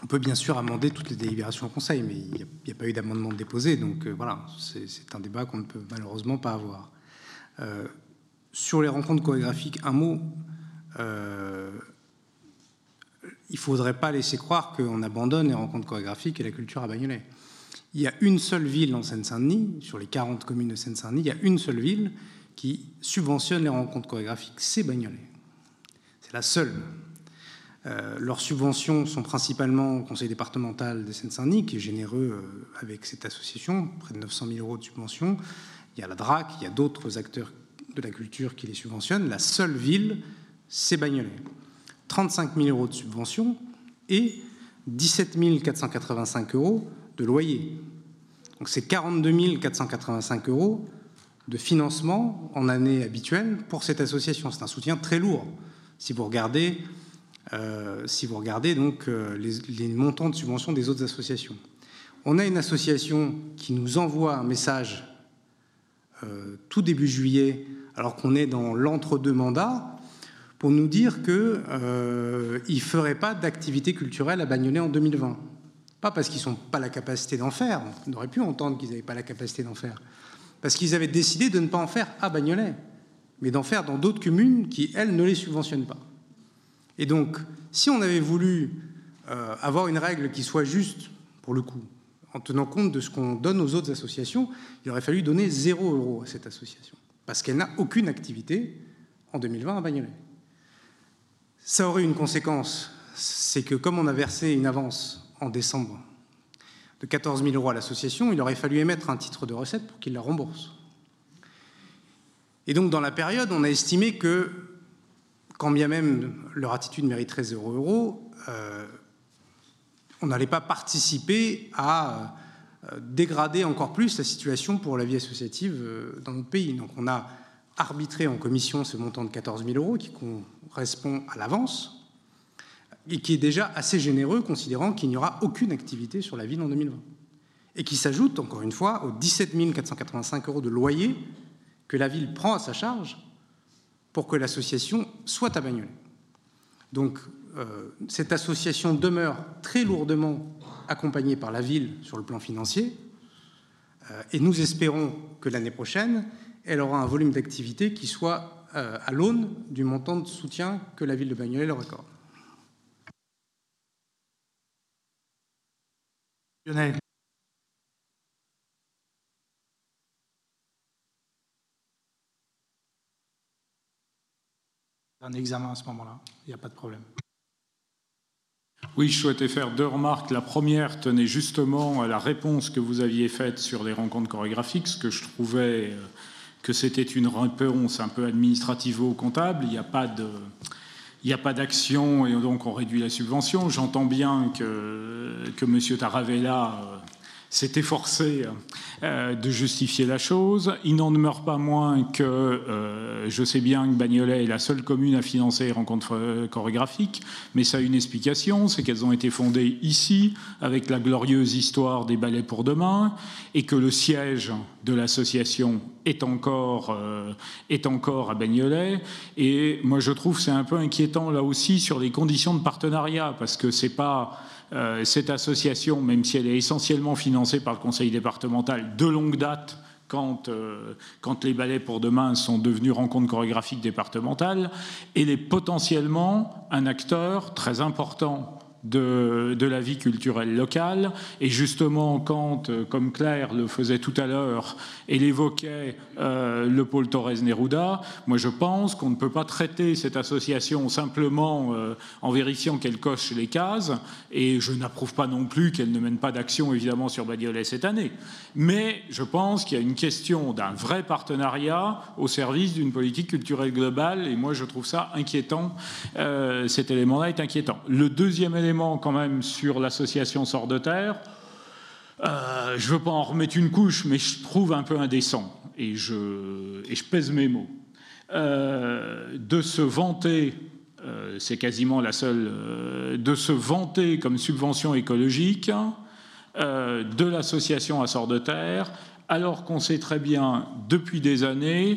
S12: On peut bien sûr amender toutes les délibérations au Conseil, mais il n'y a, a pas eu d'amendement déposé, donc euh, voilà, c'est un débat qu'on ne peut malheureusement pas avoir. Euh, sur les rencontres chorégraphiques, un mot, euh, il ne faudrait pas laisser croire qu'on abandonne les rencontres chorégraphiques et la culture à Bagnolet. Il y a une seule ville en Seine-Saint-Denis, sur les quarante communes de Seine-Saint-Denis, il y a une seule ville qui subventionne les rencontres chorégraphiques, c'est Bagnolet. C'est la seule. Euh, leurs subventions sont principalement au conseil départemental de Seine-Saint-Denis, qui est généreux euh, avec cette association, près de neuf cent mille euros de subventions. Il y a la D R A C, il y a d'autres acteurs de la culture qui les subventionnent. La seule ville, c'est Bagnolet. trente-cinq mille euros de subventions et dix-sept mille quatre cent quatre-vingt-cinq euros de loyer. Donc c'est quarante-deux mille quatre cent quatre-vingt-cinq euros de financement en année habituelle pour cette association. C'est un soutien très lourd. Si vous regardez... Euh, si vous regardez donc euh, les, les montants de subvention des autres associations. On a une association qui nous envoie un message euh, tout début juillet, alors qu'on est dans l'entre-deux mandats, pour nous dire qu'il euh, ne ferait pas d'activité culturelle à Bagnolet en deux mille vingt. Pas parce qu'ils n'ont pas la capacité d'en faire, on aurait pu entendre qu'ils n'avaient pas la capacité d'en faire, parce qu'ils avaient décidé de ne pas en faire à Bagnolet, mais d'en faire dans d'autres communes qui, elles, ne les subventionnent pas. Et donc, si on avait voulu euh, avoir une règle qui soit juste, pour le coup, en tenant compte de ce qu'on donne aux autres associations, il aurait fallu donner zéro euro à cette association, parce qu'elle n'a aucune activité en deux mille vingt à Bagnolet. Ça aurait une conséquence, c'est que comme on a versé une avance en décembre de quatorze mille euros à l'association, il aurait fallu émettre un titre de recette pour qu'il la rembourse. Et donc, dans la période, on a estimé que quand bien même leur attitude mériterait zéro euro, euh, on n'allait pas participer à euh, dégrader encore plus la situation pour la vie associative euh, dans notre pays. Donc on a arbitré en commission ce montant de quatorze mille euros qui correspond à l'avance et qui est déjà assez généreux considérant qu'il n'y aura aucune activité sur la ville en deux mille vingt. Et qui s'ajoute, encore une fois, aux dix-sept mille quatre cent quatre-vingt-cinq euros de loyer que la ville prend à sa charge pour que l'association soit à Bagnolet. Donc, euh, cette association demeure très lourdement accompagnée par la ville sur le plan financier, euh, et nous espérons que l'année prochaine, elle aura un volume d'activité qui soit euh, à l'aune du montant de soutien que la ville de Bagnolet leur accorde.
S1: Lionel. Un examen à ce moment-là, il n'y a pas de problème.
S15: Oui, je souhaitais faire deux remarques. La première tenait justement à la réponse que vous aviez faite sur les rencontres chorégraphiques, ce que je trouvais que c'était une réponse un peu administrativo-comptable. Il n'y a pas de... Il n'y a pas d'action et donc on réduit la subvention. J'entends bien que, que M. Taravella s'est efforcé euh, de justifier la chose. Il n'en demeure pas moins que euh, je sais bien que Bagnolet est la seule commune à financer les rencontres chorégraphiques, mais ça a une explication, c'est qu'elles ont été fondées ici avec la glorieuse histoire des ballets pour demain et que le siège de l'association est encore, euh, est encore à Bagnolet. Et moi je trouve que c'est un peu inquiétant là aussi sur les conditions de partenariat, parce que c'est pas... Euh, cette association, même si elle est essentiellement financée par le conseil départemental de longue date, quand, euh, quand les ballets pour demain sont devenus rencontres chorégraphiques départementales, elle est potentiellement un acteur très important de, de la vie culturelle locale. Et justement, quand, euh, comme Claire le faisait tout à l'heure, elle évoquait euh, le pôle Torres-Neruda, moi je pense qu'on ne peut pas traiter cette association simplement euh, en vérifiant qu'elle coche les cases, et je n'approuve pas non plus qu'elle ne mène pas d'action évidemment sur Bagnolet cette année. Mais je pense qu'il y a une question d'un vrai partenariat au service d'une politique culturelle globale, et moi je trouve ça inquiétant, euh, cet élément-là est inquiétant. Le deuxième élément quand même sur l'association Sort de Terre, euh, je ne veux pas en remettre une couche, mais je trouve un peu indécent, et je, et je pèse mes mots, euh, de se vanter, euh, c'est quasiment la seule, euh, de se vanter comme subvention écologique euh, de l'association à Sort de Terre, alors qu'on sait très bien depuis des années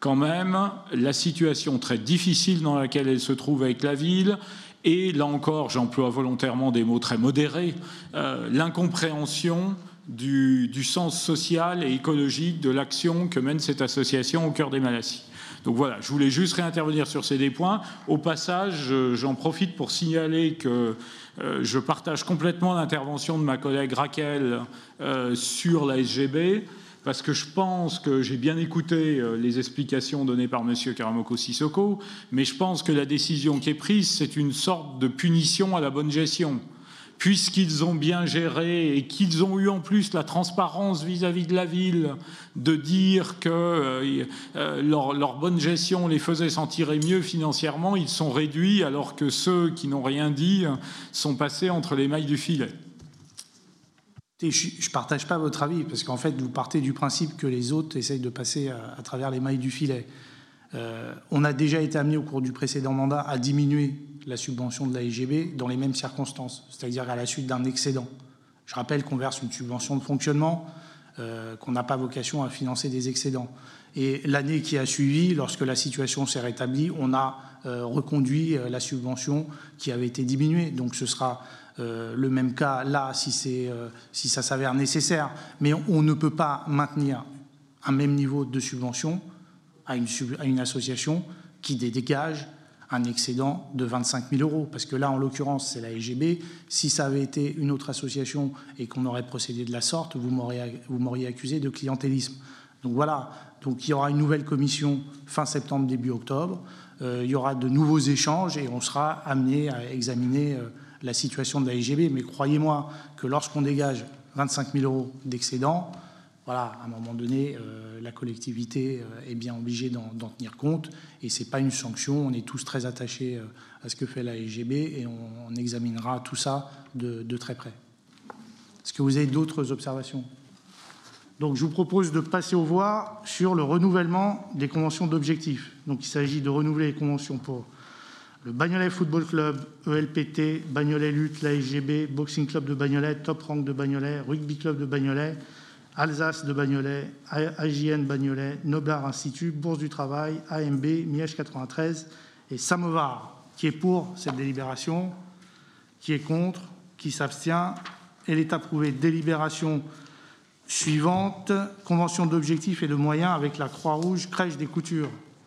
S15: quand même la situation très difficile dans laquelle elle se trouve avec la ville. Et là encore, j'emploie volontairement des mots très modérés, euh, l'incompréhension du, du sens social et écologique de l'action que mène cette association au cœur des Malassis. Donc voilà, je voulais juste réintervenir sur ces deux points. Au passage, j'en profite pour signaler que euh, je partage complètement l'intervention de ma collègue Raquel euh, sur la S G B, parce que je pense que j'ai bien écouté les explications données par M. Karamoko Sissoko, mais je pense que la décision qui est prise, c'est une sorte de punition à la bonne gestion. Puisqu'ils ont bien géré et qu'ils ont eu en plus la transparence vis-à-vis de la ville de dire que euh, leur, leur bonne gestion les faisait s'en tirer mieux financièrement, ils sont réduits alors que ceux qui n'ont rien dit sont passés entre les mailles du filet.
S1: Je ne partage pas votre avis, parce qu'en fait, vous partez du principe que les autres essayent de passer à, à travers les mailles du filet. Euh, on a déjà été amené au cours du précédent mandat à diminuer la subvention de la S G B dans les mêmes circonstances, c'est-à-dire à la suite d'un excédent. Je rappelle qu'on verse une subvention de fonctionnement, euh, qu'on n'a pas vocation à financer des excédents. Et l'année qui a suivi, lorsque la situation s'est rétablie, on a euh, reconduit euh, la subvention qui avait été diminuée. Donc ce sera euh, le même cas là si, c'est, euh, si ça s'avère nécessaire. Mais on, on ne peut pas maintenir un même niveau de subvention à une, à une association qui dégage un excédent de vingt-cinq mille euros. Parce que là, en l'occurrence, c'est la S G B. Si ça avait été une autre association et qu'on aurait procédé de la sorte, vous m'auriez, vous m'auriez accusé de clientélisme. Donc voilà. Donc il y aura une nouvelle commission fin septembre, début octobre. Euh, il y aura de nouveaux échanges et on sera amené à examiner euh, la situation de la S G B. Mais croyez-moi que lorsqu'on dégage vingt-cinq mille euros d'excédent, voilà, à un moment donné, euh, la collectivité euh, est bien obligée d'en, d'en tenir compte et ce n'est pas une sanction. On est tous très attachés euh, à ce que fait la S G B et on, on examinera tout ça de, de très près. Est-ce que vous avez d'autres observations ? Donc, je vous propose de passer aux voix sur le renouvellement des conventions d'objectifs. Donc, il s'agit de renouveler les conventions pour le Bagnolet Football Club, E L P T, Bagnolet Lutte, la S G B, Boxing Club de Bagnolet, Top Rank de Bagnolet, Rugby Club de Bagnolet, Alsace de Bagnolet, A J N Bagnolet, Noblar Institut, Bourse du Travail, A M B, Miège quatre-vingt-treize et Samovar. Qui est pour cette délibération ? Qui est contre ? Qui s'abstient ? Elle est approuvée. Délibération suivante, convention d'objectifs et de moyens avec la Croix-Rouge, crèche des Coutures.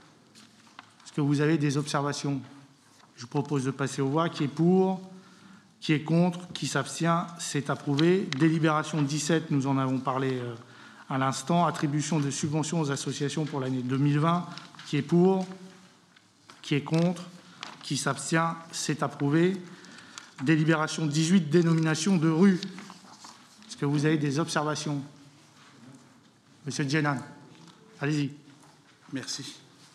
S1: Est-ce que vous avez des observations ? Je vous propose de passer aux voix. Qui est pour ? Qui est contre ? Qui s'abstient ? C'est approuvé. Délibération dix-sept, nous en avons parlé à l'instant. Attribution de subventions aux associations pour l'année deux mille vingt. Qui est pour ? Qui est contre ? Qui s'abstient ? C'est approuvé. Délibération dix-huit, dénomination de rue. Est-ce que vous avez des observations ? Monsieur Djenan, allez-y.
S9: Merci.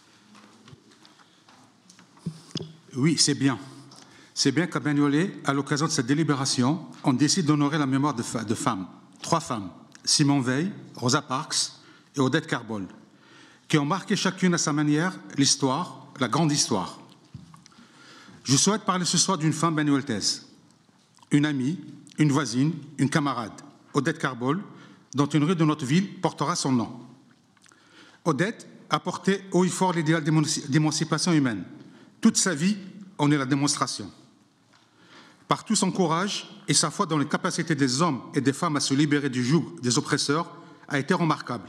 S9: Oui, c'est bien. C'est bien qu'à Bagnolet, à l'occasion de cette délibération, on décide d'honorer la mémoire de, de femmes, trois femmes, Simone Veil, Rosa Parks et Odette Carbol, qui ont marqué chacune à sa manière l'histoire, la grande histoire. Je souhaite parler ce soir d'une femme bagnolettaise, une amie, une voisine, une camarade, Odette Carbol, dont une rue de notre ville portera son nom. Odette a porté haut et fort l'idéal d'émancipation humaine. Toute sa vie en est la démonstration. Partout, son courage et sa foi dans les capacités des hommes et des femmes à se libérer du joug des oppresseurs a été remarquable.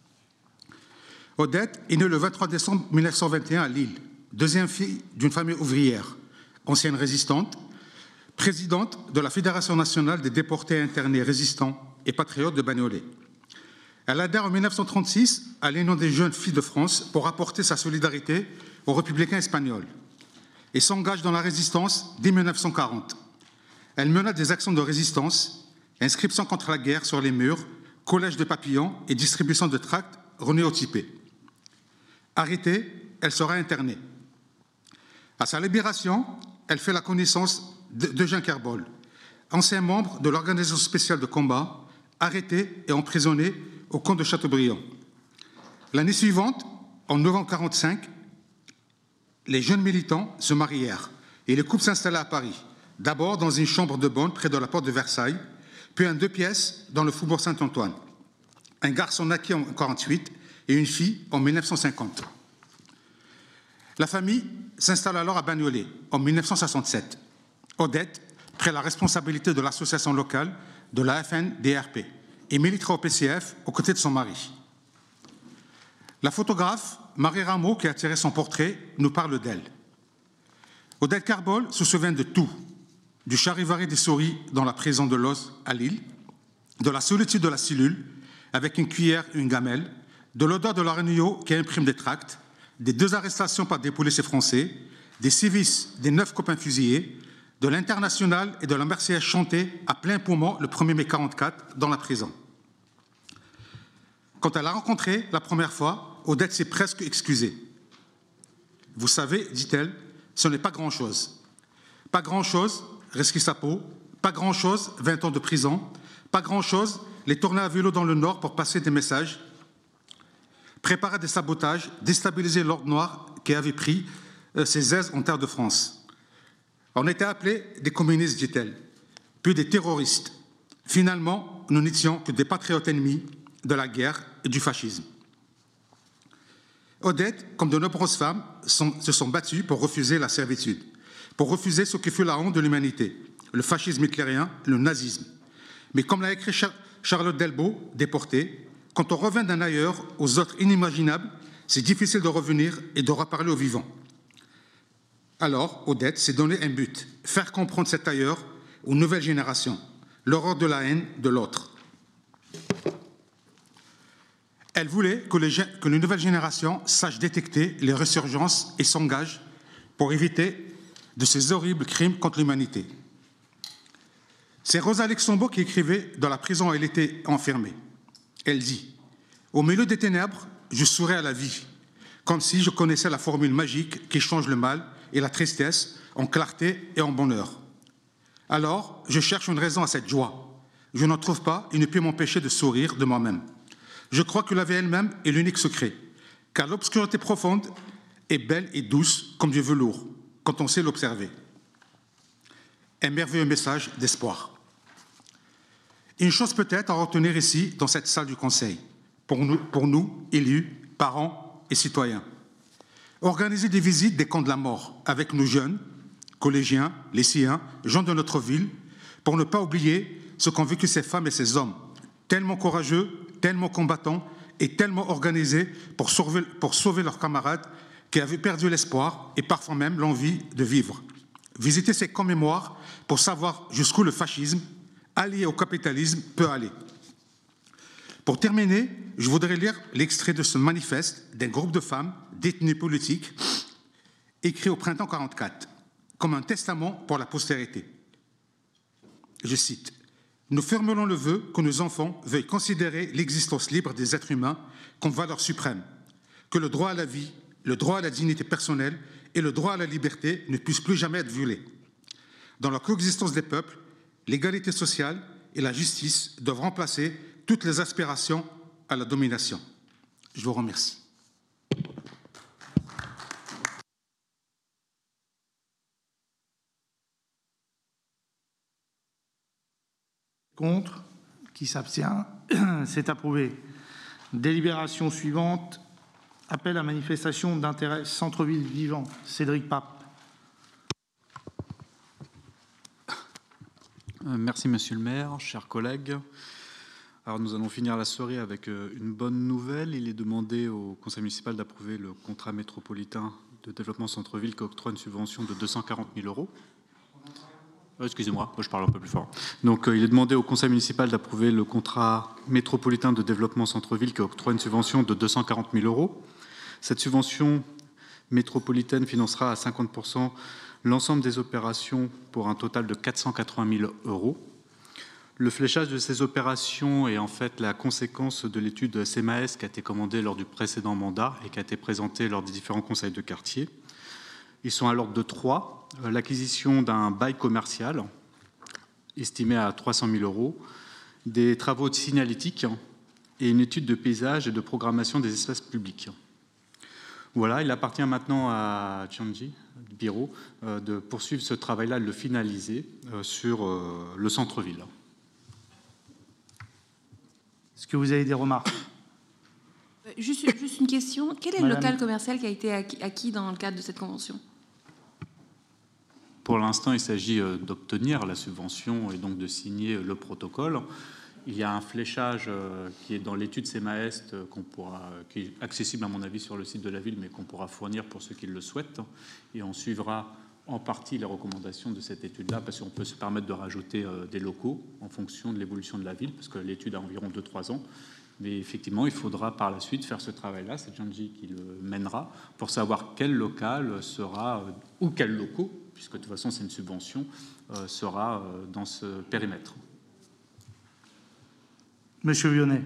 S9: Odette est née le vingt-trois décembre mille neuf cent vingt et un à Lille, deuxième fille d'une famille ouvrière, ancienne résistante, présidente de la Fédération nationale des déportés internés résistants et patriotes de Bagnolet. Elle adhère en mille neuf cent trente-six à l'Union des jeunes filles de France pour apporter sa solidarité aux républicains espagnols et s'engage dans la résistance dès mille neuf cent quarante. Elle mena des actions de résistance, inscription contre la guerre sur les murs, collège de papillons et distribution de tracts renéotypés. Arrêtée, elle sera internée. À sa libération, elle fait la connaissance d'Eugène Carbol, ancien membre de l'organisation spéciale de combat, arrêté et emprisonné au camp de Châteaubriand. L'année suivante, en novembre mille neuf cent quarante-cinq, les jeunes militants se marièrent et les couples s'installaient à Paris, d'abord dans une chambre de bonne près de la porte de Versailles, puis en deux pièces dans le faubourg Saint-Antoine. Un garçon naquit en mille neuf cent quarante-huit et une fille en mille neuf cent cinquante. La famille s'installe alors à Bagnolet en mille neuf cent soixante-sept. Odette prit la responsabilité de l'association locale de la F N D R P et militera au P C F aux côtés de son mari. La photographe Marie Rameau, qui a tiré son portrait, nous parle d'elle. Odette Carbol se souvient de tout, du charivari des souris dans la prison de Loos à Lille, de la solitude de la cellule avec une cuillère et une gamelle, de l'odeur de la Renio qui imprime des tracts, des deux arrestations par des policiers français, des sévices des neuf copains fusillés, de l'Internationale et de la Marseillaise chantée à plein poumon le premier mai mille neuf cent quarante-quatre dans la prison. Quand elle l'a rencontré la première fois, Odette s'est presque excusée. Vous savez, dit-elle, ce n'est pas grand-chose. Pas grand-chose, risquer sa peau, pas grand-chose, vingt ans de prison, pas grand-chose, les tourner à vélo dans le Nord pour passer des messages, préparer des sabotages, déstabiliser l'ordre noir qui avait pris euh, ses aises en terre de France. On était appelés des communistes, dit-elle, puis des terroristes. Finalement, nous n'étions que des patriotes ennemis de la guerre et du fascisme. Odette, comme de nombreuses femmes, sont, se sont battues pour refuser la servitude, pour refuser ce qui fut la honte de l'humanité, le fascisme hitlérien, le nazisme. Mais comme l'a écrit Charlotte Delbo, déportée, quand on revient d'un ailleurs aux autres inimaginables, c'est difficile de revenir et de reparler aux vivants. Alors, Odette s'est donné un but, faire comprendre cet ailleurs aux nouvelles générations, l'horreur de la haine de l'autre. Elle voulait que les, que les nouvelles générations sachent détecter les résurgences et s'engagent pour éviter de ces horribles crimes contre l'humanité. C'est Rosa Luxembourg qui écrivait dans la prison où elle était enfermée. Elle dit « Au milieu des ténèbres, je souris à la vie, comme si je connaissais la formule magique qui change le mal et la tristesse en clarté et en bonheur. Alors, je cherche une raison à cette joie. Je n'en trouve pas et ne puis m'empêcher de sourire de moi-même. Je crois que la vie elle-même est l'unique secret, car l'obscurité profonde est belle et douce comme du velours, quand on sait l'observer. » Un merveilleux message d'espoir. Une chose peut-être à retenir ici, dans cette salle du Conseil, pour nous, pour nous, élus, parents et citoyens. Organiser des visites des camps de la mort avec nos jeunes, collégiens, lycéens, gens de notre ville, pour ne pas oublier ce qu'ont vécu ces femmes et ces hommes, tellement courageux, tellement combattants et tellement organisés pour sauver, pour sauver leurs camarades qui avaient perdu l'espoir et parfois même l'envie de vivre. Visiter ces camps mémoires pour savoir jusqu'où le fascisme, allié au capitalisme, peut aller. Pour terminer, je voudrais lire l'extrait de ce manifeste d'un groupe de femmes détenues politiques écrit au printemps quarante-quatre, comme un testament pour la postérité. Je cite « Nous formulons le vœu que nos enfants veuillent considérer l'existence libre des êtres humains comme valeur suprême, que le droit à la vie, le droit à la dignité personnelle et le droit à la liberté ne puissent plus jamais être violés. Dans la coexistence des peuples, l'égalité sociale et la justice doivent remplacer toutes les aspirations à la domination. » Je vous remercie.
S1: Contre, qui s'abstient, c'est approuvé. Délibération suivante, appel à manifestation d'intérêt centre-ville vivant. Cédric Pape.
S21: Merci Monsieur le maire, chers collègues. Alors nous allons finir la soirée avec une bonne nouvelle. Il est demandé au conseil municipal d'approuver le contrat métropolitain de développement centre-ville qui octroie une subvention de deux cent quarante mille euros. Excusez-moi, je parle un peu plus fort. Donc, euh, il est demandé au conseil municipal d'approuver le contrat métropolitain de développement centre-ville qui octroie une subvention de deux cent quarante mille euros. Cette subvention métropolitaine financera à cinquante pour cent l'ensemble des opérations pour un total de quatre cent quatre-vingt mille euros. Le fléchage de ces opérations est en fait la conséquence de l'étude S M A S qui a été commandée lors du précédent mandat et qui a été présentée lors des différents conseils de quartier. Ils sont à l'ordre de trois. L'acquisition d'un bail commercial estimé à trois cent mille euros, des travaux de signalétique et une étude de paysage et de programmation des espaces publics. Voilà, il appartient maintenant à Tchandji, bureau, de poursuivre ce travail-là, de le finaliser sur le centre-ville.
S1: Est-ce que vous avez des remarques ?
S5: juste, juste une question. Quel est
S21: Madame...
S5: le local commercial qui a été acquis, acquis dans le cadre de cette convention?
S21: Pour l'instant, il s'agit d'obtenir la subvention et donc de signer le protocole. Il y a un fléchage qui est dans l'étude SEMAEST qu'on pourra, qui est accessible à mon avis sur le site de la ville, mais qu'on pourra fournir pour ceux qui le souhaitent. Et on suivra en partie les recommandations de cette étude-là, parce qu'on peut se permettre de rajouter des locaux en fonction de l'évolution de la ville, parce que l'étude a environ deux trois ans. Mais effectivement, il faudra par la suite faire ce travail-là, c'est Janji qui le mènera, pour savoir quel local sera, ou quels locaux, puisque de toute façon c'est une subvention, euh, sera euh, dans ce périmètre.
S1: Monsieur Vionnet.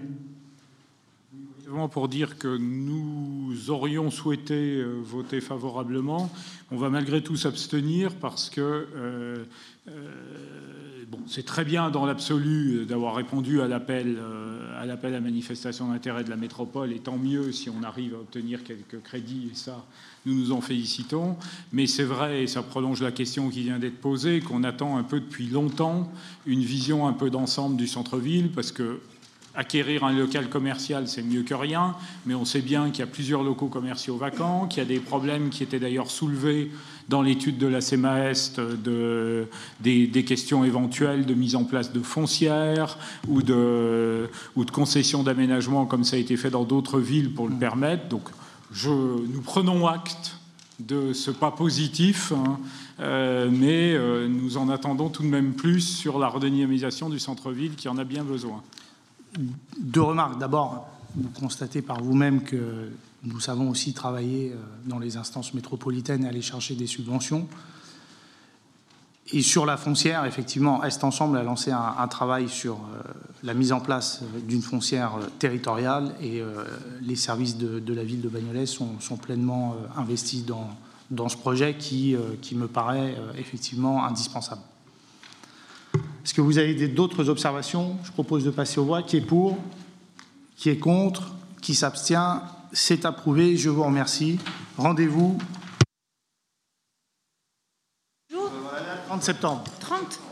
S15: Pour dire que nous aurions souhaité voter favorablement, on va malgré tout s'abstenir parce que euh, euh, bon, c'est très bien dans l'absolu d'avoir répondu à l'appel euh, à l'appel à manifestation d'intérêt de la métropole, et tant mieux si on arrive à obtenir quelques crédits, et ça, nous nous en félicitons. Mais c'est vrai, et ça prolonge la question qui vient d'être posée, qu'on attend un peu depuis longtemps une vision un peu d'ensemble du centre-ville, parce que acquérir un local commercial, c'est mieux que rien, mais on sait bien qu'il y a plusieurs locaux commerciaux vacants, qu'il y a des problèmes qui étaient d'ailleurs soulevés dans l'étude de la SEMAEST, de, des, des questions éventuelles de mise en place de foncières ou de, ou de concessions d'aménagement, comme ça a été fait dans d'autres villes pour le permettre. Donc je, nous prenons acte de ce pas positif, hein, euh, mais euh, nous en attendons tout de même plus sur la redynamisation du centre-ville qui en a bien besoin.
S1: Deux remarques. D'abord, vous constatez par vous-même que nous savons aussi travailler dans les instances métropolitaines et aller chercher des subventions. Et sur la foncière, effectivement, Est Ensemble a lancé un, un travail sur euh, la mise en place d'une foncière euh, territoriale, et euh, les services de, de la ville de Bagnolet sont, sont pleinement euh, investis dans, dans ce projet qui, euh, qui me paraît euh, effectivement indispensable. Est-ce que vous avez d'autres observations? Je propose de passer aux voix. Qui est pour? Qui est contre? Qui s'abstient? C'est approuvé. Je vous remercie. Rendez-vous trente septembre.
S5: trente